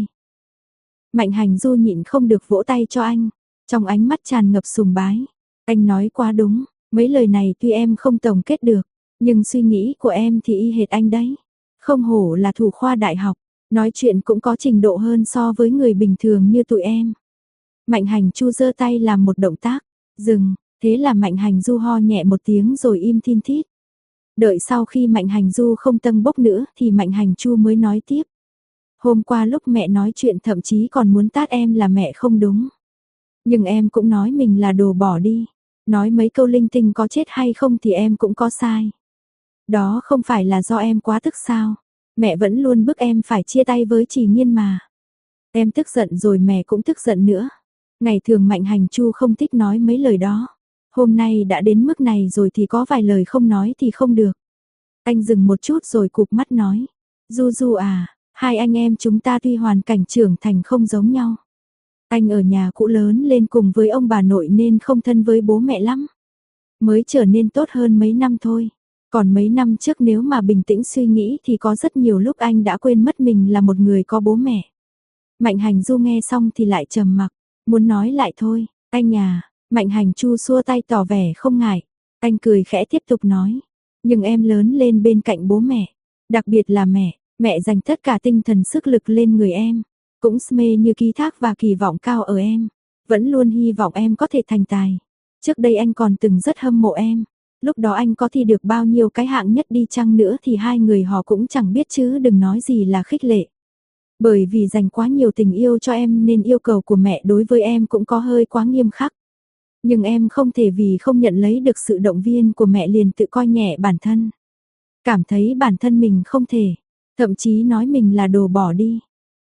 Mạnh Hành Du nhịn không được vỗ tay cho anh. Trong ánh mắt tràn ngập sùng bái. Anh nói quá đúng. Mấy lời này tuy em không tổng kết được. Nhưng suy nghĩ của em thì y hệt anh đấy. Không hổ là thủ khoa đại học. Nói chuyện cũng có trình độ hơn so với người bình thường như tụi em. Mạnh Hành Chu giơ tay làm một động tác. Dừng. Thế là Mạnh Hành Du ho nhẹ một tiếng rồi im thin thít. Đợi sau khi Mạnh Hành Du không tâng bốc nữa thì Mạnh Hành Chu mới nói tiếp. Hôm qua lúc mẹ nói chuyện thậm chí còn muốn tát em là mẹ không đúng. Nhưng em cũng nói mình là đồ bỏ đi. Nói mấy câu linh tinh có chết hay không thì em cũng có sai. Đó không phải là do em quá tức sao? Mẹ vẫn luôn bức em phải chia tay với Trì Nghiên mà. Em tức giận rồi mẹ cũng tức giận nữa. Ngày thường Mạnh Hành Chu không thích nói mấy lời đó. Hôm nay đã đến mức này rồi thì có vài lời không nói thì không được. Anh dừng một chút rồi cụp mắt nói. Du Du à, hai anh em chúng ta tuy hoàn cảnh trưởng thành không giống nhau. Anh ở nhà cũ lớn lên cùng với ông bà nội nên không thân với bố mẹ lắm. Mới trở nên tốt hơn mấy năm thôi. Còn mấy năm trước nếu mà bình tĩnh suy nghĩ thì có rất nhiều lúc anh đã quên mất mình là một người có bố mẹ. Mạnh Hành Du nghe xong thì lại trầm mặc, muốn nói lại thôi, anh à, Mạnh Hành Chu xua tay tỏ vẻ không ngại. Anh cười khẽ tiếp tục nói, nhưng em lớn lên bên cạnh bố mẹ, đặc biệt là mẹ dành tất cả tinh thần sức lực lên người em, cũng mê như ký thác và kỳ vọng cao ở em, vẫn luôn hy vọng em có thể thành tài. Trước đây anh còn từng rất hâm mộ em, lúc đó anh có thi được bao nhiêu cái hạng nhất đi chăng nữa thì hai người họ cũng chẳng biết chứ đừng nói gì là khích lệ. Bởi vì dành quá nhiều tình yêu cho em nên yêu cầu của mẹ đối với em cũng có hơi quá nghiêm khắc. Nhưng em không thể vì không nhận lấy được sự động viên của mẹ liền tự coi nhẹ bản thân. Cảm thấy bản thân mình không thể, thậm chí nói mình là đồ bỏ đi.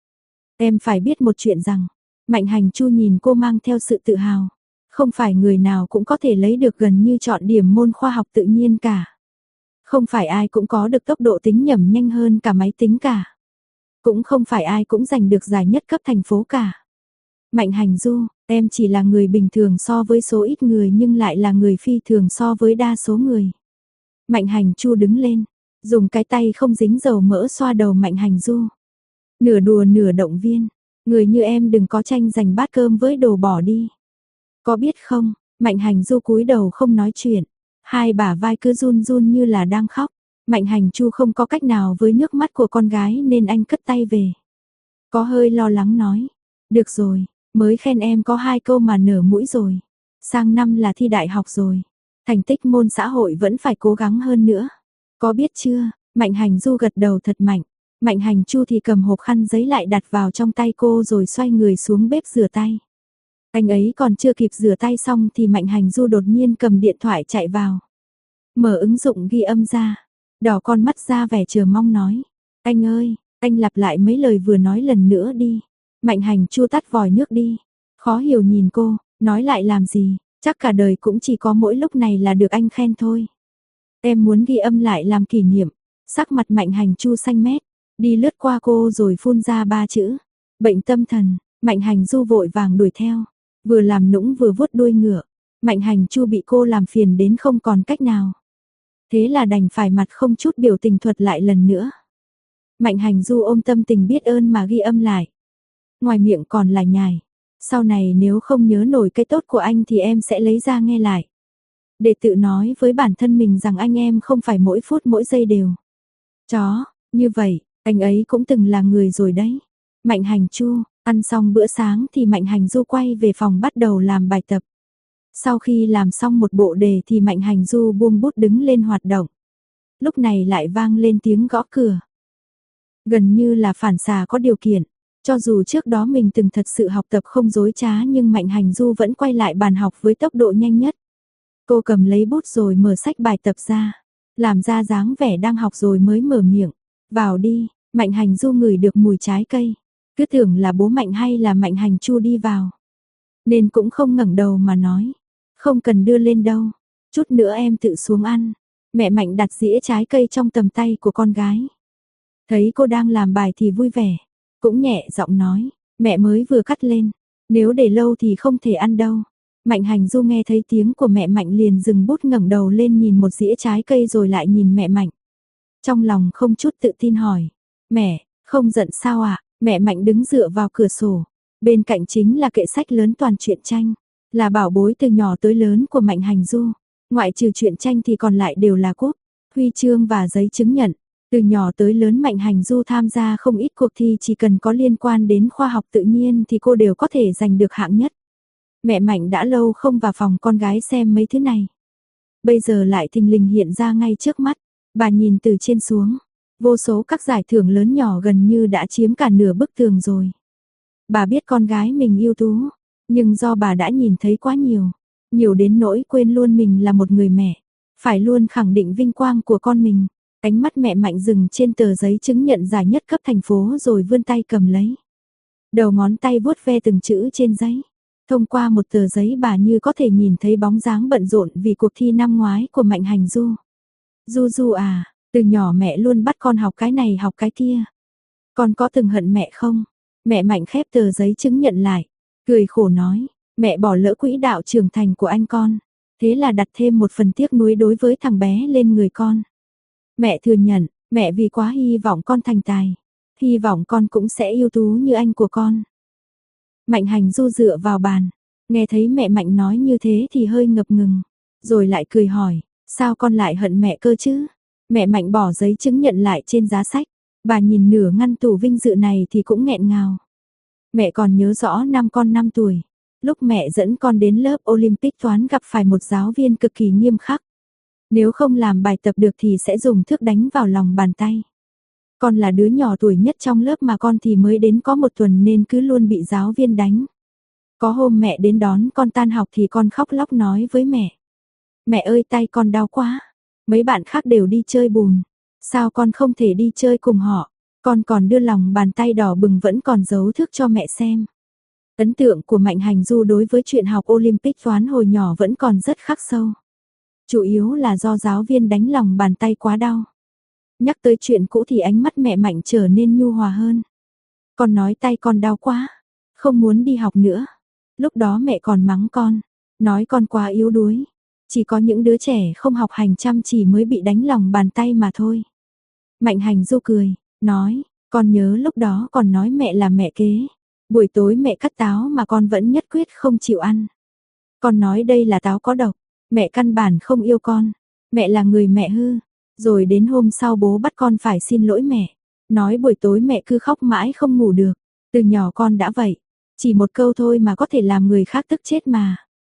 Em phải biết một chuyện rằng, Mạnh Hành Chu nhìn cô mang theo sự tự hào. Không phải người nào cũng có thể lấy được gần như chọn điểm môn khoa học tự nhiên cả. Không phải ai cũng có được tốc độ tính nhẩm nhanh hơn cả máy tính cả. Cũng không phải ai cũng giành được giải nhất cấp thành phố cả. Mạnh Hành Du, em chỉ là người bình thường so với số ít người nhưng lại là người phi thường so với đa số người. Mạnh Hành Chu đứng lên, dùng cái tay không dính dầu mỡ xoa đầu Mạnh Hành Du. Nửa đùa nửa động viên, người như em đừng có tranh giành bát cơm với đồ bỏ đi. Có biết không, Mạnh Hành Du cúi đầu không nói chuyện, hai bả vai cứ run run như là đang khóc. Mạnh Hành Chu không có cách nào với nước mắt của con gái nên anh cất tay về. Có hơi lo lắng nói, được rồi, mới khen em có 2 câu mà nở mũi rồi. Sang năm là thi đại học rồi, thành tích môn xã hội vẫn phải cố gắng hơn nữa. Có biết chưa, Mạnh Hành Du gật đầu thật mạnh. Mạnh Hành Chu thì cầm hộp khăn giấy lại đặt vào trong tay cô rồi xoay người xuống bếp rửa tay. Anh ấy còn chưa kịp rửa tay xong thì Mạnh Hành Du đột nhiên cầm điện thoại chạy vào. Mở ứng dụng ghi âm ra, đỏ con mắt ra vẻ chờ mong nói. Anh ơi, anh lặp lại mấy lời vừa nói lần nữa đi. Mạnh Hành Chu tắt vòi nước đi. Khó hiểu nhìn cô, nói lại làm gì, chắc cả đời cũng chỉ có mỗi lúc này là được anh khen thôi. Em muốn ghi âm lại làm kỷ niệm. Sắc mặt Mạnh Hành Chu xanh mét, đi lướt qua cô rồi phun ra 3 chữ. Bệnh tâm thần. Mạnh Hành Du vội vàng đuổi theo, vừa làm nũng vừa vuốt đuôi ngựa. Mạnh Hành Chu bị cô làm phiền đến không còn cách nào. Thế là đành phải mặt không chút biểu tình thuật lại lần nữa. Mạnh Hành Du ôm tâm tình biết ơn mà ghi âm lại. Ngoài miệng còn là nhài. Sau này nếu không nhớ nổi cái tốt của anh thì em sẽ lấy ra nghe lại. Để tự nói với bản thân mình rằng anh em không phải mỗi phút mỗi giây đều. Chó, như vậy, anh ấy cũng từng là người rồi đấy. Mạnh Hành Chu, ăn xong bữa sáng thì Mạnh Hành Du quay về phòng bắt đầu làm bài tập. Sau khi làm xong một bộ đề thì Mạnh Hành Du buông bút đứng lên hoạt động. Lúc này lại vang lên tiếng gõ cửa. Gần như là phản xạ có điều kiện. Cho dù trước đó mình từng thật sự học tập không dối trá nhưng Mạnh Hành Du vẫn quay lại bàn học với tốc độ nhanh nhất. Cô cầm lấy bút rồi mở sách bài tập ra. Làm ra dáng vẻ đang học rồi mới mở miệng. Vào đi, Mạnh Hành Du ngửi được mùi trái cây. Cứ tưởng là bố Mạnh hay là Mạnh Hành Chu đi vào. Nên cũng không ngẩng đầu mà nói. Không cần đưa lên đâu. Chút nữa em tự xuống ăn. Mẹ Mạnh đặt dĩa trái cây trong tầm tay của con gái. Thấy cô đang làm bài thì vui vẻ. Cũng nhẹ giọng nói. Mẹ mới vừa cắt lên. Nếu để lâu thì không thể ăn đâu. Mạnh Hành Du nghe thấy tiếng của mẹ Mạnh liền dừng bút ngẩng đầu lên nhìn một dĩa trái cây rồi lại nhìn mẹ Mạnh. Trong lòng không chút tự tin hỏi. Mẹ, không giận sao ạ? Mẹ Mạnh đứng dựa vào cửa sổ. Bên cạnh chính là kệ sách lớn toàn truyện tranh. Là bảo bối từ nhỏ tới lớn của Mạnh Hành Du. Ngoại trừ truyện tranh thì còn lại đều là cúp, huy chương và giấy chứng nhận. Từ nhỏ tới lớn Mạnh Hành Du tham gia không ít cuộc thi chỉ cần có liên quan đến khoa học tự nhiên thì cô đều có thể giành được hạng nhất. Mẹ Mạnh đã lâu không vào phòng con gái xem mấy thứ này. Bây giờ lại thình lình hiện ra ngay trước mắt. Bà nhìn từ trên xuống. Vô số các giải thưởng lớn nhỏ gần như đã chiếm cả nửa bức tường rồi. Bà biết con gái mình ưu tú, nhưng do bà đã nhìn thấy quá nhiều, nhiều đến nỗi quên luôn mình là một người mẹ, phải luôn khẳng định vinh quang của con mình. Ánh mắt mẹ Mạnh dừng trên tờ giấy chứng nhận giải nhất cấp thành phố rồi vươn tay cầm lấy. Đầu ngón tay vuốt ve từng chữ trên giấy. Thông qua một tờ giấy bà như có thể nhìn thấy bóng dáng bận rộn vì cuộc thi năm ngoái của Mạnh Hành Du. Du Du à, từ nhỏ mẹ luôn bắt con học cái này học cái kia. Con có từng hận mẹ không? Mẹ Mạnh khép tờ giấy chứng nhận lại, cười khổ nói, mẹ bỏ lỡ quỹ đạo trưởng thành của anh con. Thế là đặt thêm một phần tiếc nuối đối với thằng bé lên người con. Mẹ thừa nhận, mẹ vì quá hy vọng con thành tài. Hy vọng con cũng sẽ ưu tú như anh của con. Mạnh Hành Du dựa vào bàn, nghe thấy mẹ Mạnh nói như thế thì hơi ngập ngừng, rồi lại cười hỏi, sao con lại hận mẹ cơ chứ? Mẹ Mạnh bỏ giấy chứng nhận lại trên giá sách, bà nhìn nửa ngăn tủ vinh dự này thì cũng nghẹn ngào. Mẹ còn nhớ rõ năm con 5 tuổi, lúc mẹ dẫn con đến lớp Olympic toán gặp phải một giáo viên cực kỳ nghiêm khắc. Nếu không làm bài tập được thì sẽ dùng thước đánh vào lòng bàn tay. Con là đứa nhỏ tuổi nhất trong lớp mà con thì mới đến có 1 tuần nên cứ luôn bị giáo viên đánh. Có hôm mẹ đến đón con tan học thì con khóc lóc nói với mẹ. Mẹ ơi tay con đau quá, mấy bạn khác đều đi chơi bùn. Sao con không thể đi chơi cùng họ? Con còn đưa lòng bàn tay đỏ bừng vẫn còn giấu thước cho mẹ xem. Ấn tượng của Mạnh Hành Du đối với chuyện học Olympic toán hồi nhỏ vẫn còn rất khắc sâu. Chủ yếu là do giáo viên đánh lòng bàn tay quá đau. Nhắc tới chuyện cũ thì ánh mắt mẹ Mạnh trở nên nhu hòa hơn. Con nói tay con đau quá, không muốn đi học nữa. Lúc đó mẹ còn mắng con, nói con quá yếu đuối. Chỉ có những đứa trẻ không học hành chăm chỉ mới bị đánh lòng bàn tay mà thôi. Mạnh Hành Du cười, nói, con nhớ lúc đó còn nói mẹ là mẹ kế. Buổi tối mẹ cắt táo mà con vẫn nhất quyết không chịu ăn. Con nói đây là táo có độc, mẹ căn bản không yêu con. Mẹ là người mẹ hư. Rồi đến hôm sau bố bắt con phải xin lỗi mẹ. Nói buổi tối mẹ cứ khóc mãi không ngủ được. Từ nhỏ con đã vậy. Chỉ một câu thôi mà có thể làm người khác tức chết mà.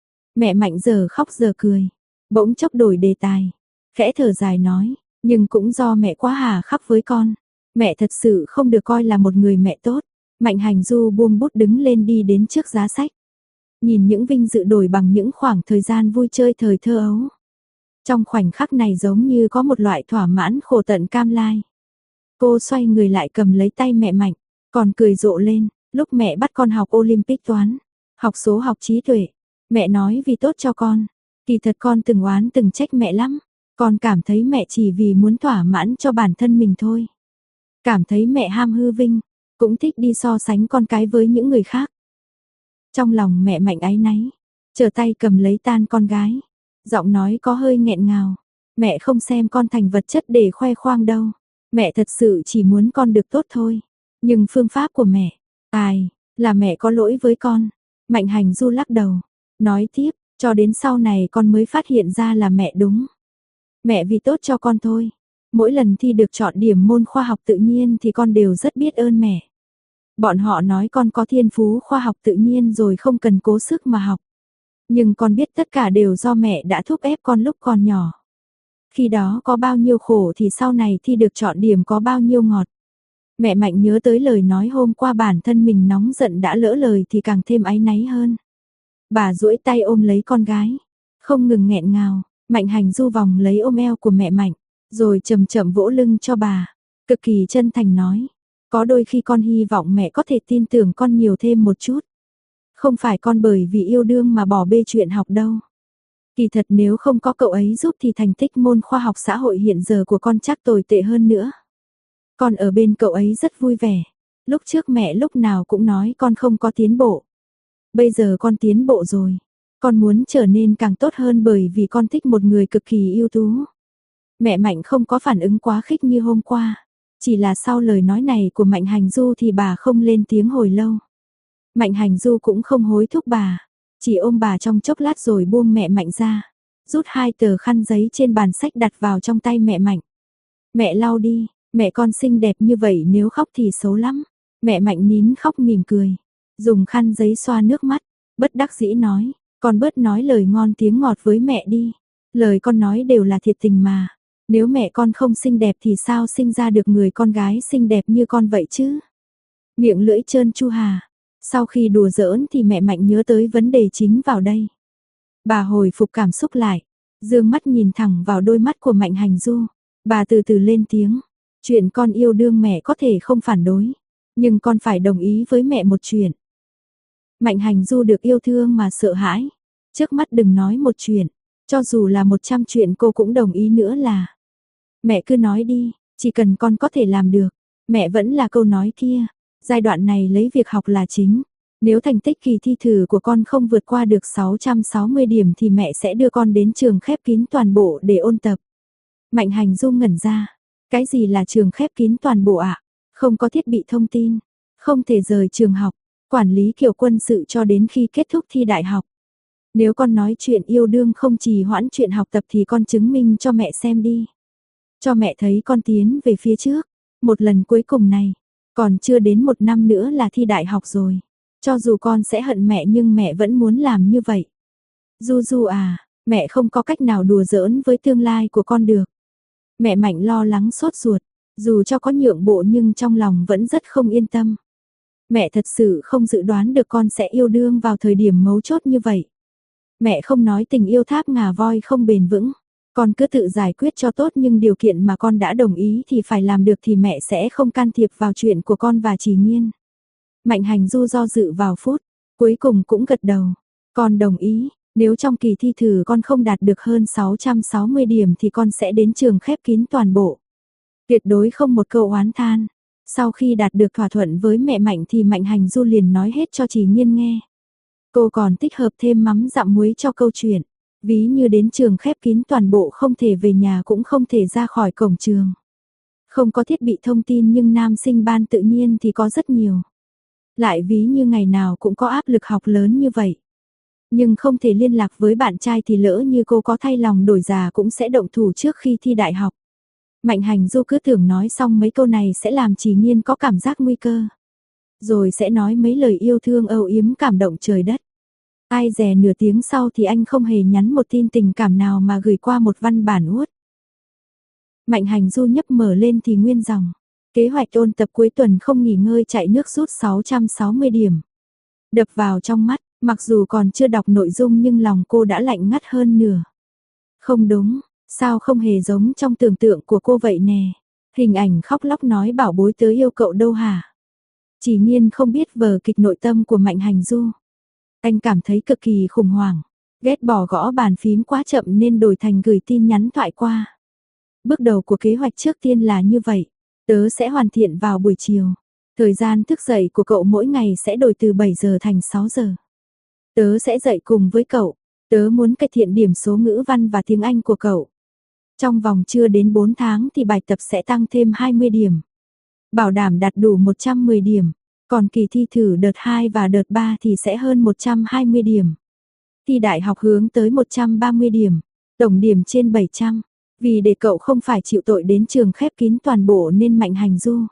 Mẹ Mạnh giờ khóc giờ cười. Bỗng chốc đổi đề tài. Khẽ thở dài nói. Nhưng cũng do mẹ quá hà khắc với con. Mẹ thật sự không được coi là một người mẹ tốt. Mạnh Hành Du buông bút đứng lên đi đến trước giá sách. Nhìn những vinh dự đổi bằng những khoảng thời gian vui chơi thời thơ ấu. Trong khoảnh khắc này giống như có một loại thỏa mãn khổ tận cam lai. Cô xoay người lại cầm lấy tay mẹ Mạnh, còn cười rộ lên, lúc mẹ bắt con học Olympic toán, học số học trí tuệ. Mẹ nói vì tốt cho con, kỳ thật con từng oán từng trách mẹ lắm. Con cảm thấy mẹ chỉ vì muốn thỏa mãn cho bản thân mình thôi. Cảm thấy mẹ ham hư vinh, cũng thích đi so sánh con cái với những người khác. Trong lòng mẹ Mạnh áy náy, trở tay cầm lấy tan con gái. Giọng nói có hơi nghẹn ngào. Mẹ không xem con thành vật chất để khoe khoang đâu. Mẹ thật sự chỉ muốn con được tốt thôi. Nhưng phương pháp của mẹ, là mẹ có lỗi với con. Mạnh Hành Du lắc đầu. Nói tiếp, cho đến sau này con mới phát hiện ra là mẹ đúng. Mẹ vì tốt cho con thôi. Mỗi lần thi được chọn điểm môn khoa học tự nhiên thì con đều rất biết ơn mẹ. Bọn họ nói con có thiên phú khoa học tự nhiên rồi không cần cố sức mà học. Nhưng con biết tất cả đều do mẹ đã thúc ép con lúc còn nhỏ. Khi đó có bao nhiêu khổ thì sau này thi được chọn điểm có bao nhiêu ngọt. Mẹ Mạnh nhớ tới lời nói hôm qua bản thân mình nóng giận đã lỡ lời thì càng thêm áy náy hơn. Bà duỗi tay ôm lấy con gái, không ngừng nghẹn ngào. Mạnh Hành Du vòng lấy ôm eo của mẹ Mạnh, rồi chậm chậm vỗ lưng cho bà, cực kỳ chân thành nói, có đôi khi con hy vọng mẹ có thể tin tưởng con nhiều thêm một chút. Không phải con bởi vì yêu đương mà bỏ bê chuyện học đâu. Kỳ thật nếu không có cậu ấy giúp thì thành tích môn khoa học xã hội hiện giờ của con chắc tồi tệ hơn nữa. Con ở bên cậu ấy rất vui vẻ. Lúc trước mẹ lúc nào cũng nói con không có tiến bộ. Bây giờ con tiến bộ rồi. Con muốn trở nên càng tốt hơn bởi vì con thích một người cực kỳ ưu tú. Mẹ Mạnh không có phản ứng quá khích như hôm qua. Chỉ là sau lời nói này của Mạnh Hành Du thì bà không lên tiếng hồi lâu. Mạnh Hành Du cũng không hối thúc bà. Chỉ ôm bà trong chốc lát rồi buông mẹ Mạnh ra. Rút 2 tờ khăn giấy trên bàn sách đặt vào trong tay mẹ Mạnh. Mẹ lau đi, mẹ con xinh đẹp như vậy nếu khóc thì xấu lắm. Mẹ Mạnh nín khóc mỉm cười. Dùng khăn giấy xoa nước mắt. Bất đắc dĩ nói, con bớt nói lời ngon tiếng ngọt với mẹ đi. Lời con nói đều là thiệt tình mà. Nếu mẹ con không xinh đẹp thì sao sinh ra được người con gái xinh đẹp như con vậy chứ? Miệng lưỡi trơn Chu Hà. Sau khi đùa giỡn thì mẹ Mạnh nhớ tới vấn đề chính vào đây. Bà hồi phục cảm xúc lại, dương mắt nhìn thẳng vào đôi mắt của Mạnh Hành Du. Bà từ từ lên tiếng, chuyện con yêu đương mẹ có thể không phản đối, nhưng con phải đồng ý với mẹ một chuyện. Mạnh Hành Du được yêu thương mà sợ hãi. Trước mắt đừng nói một chuyện, cho dù là 100 chuyện cô cũng đồng ý nữa là. Mẹ cứ nói đi, chỉ cần con có thể làm được. Mẹ vẫn là câu nói kia, giai đoạn này lấy việc học là chính. Nếu thành tích kỳ thi thử của con không vượt qua được 660 điểm thì mẹ sẽ đưa con đến trường khép kín toàn bộ để ôn tập. Mạnh Hành Du ngẩn ra, cái gì là trường khép kín toàn bộ ạ? Không có thiết bị thông tin, không thể rời trường học, quản lý kiểu quân sự cho đến khi kết thúc thi đại học. Nếu con nói chuyện yêu đương không trì hoãn chuyện học tập thì con chứng minh cho mẹ xem đi. Cho mẹ thấy con tiến về phía trước. Một lần cuối cùng này, còn chưa đến 1 năm nữa là thi đại học rồi. Cho dù con sẽ hận mẹ nhưng mẹ vẫn muốn làm như vậy. Du Du à, mẹ không có cách nào đùa giỡn với tương lai của con được. Mẹ Mạnh lo lắng sốt ruột, dù cho có nhượng bộ nhưng trong lòng vẫn rất không yên tâm. Mẹ thật sự không dự đoán được con sẽ yêu đương vào thời điểm mấu chốt như vậy. Mẹ không nói tình yêu tháp ngà voi không bền vững. Con cứ tự giải quyết cho tốt nhưng điều kiện mà con đã đồng ý thì phải làm được thì mẹ sẽ không can thiệp vào chuyện của con và Chỉ Nhiên. Mạnh Hành Du do dự vào phút, cuối cùng cũng gật đầu. Con đồng ý, nếu trong kỳ thi thử con không đạt được hơn 660 điểm thì con sẽ đến trường khép kín toàn bộ. Tuyệt đối không một câu oán than. Sau khi đạt được thỏa thuận với mẹ Mạnh thì Mạnh Hành Du liền nói hết cho Chỉ Nhiên nghe. Cô còn tích hợp thêm mắm dặm muối cho câu chuyện. Ví như đến trường khép kín toàn bộ không thể về nhà cũng không thể ra khỏi cổng trường. Không có thiết bị thông tin nhưng nam sinh ban tự nhiên thì có rất nhiều. Lại ví như ngày nào cũng có áp lực học lớn như vậy. Nhưng không thể liên lạc với bạn trai thì lỡ như cô có thay lòng đổi già cũng sẽ động thủ trước khi thi đại học. Mạnh Hành Du cứ tưởng nói xong mấy câu này sẽ làm Chỉ Nhiên có cảm giác nguy cơ. Rồi sẽ nói mấy lời yêu thương âu yếm cảm động trời đất. Ai dè nửa tiếng sau thì anh không hề nhắn một tin tình cảm nào mà gửi qua một văn bản uất. Mạnh Hành Du nhấp mở lên thì nguyên dòng. Kế hoạch ôn tập cuối tuần không nghỉ ngơi chạy nước rút 660 điểm. Đập vào trong mắt, mặc dù còn chưa đọc nội dung nhưng lòng cô đã lạnh ngắt hơn nửa. Không đúng, sao không hề giống trong tưởng tượng của cô vậy nè. Hình ảnh khóc lóc nói bảo bối tớ yêu cậu đâu hả. Chỉ Nhiên không biết vở kịch nội tâm của Mạnh Hành Du. Anh cảm thấy cực kỳ khủng hoảng, ghét bỏ gõ bàn phím quá chậm nên đổi thành gửi tin nhắn thoại qua. Bước đầu của kế hoạch trước tiên là như vậy, tớ sẽ hoàn thiện vào buổi chiều. Thời gian thức dậy của cậu mỗi ngày sẽ đổi từ 7 giờ thành 6 giờ. Tớ sẽ dậy cùng với cậu, tớ muốn cải thiện điểm số ngữ văn và tiếng Anh của cậu. Trong vòng chưa đến 4 tháng thì bài tập sẽ tăng thêm 20 điểm. Bảo đảm đạt đủ 110 điểm. Còn kỳ thi thử đợt 2 và đợt 3 thì sẽ hơn 120 điểm. Thi đại học hướng tới 130 điểm, tổng điểm trên 700. Vì để cậu không phải chịu tội đến trường khép kín toàn bộ nên Mạnh Hành Du.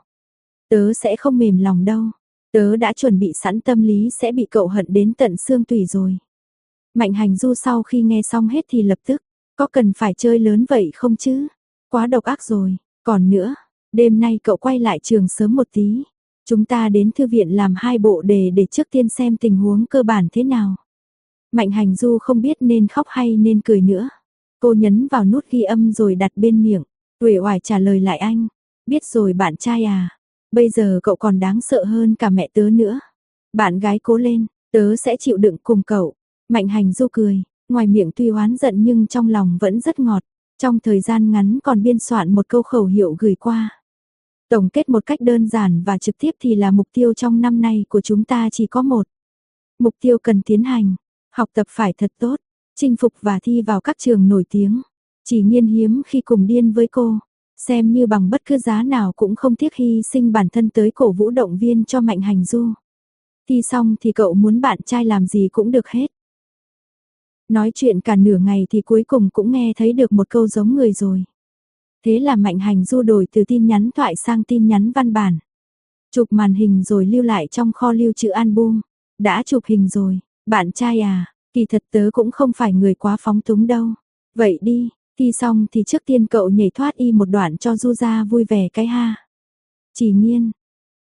Tớ sẽ không mềm lòng đâu. Tớ đã chuẩn bị sẵn tâm lý sẽ bị cậu hận đến tận xương tủy rồi. Mạnh Hành Du sau khi nghe xong hết thì lập tức. Có cần phải chơi lớn vậy không chứ? Quá độc ác rồi. Còn nữa, đêm nay cậu quay lại trường sớm một tí. Chúng ta đến thư viện làm 2 bộ đề để trước tiên xem tình huống cơ bản thế nào. Mạnh Hành Du không biết nên khóc hay nên cười nữa. Cô nhấn vào nút ghi âm rồi đặt bên miệng. Uể oải trả lời lại anh. Biết rồi bạn trai à. Bây giờ cậu còn đáng sợ hơn cả mẹ tớ nữa. Bạn gái cố lên, tớ sẽ chịu đựng cùng cậu. Mạnh Hành Du cười. Ngoài miệng tuy oán giận nhưng trong lòng vẫn rất ngọt. Trong thời gian ngắn còn biên soạn một câu khẩu hiệu gửi qua. Tổng kết một cách đơn giản và trực tiếp thì là mục tiêu trong năm nay của chúng ta chỉ có một. Mục tiêu cần tiến hành, học tập phải thật tốt, chinh phục và thi vào các trường nổi tiếng. Chỉ Nhiên hiếm khi cùng điên với cô, xem như bằng bất cứ giá nào cũng không tiếc hy sinh bản thân tới cổ vũ động viên cho Mạnh Hành Du. Thi xong thì cậu muốn bạn trai làm gì cũng được hết. Nói chuyện cả nửa ngày thì cuối cùng cũng nghe thấy được một câu giống người rồi. Thế là Mạnh Hành Du đổi từ tin nhắn thoại sang tin nhắn văn bản. Chụp màn hình rồi lưu lại trong kho lưu trữ album. Đã chụp hình rồi, bạn trai à, kỳ thật tớ cũng không phải người quá phóng túng đâu. Vậy đi, Thi xong thì trước tiên cậu nhảy thoát y một đoạn cho Du ra vui vẻ cái ha. Chỉ Nhiên.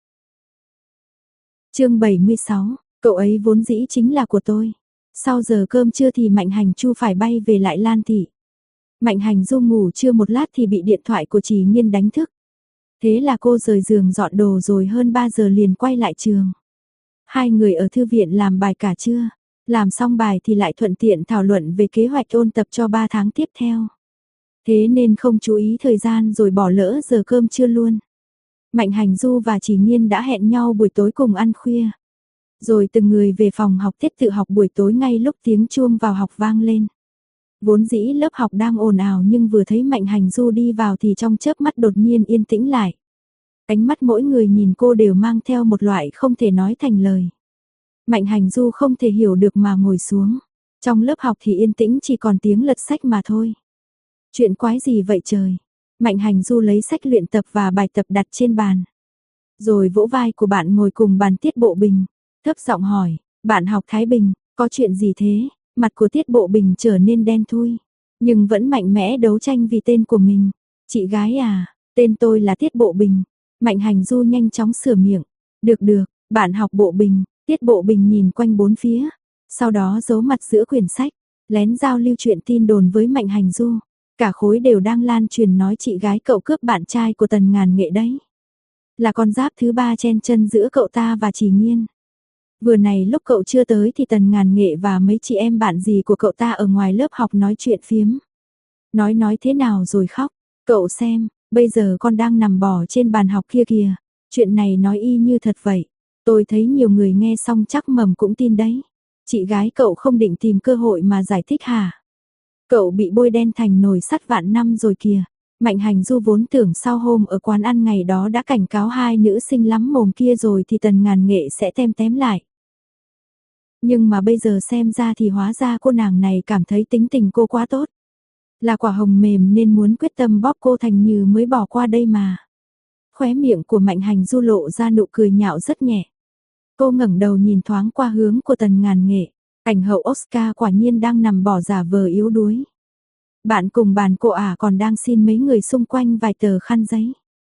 Chương 76, cậu ấy vốn dĩ chính là của tôi. Sau giờ cơm trưa thì Mạnh Hành Chu phải bay về lại Lan thị. Mạnh Hành Du ngủ chưa một lát thì bị điện thoại của Chỉ Nhiên đánh thức. Thế là cô rời giường dọn đồ rồi hơn 3 giờ liền quay lại trường. Hai người ở thư viện làm bài cả trưa. Làm xong bài thì lại thuận tiện thảo luận về kế hoạch ôn tập cho 3 tháng tiếp theo. Thế nên không chú ý thời gian rồi bỏ lỡ giờ cơm trưa luôn. Mạnh Hành Du và Chỉ Nhiên đã hẹn nhau buổi tối cùng ăn khuya. Rồi từng người về phòng học tiết tự học buổi tối ngay lúc tiếng chuông vào học vang lên. Vốn dĩ lớp học đang ồn ào nhưng vừa thấy Mạnh Hành Du đi vào thì trong chớp mắt đột nhiên yên tĩnh lại. Ánh mắt mỗi người nhìn cô đều mang theo một loại không thể nói thành lời. Mạnh Hành Du không thể hiểu được mà ngồi xuống. Trong lớp học thì yên tĩnh chỉ còn tiếng lật sách mà thôi. Chuyện quái gì vậy trời? Mạnh Hành Du lấy sách luyện tập và bài tập đặt trên bàn. Rồi vỗ vai của bạn ngồi cùng bàn Tiết Bộ Bình. Thấp giọng hỏi, bạn học Thái Bình, có chuyện gì thế? Mặt của Tiết Bộ Bình trở nên đen thui, nhưng vẫn mạnh mẽ đấu tranh vì tên của mình. Chị gái à, tên tôi là Tiết Bộ Bình. Mạnh Hành Du nhanh chóng sửa miệng. Được được, bạn học Bộ Bình. Tiết Bộ Bình nhìn quanh bốn phía, sau đó giấu mặt giữa quyển sách, lén giao lưu chuyện tin đồn với Mạnh Hành Du. Cả khối đều đang lan truyền nói chị gái cậu cướp bạn trai của Tần Ngàn Nghệ đấy. Là con giáp thứ 3 chen chân giữa cậu ta và Chỉ Nhiên. Vừa này lúc cậu chưa tới thì Tần Ngàn Nghệ và mấy chị em bạn gì của cậu ta ở ngoài lớp học nói chuyện phiếm. Nói thế nào rồi khóc, cậu xem, bây giờ con đang nằm bò trên bàn học kia kìa. Chuyện này nói y như thật vậy. Tôi thấy nhiều người nghe xong chắc mầm cũng tin đấy. Chị gái cậu không định tìm cơ hội mà giải thích hả? Cậu bị bôi đen thành nồi sắt vạn năm rồi kìa. Mạnh Hành Du vốn tưởng sau hôm ở quán ăn ngày đó đã cảnh cáo hai nữ sinh lắm mồm kia rồi thì Tần Ngàn Nghệ sẽ tém lại. Nhưng mà bây giờ xem ra thì hóa ra cô nàng này cảm thấy tính tình cô quá tốt. Là quả hồng mềm nên muốn quyết tâm bóp cô thành nhừ mới bỏ qua đây mà. Khóe miệng của Mạnh Hành Du lộ ra nụ cười nhạo rất nhẹ. Cô ngẩng đầu nhìn thoáng qua hướng của Tần Ngàn Nghệ. Ảnh hậu Oscar quả nhiên đang nằm bỏ giả vờ yếu đuối. Bạn cùng bàn cô còn đang xin mấy người xung quanh vài tờ khăn giấy.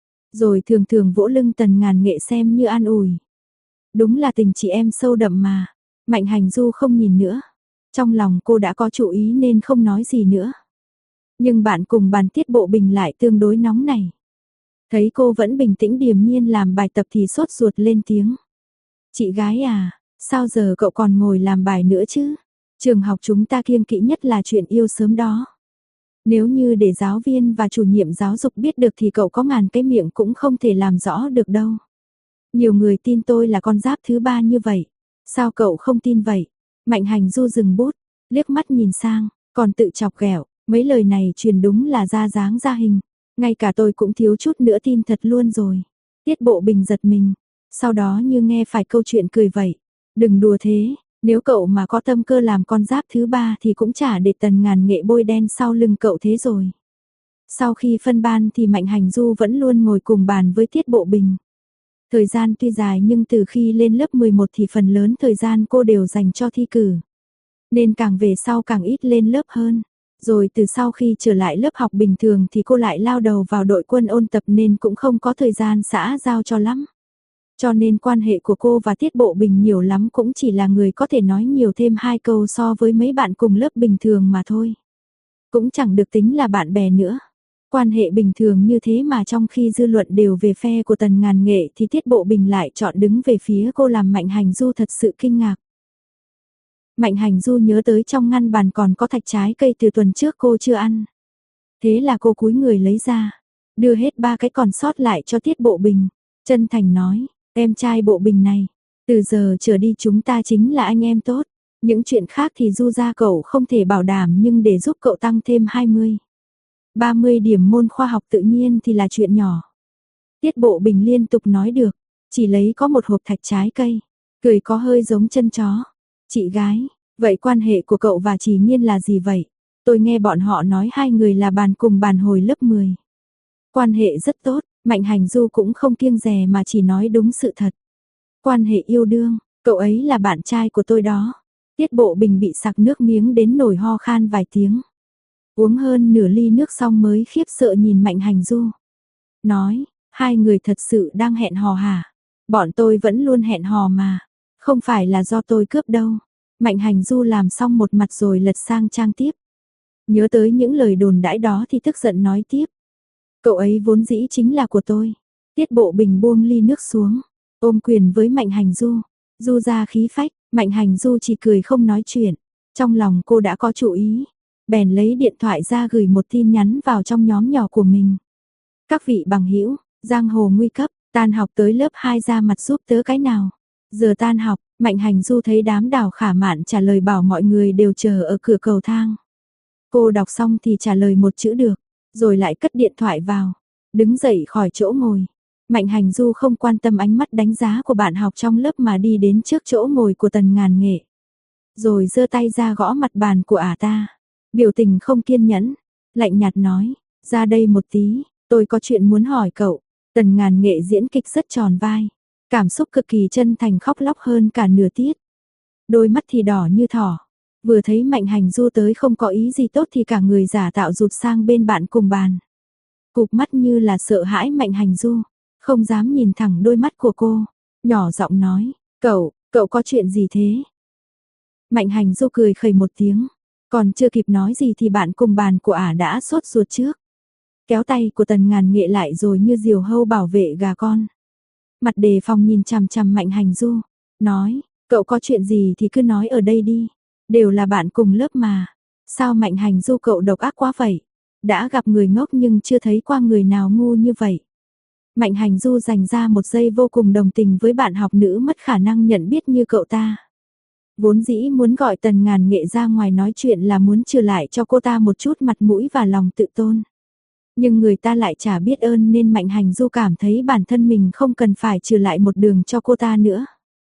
Rồi thường thường vỗ lưng Tần Ngàn Nghệ xem như an ủi. Đúng là tình chị em sâu đậm mà. Mạnh Hành Du không nhìn nữa. Trong lòng cô đã có chủ ý nên không nói gì nữa. Nhưng bạn cùng bàn Tiết Bộ Bình lại tương đối nóng này. Thấy cô vẫn bình tĩnh điềm nhiên làm bài tập thì sốt ruột lên tiếng. Chị gái à, sao giờ cậu còn ngồi làm bài nữa chứ? Trường học chúng ta kiêng kỵ nhất là chuyện yêu sớm đó. Nếu như để giáo viên và chủ nhiệm giáo dục biết được thì cậu có ngàn cái miệng cũng không thể làm rõ được đâu. Nhiều người tin tôi là con giáp thứ 3 như vậy. Sao cậu không tin vậy? Mạnh Hành Du dừng bút, liếc mắt nhìn sang, còn tự chọc ghẹo. Mấy lời này truyền đúng là ra dáng ra hình. Ngay cả tôi cũng thiếu chút nữa tin thật luôn rồi. Tiết Bộ Bình giật mình. Sau đó như nghe phải câu chuyện cười vậy. Đừng đùa thế, nếu cậu mà có tâm cơ làm con giáp thứ 3 thì cũng chả để Tần Ngàn Nghệ bôi đen sau lưng cậu thế rồi. Sau khi phân ban thì Mạnh Hành Du vẫn luôn ngồi cùng bàn với Tiết Bộ Bình. Thời gian tuy dài nhưng từ khi lên lớp 11 thì phần lớn thời gian cô đều dành cho thi cử. Nên càng về sau càng ít lên lớp hơn. Rồi từ sau khi trở lại lớp học bình thường thì cô lại lao đầu vào đội quân ôn tập nên cũng không có thời gian xã giao cho lắm. Cho nên quan hệ của cô và Tiết Bộ Bình nhiều lắm cũng chỉ là người có thể nói nhiều thêm 2 câu so với mấy bạn cùng lớp bình thường mà thôi. Cũng chẳng được tính là bạn bè nữa. Quan hệ bình thường như thế mà trong khi dư luận đều về phe của Tần Ngàn Nghệ thì Tiết Bộ Bình lại chọn đứng về phía cô làm Mạnh Hành Du thật sự kinh ngạc. Mạnh Hành Du nhớ tới trong ngăn bàn còn có thạch trái cây từ tuần trước cô chưa ăn. Thế là cô cúi người lấy ra, đưa hết 3 cái còn sót lại cho Tiết Bộ Bình. Chân thành nói, em trai Bộ Bình này, từ giờ trở đi chúng ta chính là anh em tốt. Những chuyện khác thì Du gia cậu không thể bảo đảm nhưng để giúp cậu tăng thêm 20-30 điểm môn khoa học tự nhiên thì là chuyện nhỏ. Tiết Bộ Bình liên tục nói được, chỉ lấy có một hộp thạch trái cây, cười có hơi giống chân chó. Chị gái, vậy quan hệ của cậu và Chỉ Nhiên là gì vậy? Tôi nghe bọn họ nói hai người là bàn cùng bàn hồi lớp 10. Quan hệ rất tốt, Mạnh Hành Du cũng không kiêng dè mà chỉ nói đúng sự thật. Quan hệ yêu đương, cậu ấy là bạn trai của tôi đó. Tiết Bộ Bình bị sặc nước miếng đến nổi ho khan vài tiếng. Uống hơn nửa ly nước xong mới khiếp sợ nhìn Mạnh Hành Du. Nói, hai người thật sự đang hẹn hò hả? Bọn tôi vẫn luôn hẹn hò mà. Không phải là do tôi cướp đâu. Mạnh Hành Du làm xong một mặt rồi lật sang trang tiếp. Nhớ tới những lời đồn đãi đó thì tức giận nói tiếp. Cậu ấy vốn dĩ chính là của tôi. Tiết Bộ Bình buông ly nước xuống, ôm quyền với Mạnh Hành Du. Du ra khí phách, Mạnh Hành Du chỉ cười không nói chuyện. Trong lòng cô đã có chủ ý. Bèn lấy điện thoại ra gửi một tin nhắn vào trong nhóm nhỏ của mình. Các vị bằng hữu, giang hồ nguy cấp, tan học tới lớp 2 ra mặt giúp tớ cái nào. Giờ tan học, Mạnh Hành Du thấy đám Đào Khả Mạn trả lời bảo mọi người đều chờ ở cửa cầu thang. Cô đọc xong thì trả lời một chữ được, rồi lại cất điện thoại vào, đứng dậy khỏi chỗ ngồi. Mạnh Hành Du không quan tâm ánh mắt đánh giá của bạn học trong lớp mà đi đến trước chỗ ngồi của Tần Ngàn Nghệ. Rồi giơ tay ra gõ mặt bàn của ả ta. Biểu tình không kiên nhẫn, lạnh nhạt nói, ra đây một tí, tôi có chuyện muốn hỏi cậu. Tần Ngàn Nghệ diễn kịch rất tròn vai, cảm xúc cực kỳ chân thành, khóc lóc hơn cả nửa tiết. Đôi mắt thì đỏ như thỏ, vừa thấy Mạnh Hành Du tới không có ý gì tốt thì cả người giả tạo rụt sang bên bạn cùng bàn. Cụp mắt như là sợ hãi Mạnh Hành Du, không dám nhìn thẳng đôi mắt của cô, nhỏ giọng nói, cậu có chuyện gì thế? Mạnh Hành Du cười khẩy một tiếng, còn chưa kịp nói gì thì bạn cùng bàn của ả đã sốt ruột trước. Kéo tay của Tần Ngàn Nghệ lại rồi như diều hâu bảo vệ gà con. Mặt đề phòng nhìn chằm chằm Mạnh Hành Du, nói, cậu có chuyện gì thì cứ nói ở đây đi, đều là bạn cùng lớp mà. Sao Mạnh Hành Du cậu độc ác quá vậy? Đã gặp người ngốc nhưng chưa thấy qua người nào ngu như vậy. Mạnh Hành Du dành ra một giây vô cùng đồng tình với bạn học nữ mất khả năng nhận biết như cậu ta. Vốn dĩ muốn gọi Tần Ngàn Nghệ ra ngoài nói chuyện là muốn trừ lại cho cô ta một chút mặt mũi và lòng tự tôn. Nhưng người ta lại chả biết ơn nên Mạnh Hành Du cảm thấy bản thân mình không cần phải trừ lại một đường cho cô ta nữa.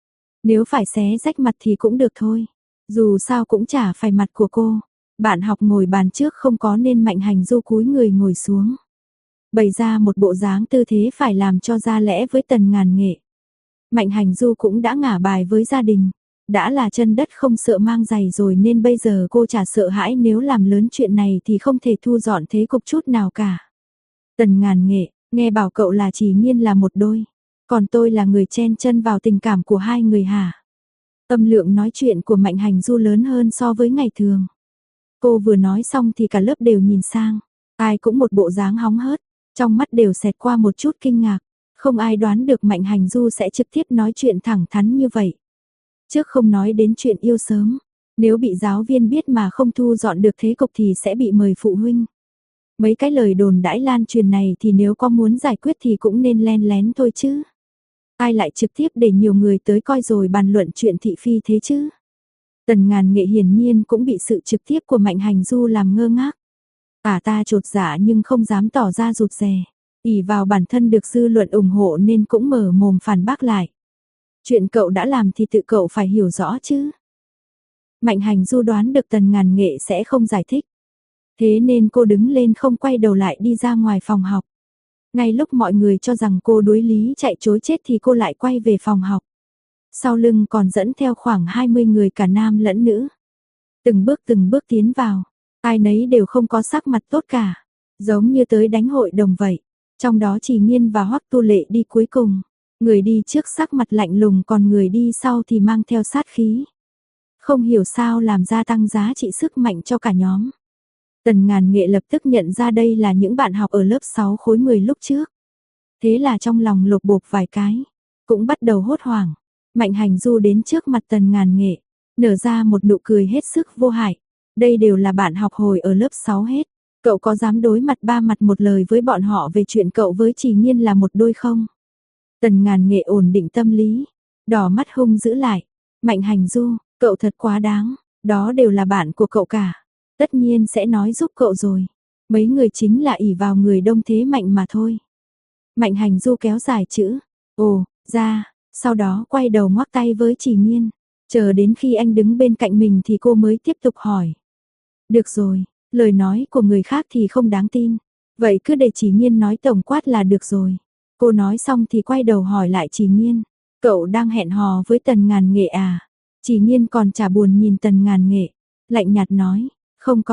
Nếu phải xé rách mặt thì cũng được thôi. Dù sao cũng chả phải mặt của cô. Bạn học ngồi bàn trước không có nên Mạnh Hành Du cúi người ngồi xuống. Bày ra một bộ dáng tư thế phải làm cho ra lẽ với Tần Ngàn Nghệ. Mạnh Hành Du cũng đã ngả bài với gia đình. Đã là chân đất không sợ mang giày rồi nên bây giờ cô chả sợ hãi nếu làm lớn chuyện này thì không thể thu dọn thế cục chút nào cả. Tần Ngàn Nghệ, nghe bảo cậu là Chỉ Nhiên là một đôi. Còn tôi là người chen chân vào tình cảm của hai người hả? Âm lượng nói chuyện của Mạnh Hành Du lớn hơn so với ngày thường. Cô vừa nói xong thì cả lớp đều nhìn sang. Ai cũng một bộ dáng hóng hớt. Trong mắt đều xẹt qua một chút kinh ngạc. Không ai đoán được Mạnh Hành Du sẽ trực tiếp nói chuyện thẳng thắn như vậy. Trước không nói đến chuyện yêu sớm. Nếu bị giáo viên biết mà không thu dọn được thế cục thì sẽ bị mời phụ huynh. Mấy cái lời đồn đãi lan truyền này thì nếu có muốn giải quyết thì cũng nên len lén thôi chứ. Ai lại trực tiếp để nhiều người tới coi rồi bàn luận chuyện thị phi thế chứ. Tần Ngàn Nghệ hiển nhiên cũng bị sự trực tiếp của Mạnh Hành Du làm ngơ ngác. Ta chột dạ nhưng không dám tỏ ra rụt rè. Ỷ vào bản thân được dư luận ủng hộ nên cũng mở mồm phản bác lại. Chuyện cậu đã làm thì tự cậu phải hiểu rõ chứ. Mạnh Hành Du đoán được Tần Ngàn Nghệ sẽ không giải thích. Thế nên cô đứng lên không quay đầu lại đi ra ngoài phòng học. Ngay lúc mọi người cho rằng cô đuối lý chạy trối chết thì cô lại quay về phòng học. Sau lưng còn dẫn theo khoảng 20 người cả nam lẫn nữ. Từng bước tiến vào. Ai nấy đều không có sắc mặt tốt cả. Giống như tới đánh hội đồng vậy. Trong đó Chỉ Nhiên và Hoắc Tu Lệ đi cuối cùng. Người đi trước sắc mặt lạnh lùng còn người đi sau thì mang theo sát khí. Không hiểu sao làm gia tăng giá trị sức mạnh cho cả nhóm. Tần Ngàn Nghệ lập tức nhận ra đây là những bạn học ở lớp 6 khối 10 lúc trước. Thế là trong lòng lột bột vài cái, cũng bắt đầu hốt hoảng. Mạnh Hành Du đến trước mặt Tần Ngàn Nghệ, nở ra một nụ cười hết sức vô hại. Đây đều là bạn học hồi ở lớp 6 hết. Cậu có dám đối mặt ba mặt một lời với bọn họ về chuyện cậu với Chỉ Nhiên là một đôi không? Tần Ngàn Nghệ ổn định tâm lý, đỏ mắt hung dữ lại. Mạnh Hành Du, cậu thật quá đáng, đó đều là bạn của cậu cả. Tất nhiên sẽ nói giúp cậu rồi. Mấy người chính là ỷ vào người đông thế mạnh mà thôi. Mạnh Hành Du kéo dài chữ. Ồ, ra, sau đó quay đầu ngoắc tay với Chỉ Nhiên. Chờ đến khi anh đứng bên cạnh mình thì cô mới tiếp tục hỏi. Được rồi, lời nói của người khác thì không đáng tin. Vậy cứ để Chỉ Nhiên nói tổng quát là được rồi. Cô nói xong thì quay đầu hỏi lại Chỉ Nhiên. Cậu đang hẹn hò với Tần Ngàn Nghệ à? Chỉ Nhiên còn chả buồn nhìn Tần Ngàn Nghệ. Lạnh nhạt nói. Không có,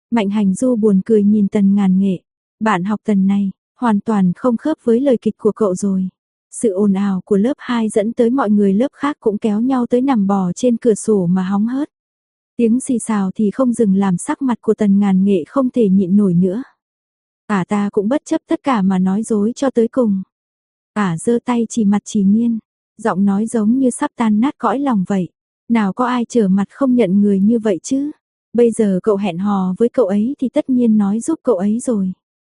Mạnh Hành Du buồn cười nhìn Tần Ngàn Nghệ. Bạn học Tần này, hoàn toàn không khớp với lời kịch của cậu rồi. Sự ồn ào của lớp 2 dẫn tới mọi người lớp khác cũng kéo nhau tới nằm bò trên cửa sổ mà hóng hớt. Tiếng xì xào thì không dừng làm sắc mặt của Tần Ngàn Nghệ không thể nhịn nổi nữa. Ta cũng bất chấp tất cả mà nói dối cho tới cùng. Giơ tay chỉ mặt Chỉ Nghiên, giọng nói giống như sắp tan nát cõi lòng vậy. Nào có ai trở mặt không nhận người như vậy chứ? Bây giờ cậu hẹn hò với cậu ấy thì tất nhiên nói giúp cậu ấy rồi.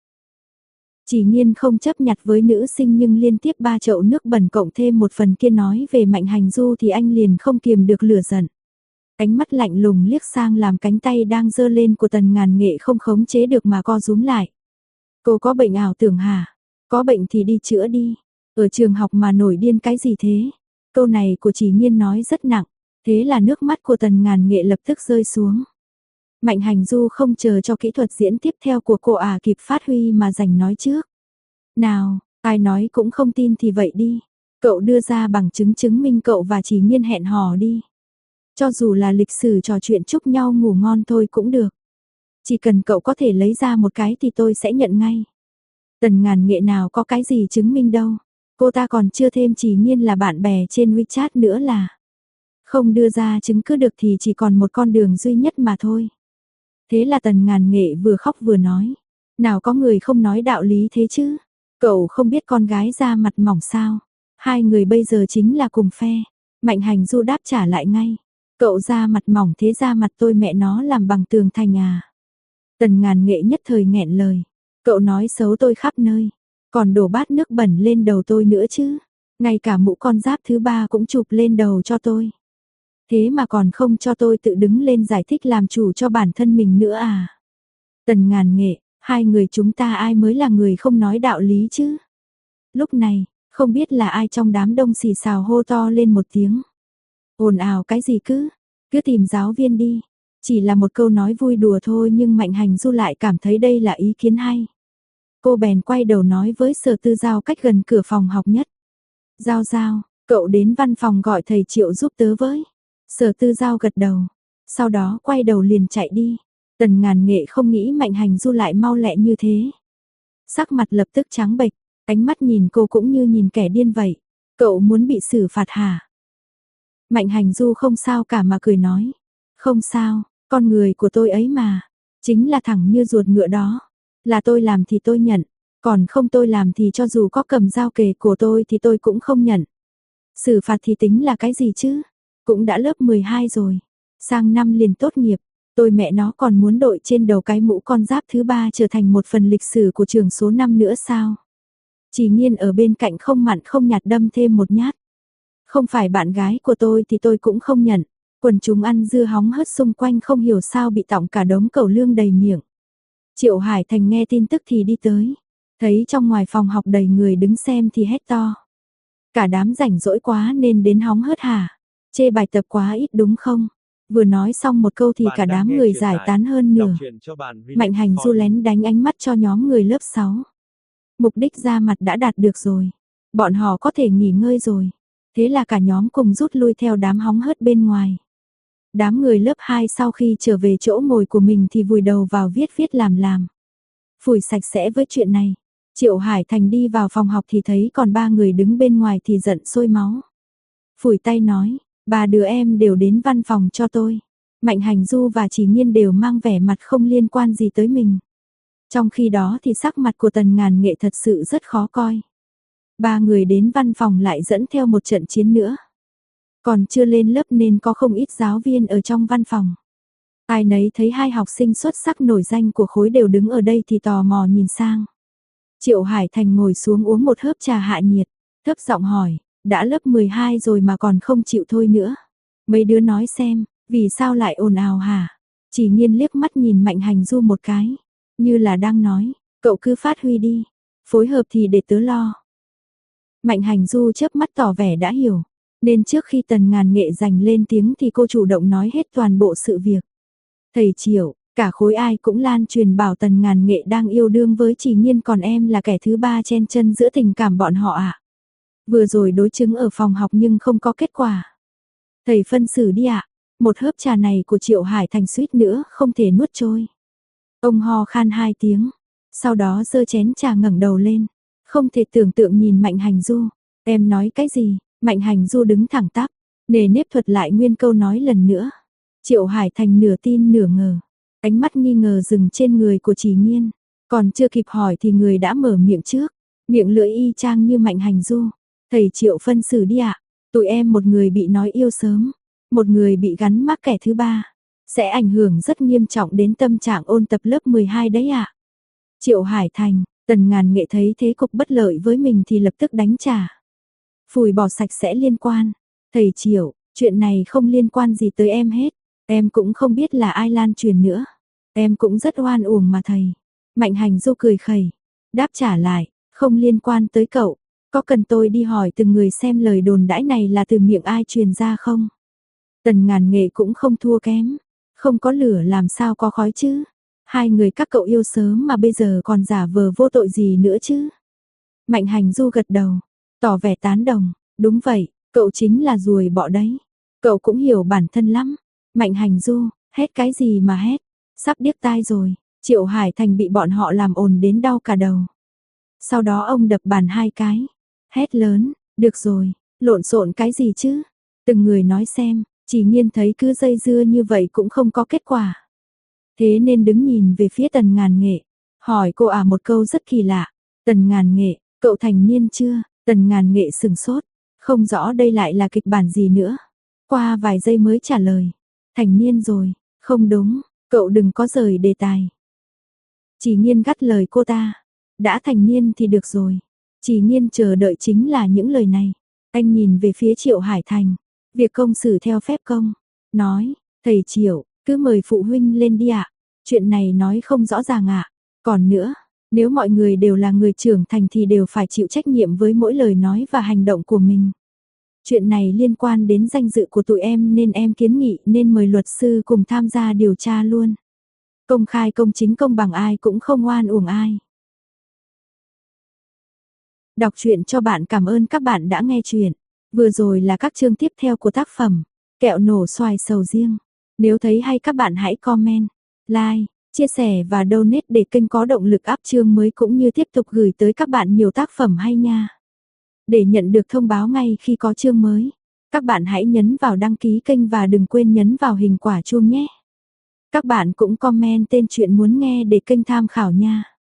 Chỉ Nghiên không chấp nhặt với nữ sinh nhưng liên tiếp 3 chậu nước bẩn cộng thêm một phần kia nói về Mạnh Hành Du thì anh liền không kiềm được lửa giận. Ánh mắt lạnh lùng liếc sang làm cánh tay đang giơ lên của Tần Ngàn Nghệ không khống chế được mà co rúm lại. Cô có bệnh ảo tưởng hả? Có bệnh thì đi chữa đi. Ở trường học mà nổi điên cái gì thế? Câu này của Chỉ Nghiên nói rất nặng. Thế là nước mắt của Tần Ngàn Nghệ lập tức rơi xuống. Mạnh Hành Du không chờ cho kỹ thuật diễn tiếp theo của cô kịp phát huy mà giành nói trước. Nào, ai nói cũng không tin thì vậy đi. Cậu đưa ra bằng chứng chứng minh cậu và Chỉ Nghiên hẹn hò đi. Cho dù là lịch sử trò chuyện chúc nhau ngủ ngon thôi cũng được. Chỉ cần cậu có thể lấy ra một cái thì tôi sẽ nhận ngay. Tần Ngàn Nghệ nào có cái gì chứng minh đâu. Cô ta còn chưa thêm Chỉ Nghiên là bạn bè trên WeChat nữa là. Không đưa ra chứng cứ được thì chỉ còn một con đường duy nhất mà thôi. Thế là Tần Ngàn Nghệ vừa khóc vừa nói. Nào có người không nói đạo lý thế chứ. Cậu không biết con gái da mặt mỏng sao. Hai người bây giờ chính là cùng phe. Mạnh Hành Du đáp trả lại ngay. Cậu da mặt mỏng thế da mặt tôi mẹ nó làm bằng tường thành à. Tần Ngàn Nghệ nhất thời nghẹn lời. Cậu nói xấu tôi khắp nơi. Còn đổ bát nước bẩn lên đầu tôi nữa chứ. Ngay cả mũ con giáp thứ 3 cũng chụp lên đầu cho tôi. Thế mà còn không cho tôi tự đứng lên giải thích làm chủ cho bản thân mình nữa à. Tần Ngàn Nghệ, hai người chúng ta ai mới là người không nói đạo lý chứ. Lúc này, không biết là ai trong đám đông xì xào hô to lên một tiếng. Ồn ào cái gì cứ tìm giáo viên đi. Chỉ là một câu nói vui đùa thôi nhưng Mạnh Hành Du lại cảm thấy đây là ý kiến hay. Cô bèn quay đầu nói với Sở Tư Giao cách gần cửa phòng học nhất. Giao, cậu đến văn phòng gọi thầy Triệu giúp tớ với. Sở Tư Giao gật đầu. Sau đó quay đầu liền chạy đi. Tần Ngàn Nghệ không nghĩ Mạnh Hành Du lại mau lẹ như thế. Sắc mặt lập tức trắng bệch, ánh mắt nhìn cô cũng như nhìn kẻ điên vậy. Cậu muốn bị xử phạt hả? Mạnh Hành Du không sao cả mà cười nói. Không sao, con người của tôi ấy mà. Chính là thẳng như ruột ngựa đó. Là tôi làm thì tôi nhận. Còn không tôi làm thì cho dù có cầm dao kề cổ tôi thì tôi cũng không nhận. Xử phạt thì tính là cái gì chứ? Cũng đã lớp 12 rồi. Sang năm liền tốt nghiệp. Tôi mẹ nó còn muốn đội trên đầu cái mũ con giáp thứ 3 trở thành một phần lịch sử của trường số 5 nữa sao? Chỉ Nghiên ở bên cạnh không mặn không nhạt đâm thêm một nhát. Không phải bạn gái của tôi thì tôi cũng không nhận. Quần chúng ăn dưa hóng hớt xung quanh không hiểu sao bị tỏng cả đống cẩu lương đầy miệng. Triệu Hải Thành nghe tin tức thì đi tới. Thấy trong ngoài phòng học đầy người đứng xem thì hét to. Cả đám rảnh rỗi quá nên đến hóng hớt hả? Chê bài tập quá ít đúng không? Vừa nói xong một câu thì cả đám người giải tán hơn nửa. Mạnh Hành Du lén đánh ánh mắt cho nhóm người lớp 6. Mục đích ra mặt đã đạt được rồi. Bọn họ có thể nghỉ ngơi rồi. Thế là cả nhóm cùng rút lui theo đám hóng hớt bên ngoài. Đám người lớp 2 sau khi trở về chỗ ngồi của mình thì vùi đầu vào viết làm. Phủi sạch sẽ với chuyện này. Triệu Hải Thành đi vào phòng học thì thấy còn 3 người đứng bên ngoài thì giận sôi máu. Phủi tay nói, 3 đứa em đều đến văn phòng cho tôi. Mạnh Hành Du và Chỉ Nghiên đều mang vẻ mặt không liên quan gì tới mình. Trong khi đó thì sắc mặt của Tần Ngàn Nghệ thật sự rất khó coi. 3 người đến văn phòng lại dẫn theo một trận chiến nữa. Còn chưa lên lớp nên có không ít giáo viên ở trong văn phòng. Ai nấy thấy hai học sinh xuất sắc nổi danh của khối đều đứng ở đây thì tò mò nhìn sang. Triệu Hải Thành ngồi xuống uống một hớp trà hạ nhiệt, thấp giọng hỏi, đã lớp 12 rồi mà còn không chịu thôi nữa. Mấy đứa nói xem, vì sao lại ồn ào hả? Chỉ Nghiên liếc mắt nhìn Mạnh Hành Du một cái, như là đang nói, cậu cứ phát huy đi, phối hợp thì để tớ lo. Mạnh Hành Du chớp mắt tỏ vẻ đã hiểu, nên trước khi Tần Ngàn Nghệ giành lên tiếng thì cô chủ động nói hết toàn bộ sự việc. Thầy Triệu, cả khối ai cũng lan truyền bảo Tần Ngàn Nghệ đang yêu đương với Chỉ Nghiên còn em là kẻ thứ 3 chen chân giữa tình cảm bọn họ ạ. Vừa rồi đối chứng ở phòng học nhưng không có kết quả. Thầy phân xử đi ạ. Một hớp trà này của Triệu Hải Thành suýt nữa không thể nuốt trôi. Ông ho khan 2 tiếng, sau đó giơ chén trà ngẩng đầu lên, không thể tưởng tượng nhìn Mạnh Hành Du. Em nói cái gì? Mạnh Hành Du đứng thẳng tắp, nề nếp thuật lại nguyên câu nói lần nữa. Triệu Hải Thành nửa tin nửa ngờ, ánh mắt nghi ngờ dừng trên người của Chỉ Nhiên, còn chưa kịp hỏi thì người đã mở miệng trước, miệng lưỡi y chang như Mạnh Hành Du. Thầy Triệu phân xử đi ạ, tụi em một người bị nói yêu sớm, một người bị gắn mác kẻ thứ ba, sẽ ảnh hưởng rất nghiêm trọng đến tâm trạng ôn tập lớp 12 đấy ạ. Triệu Hải Thành, Tần Ngàn Nghệ thấy thế cục bất lợi với mình thì lập tức đánh trả. Phủi bỏ sạch sẽ liên quan. Thầy Triệu, chuyện này không liên quan gì tới em hết. Em cũng không biết là ai lan truyền nữa. Em cũng rất oan uổng mà thầy. Mạnh Hành Du cười khẩy, đáp trả lại, không liên quan tới cậu. Có cần tôi đi hỏi từng người xem lời đồn đãi này là từ miệng ai truyền ra không? Tần Ngàn Nghệ cũng không thua kém. Không có lửa làm sao có khói chứ? Hai người các cậu yêu sớm mà bây giờ còn giả vờ vô tội gì nữa chứ? Mạnh Hành Du gật đầu, tỏ vẻ tán đồng. Đúng vậy, cậu chính là ruồi bọ đấy. Cậu cũng hiểu bản thân lắm. Mạnh Hành Du, hét cái gì mà hét? Sắp điếc tai rồi. Triệu Hải Thành bị bọn họ làm ồn đến đau cả đầu. Sau đó ông đập bàn 2 cái. Hét lớn, được rồi, lộn xộn cái gì chứ? Từng người nói xem, Chỉ Nhiên thấy cứ dây dưa như vậy cũng không có kết quả. Thế nên đứng nhìn về phía Tần Ngàn Nghệ, hỏi cô một câu rất kỳ lạ. Tần Ngàn Nghệ, cậu thành niên chưa? Tần Ngàn Nghệ sừng sốt, không rõ đây lại là kịch bản gì nữa. Qua vài giây mới trả lời, thành niên rồi, không đúng, cậu đừng có rời đề tài. Chỉ Nhiên gắt lời cô ta, đã thành niên thì được rồi. Chỉ Nhiên chờ đợi chính là những lời này. Anh nhìn về phía Triệu Hải Thành, việc công xử theo phép công, nói, thầy Triệu, cứ mời phụ huynh lên đi ạ. Chuyện này nói không rõ ràng ạ. Còn nữa, nếu mọi người đều là người trưởng thành thì đều phải chịu trách nhiệm với mỗi lời nói và hành động của mình. Chuyện này liên quan đến danh dự của tụi em nên em kiến nghị nên mời luật sư cùng tham gia điều tra luôn. Công khai công chính công bằng, ai cũng không oan uổng ai. Đọc truyện cho bạn, cảm ơn các bạn đã nghe truyện. Vừa rồi là các chương tiếp theo của tác phẩm Kẹo nổ xoài sầu riêng. Nếu thấy hay các bạn hãy comment, like, chia sẻ và donate để kênh có động lực up chương mới cũng như tiếp tục gửi tới các bạn nhiều tác phẩm hay nha. Để nhận được thông báo ngay khi có chương mới, các bạn hãy nhấn vào đăng ký kênh và đừng quên nhấn vào hình quả chuông nhé. Các bạn cũng comment tên truyện muốn nghe để kênh tham khảo nha.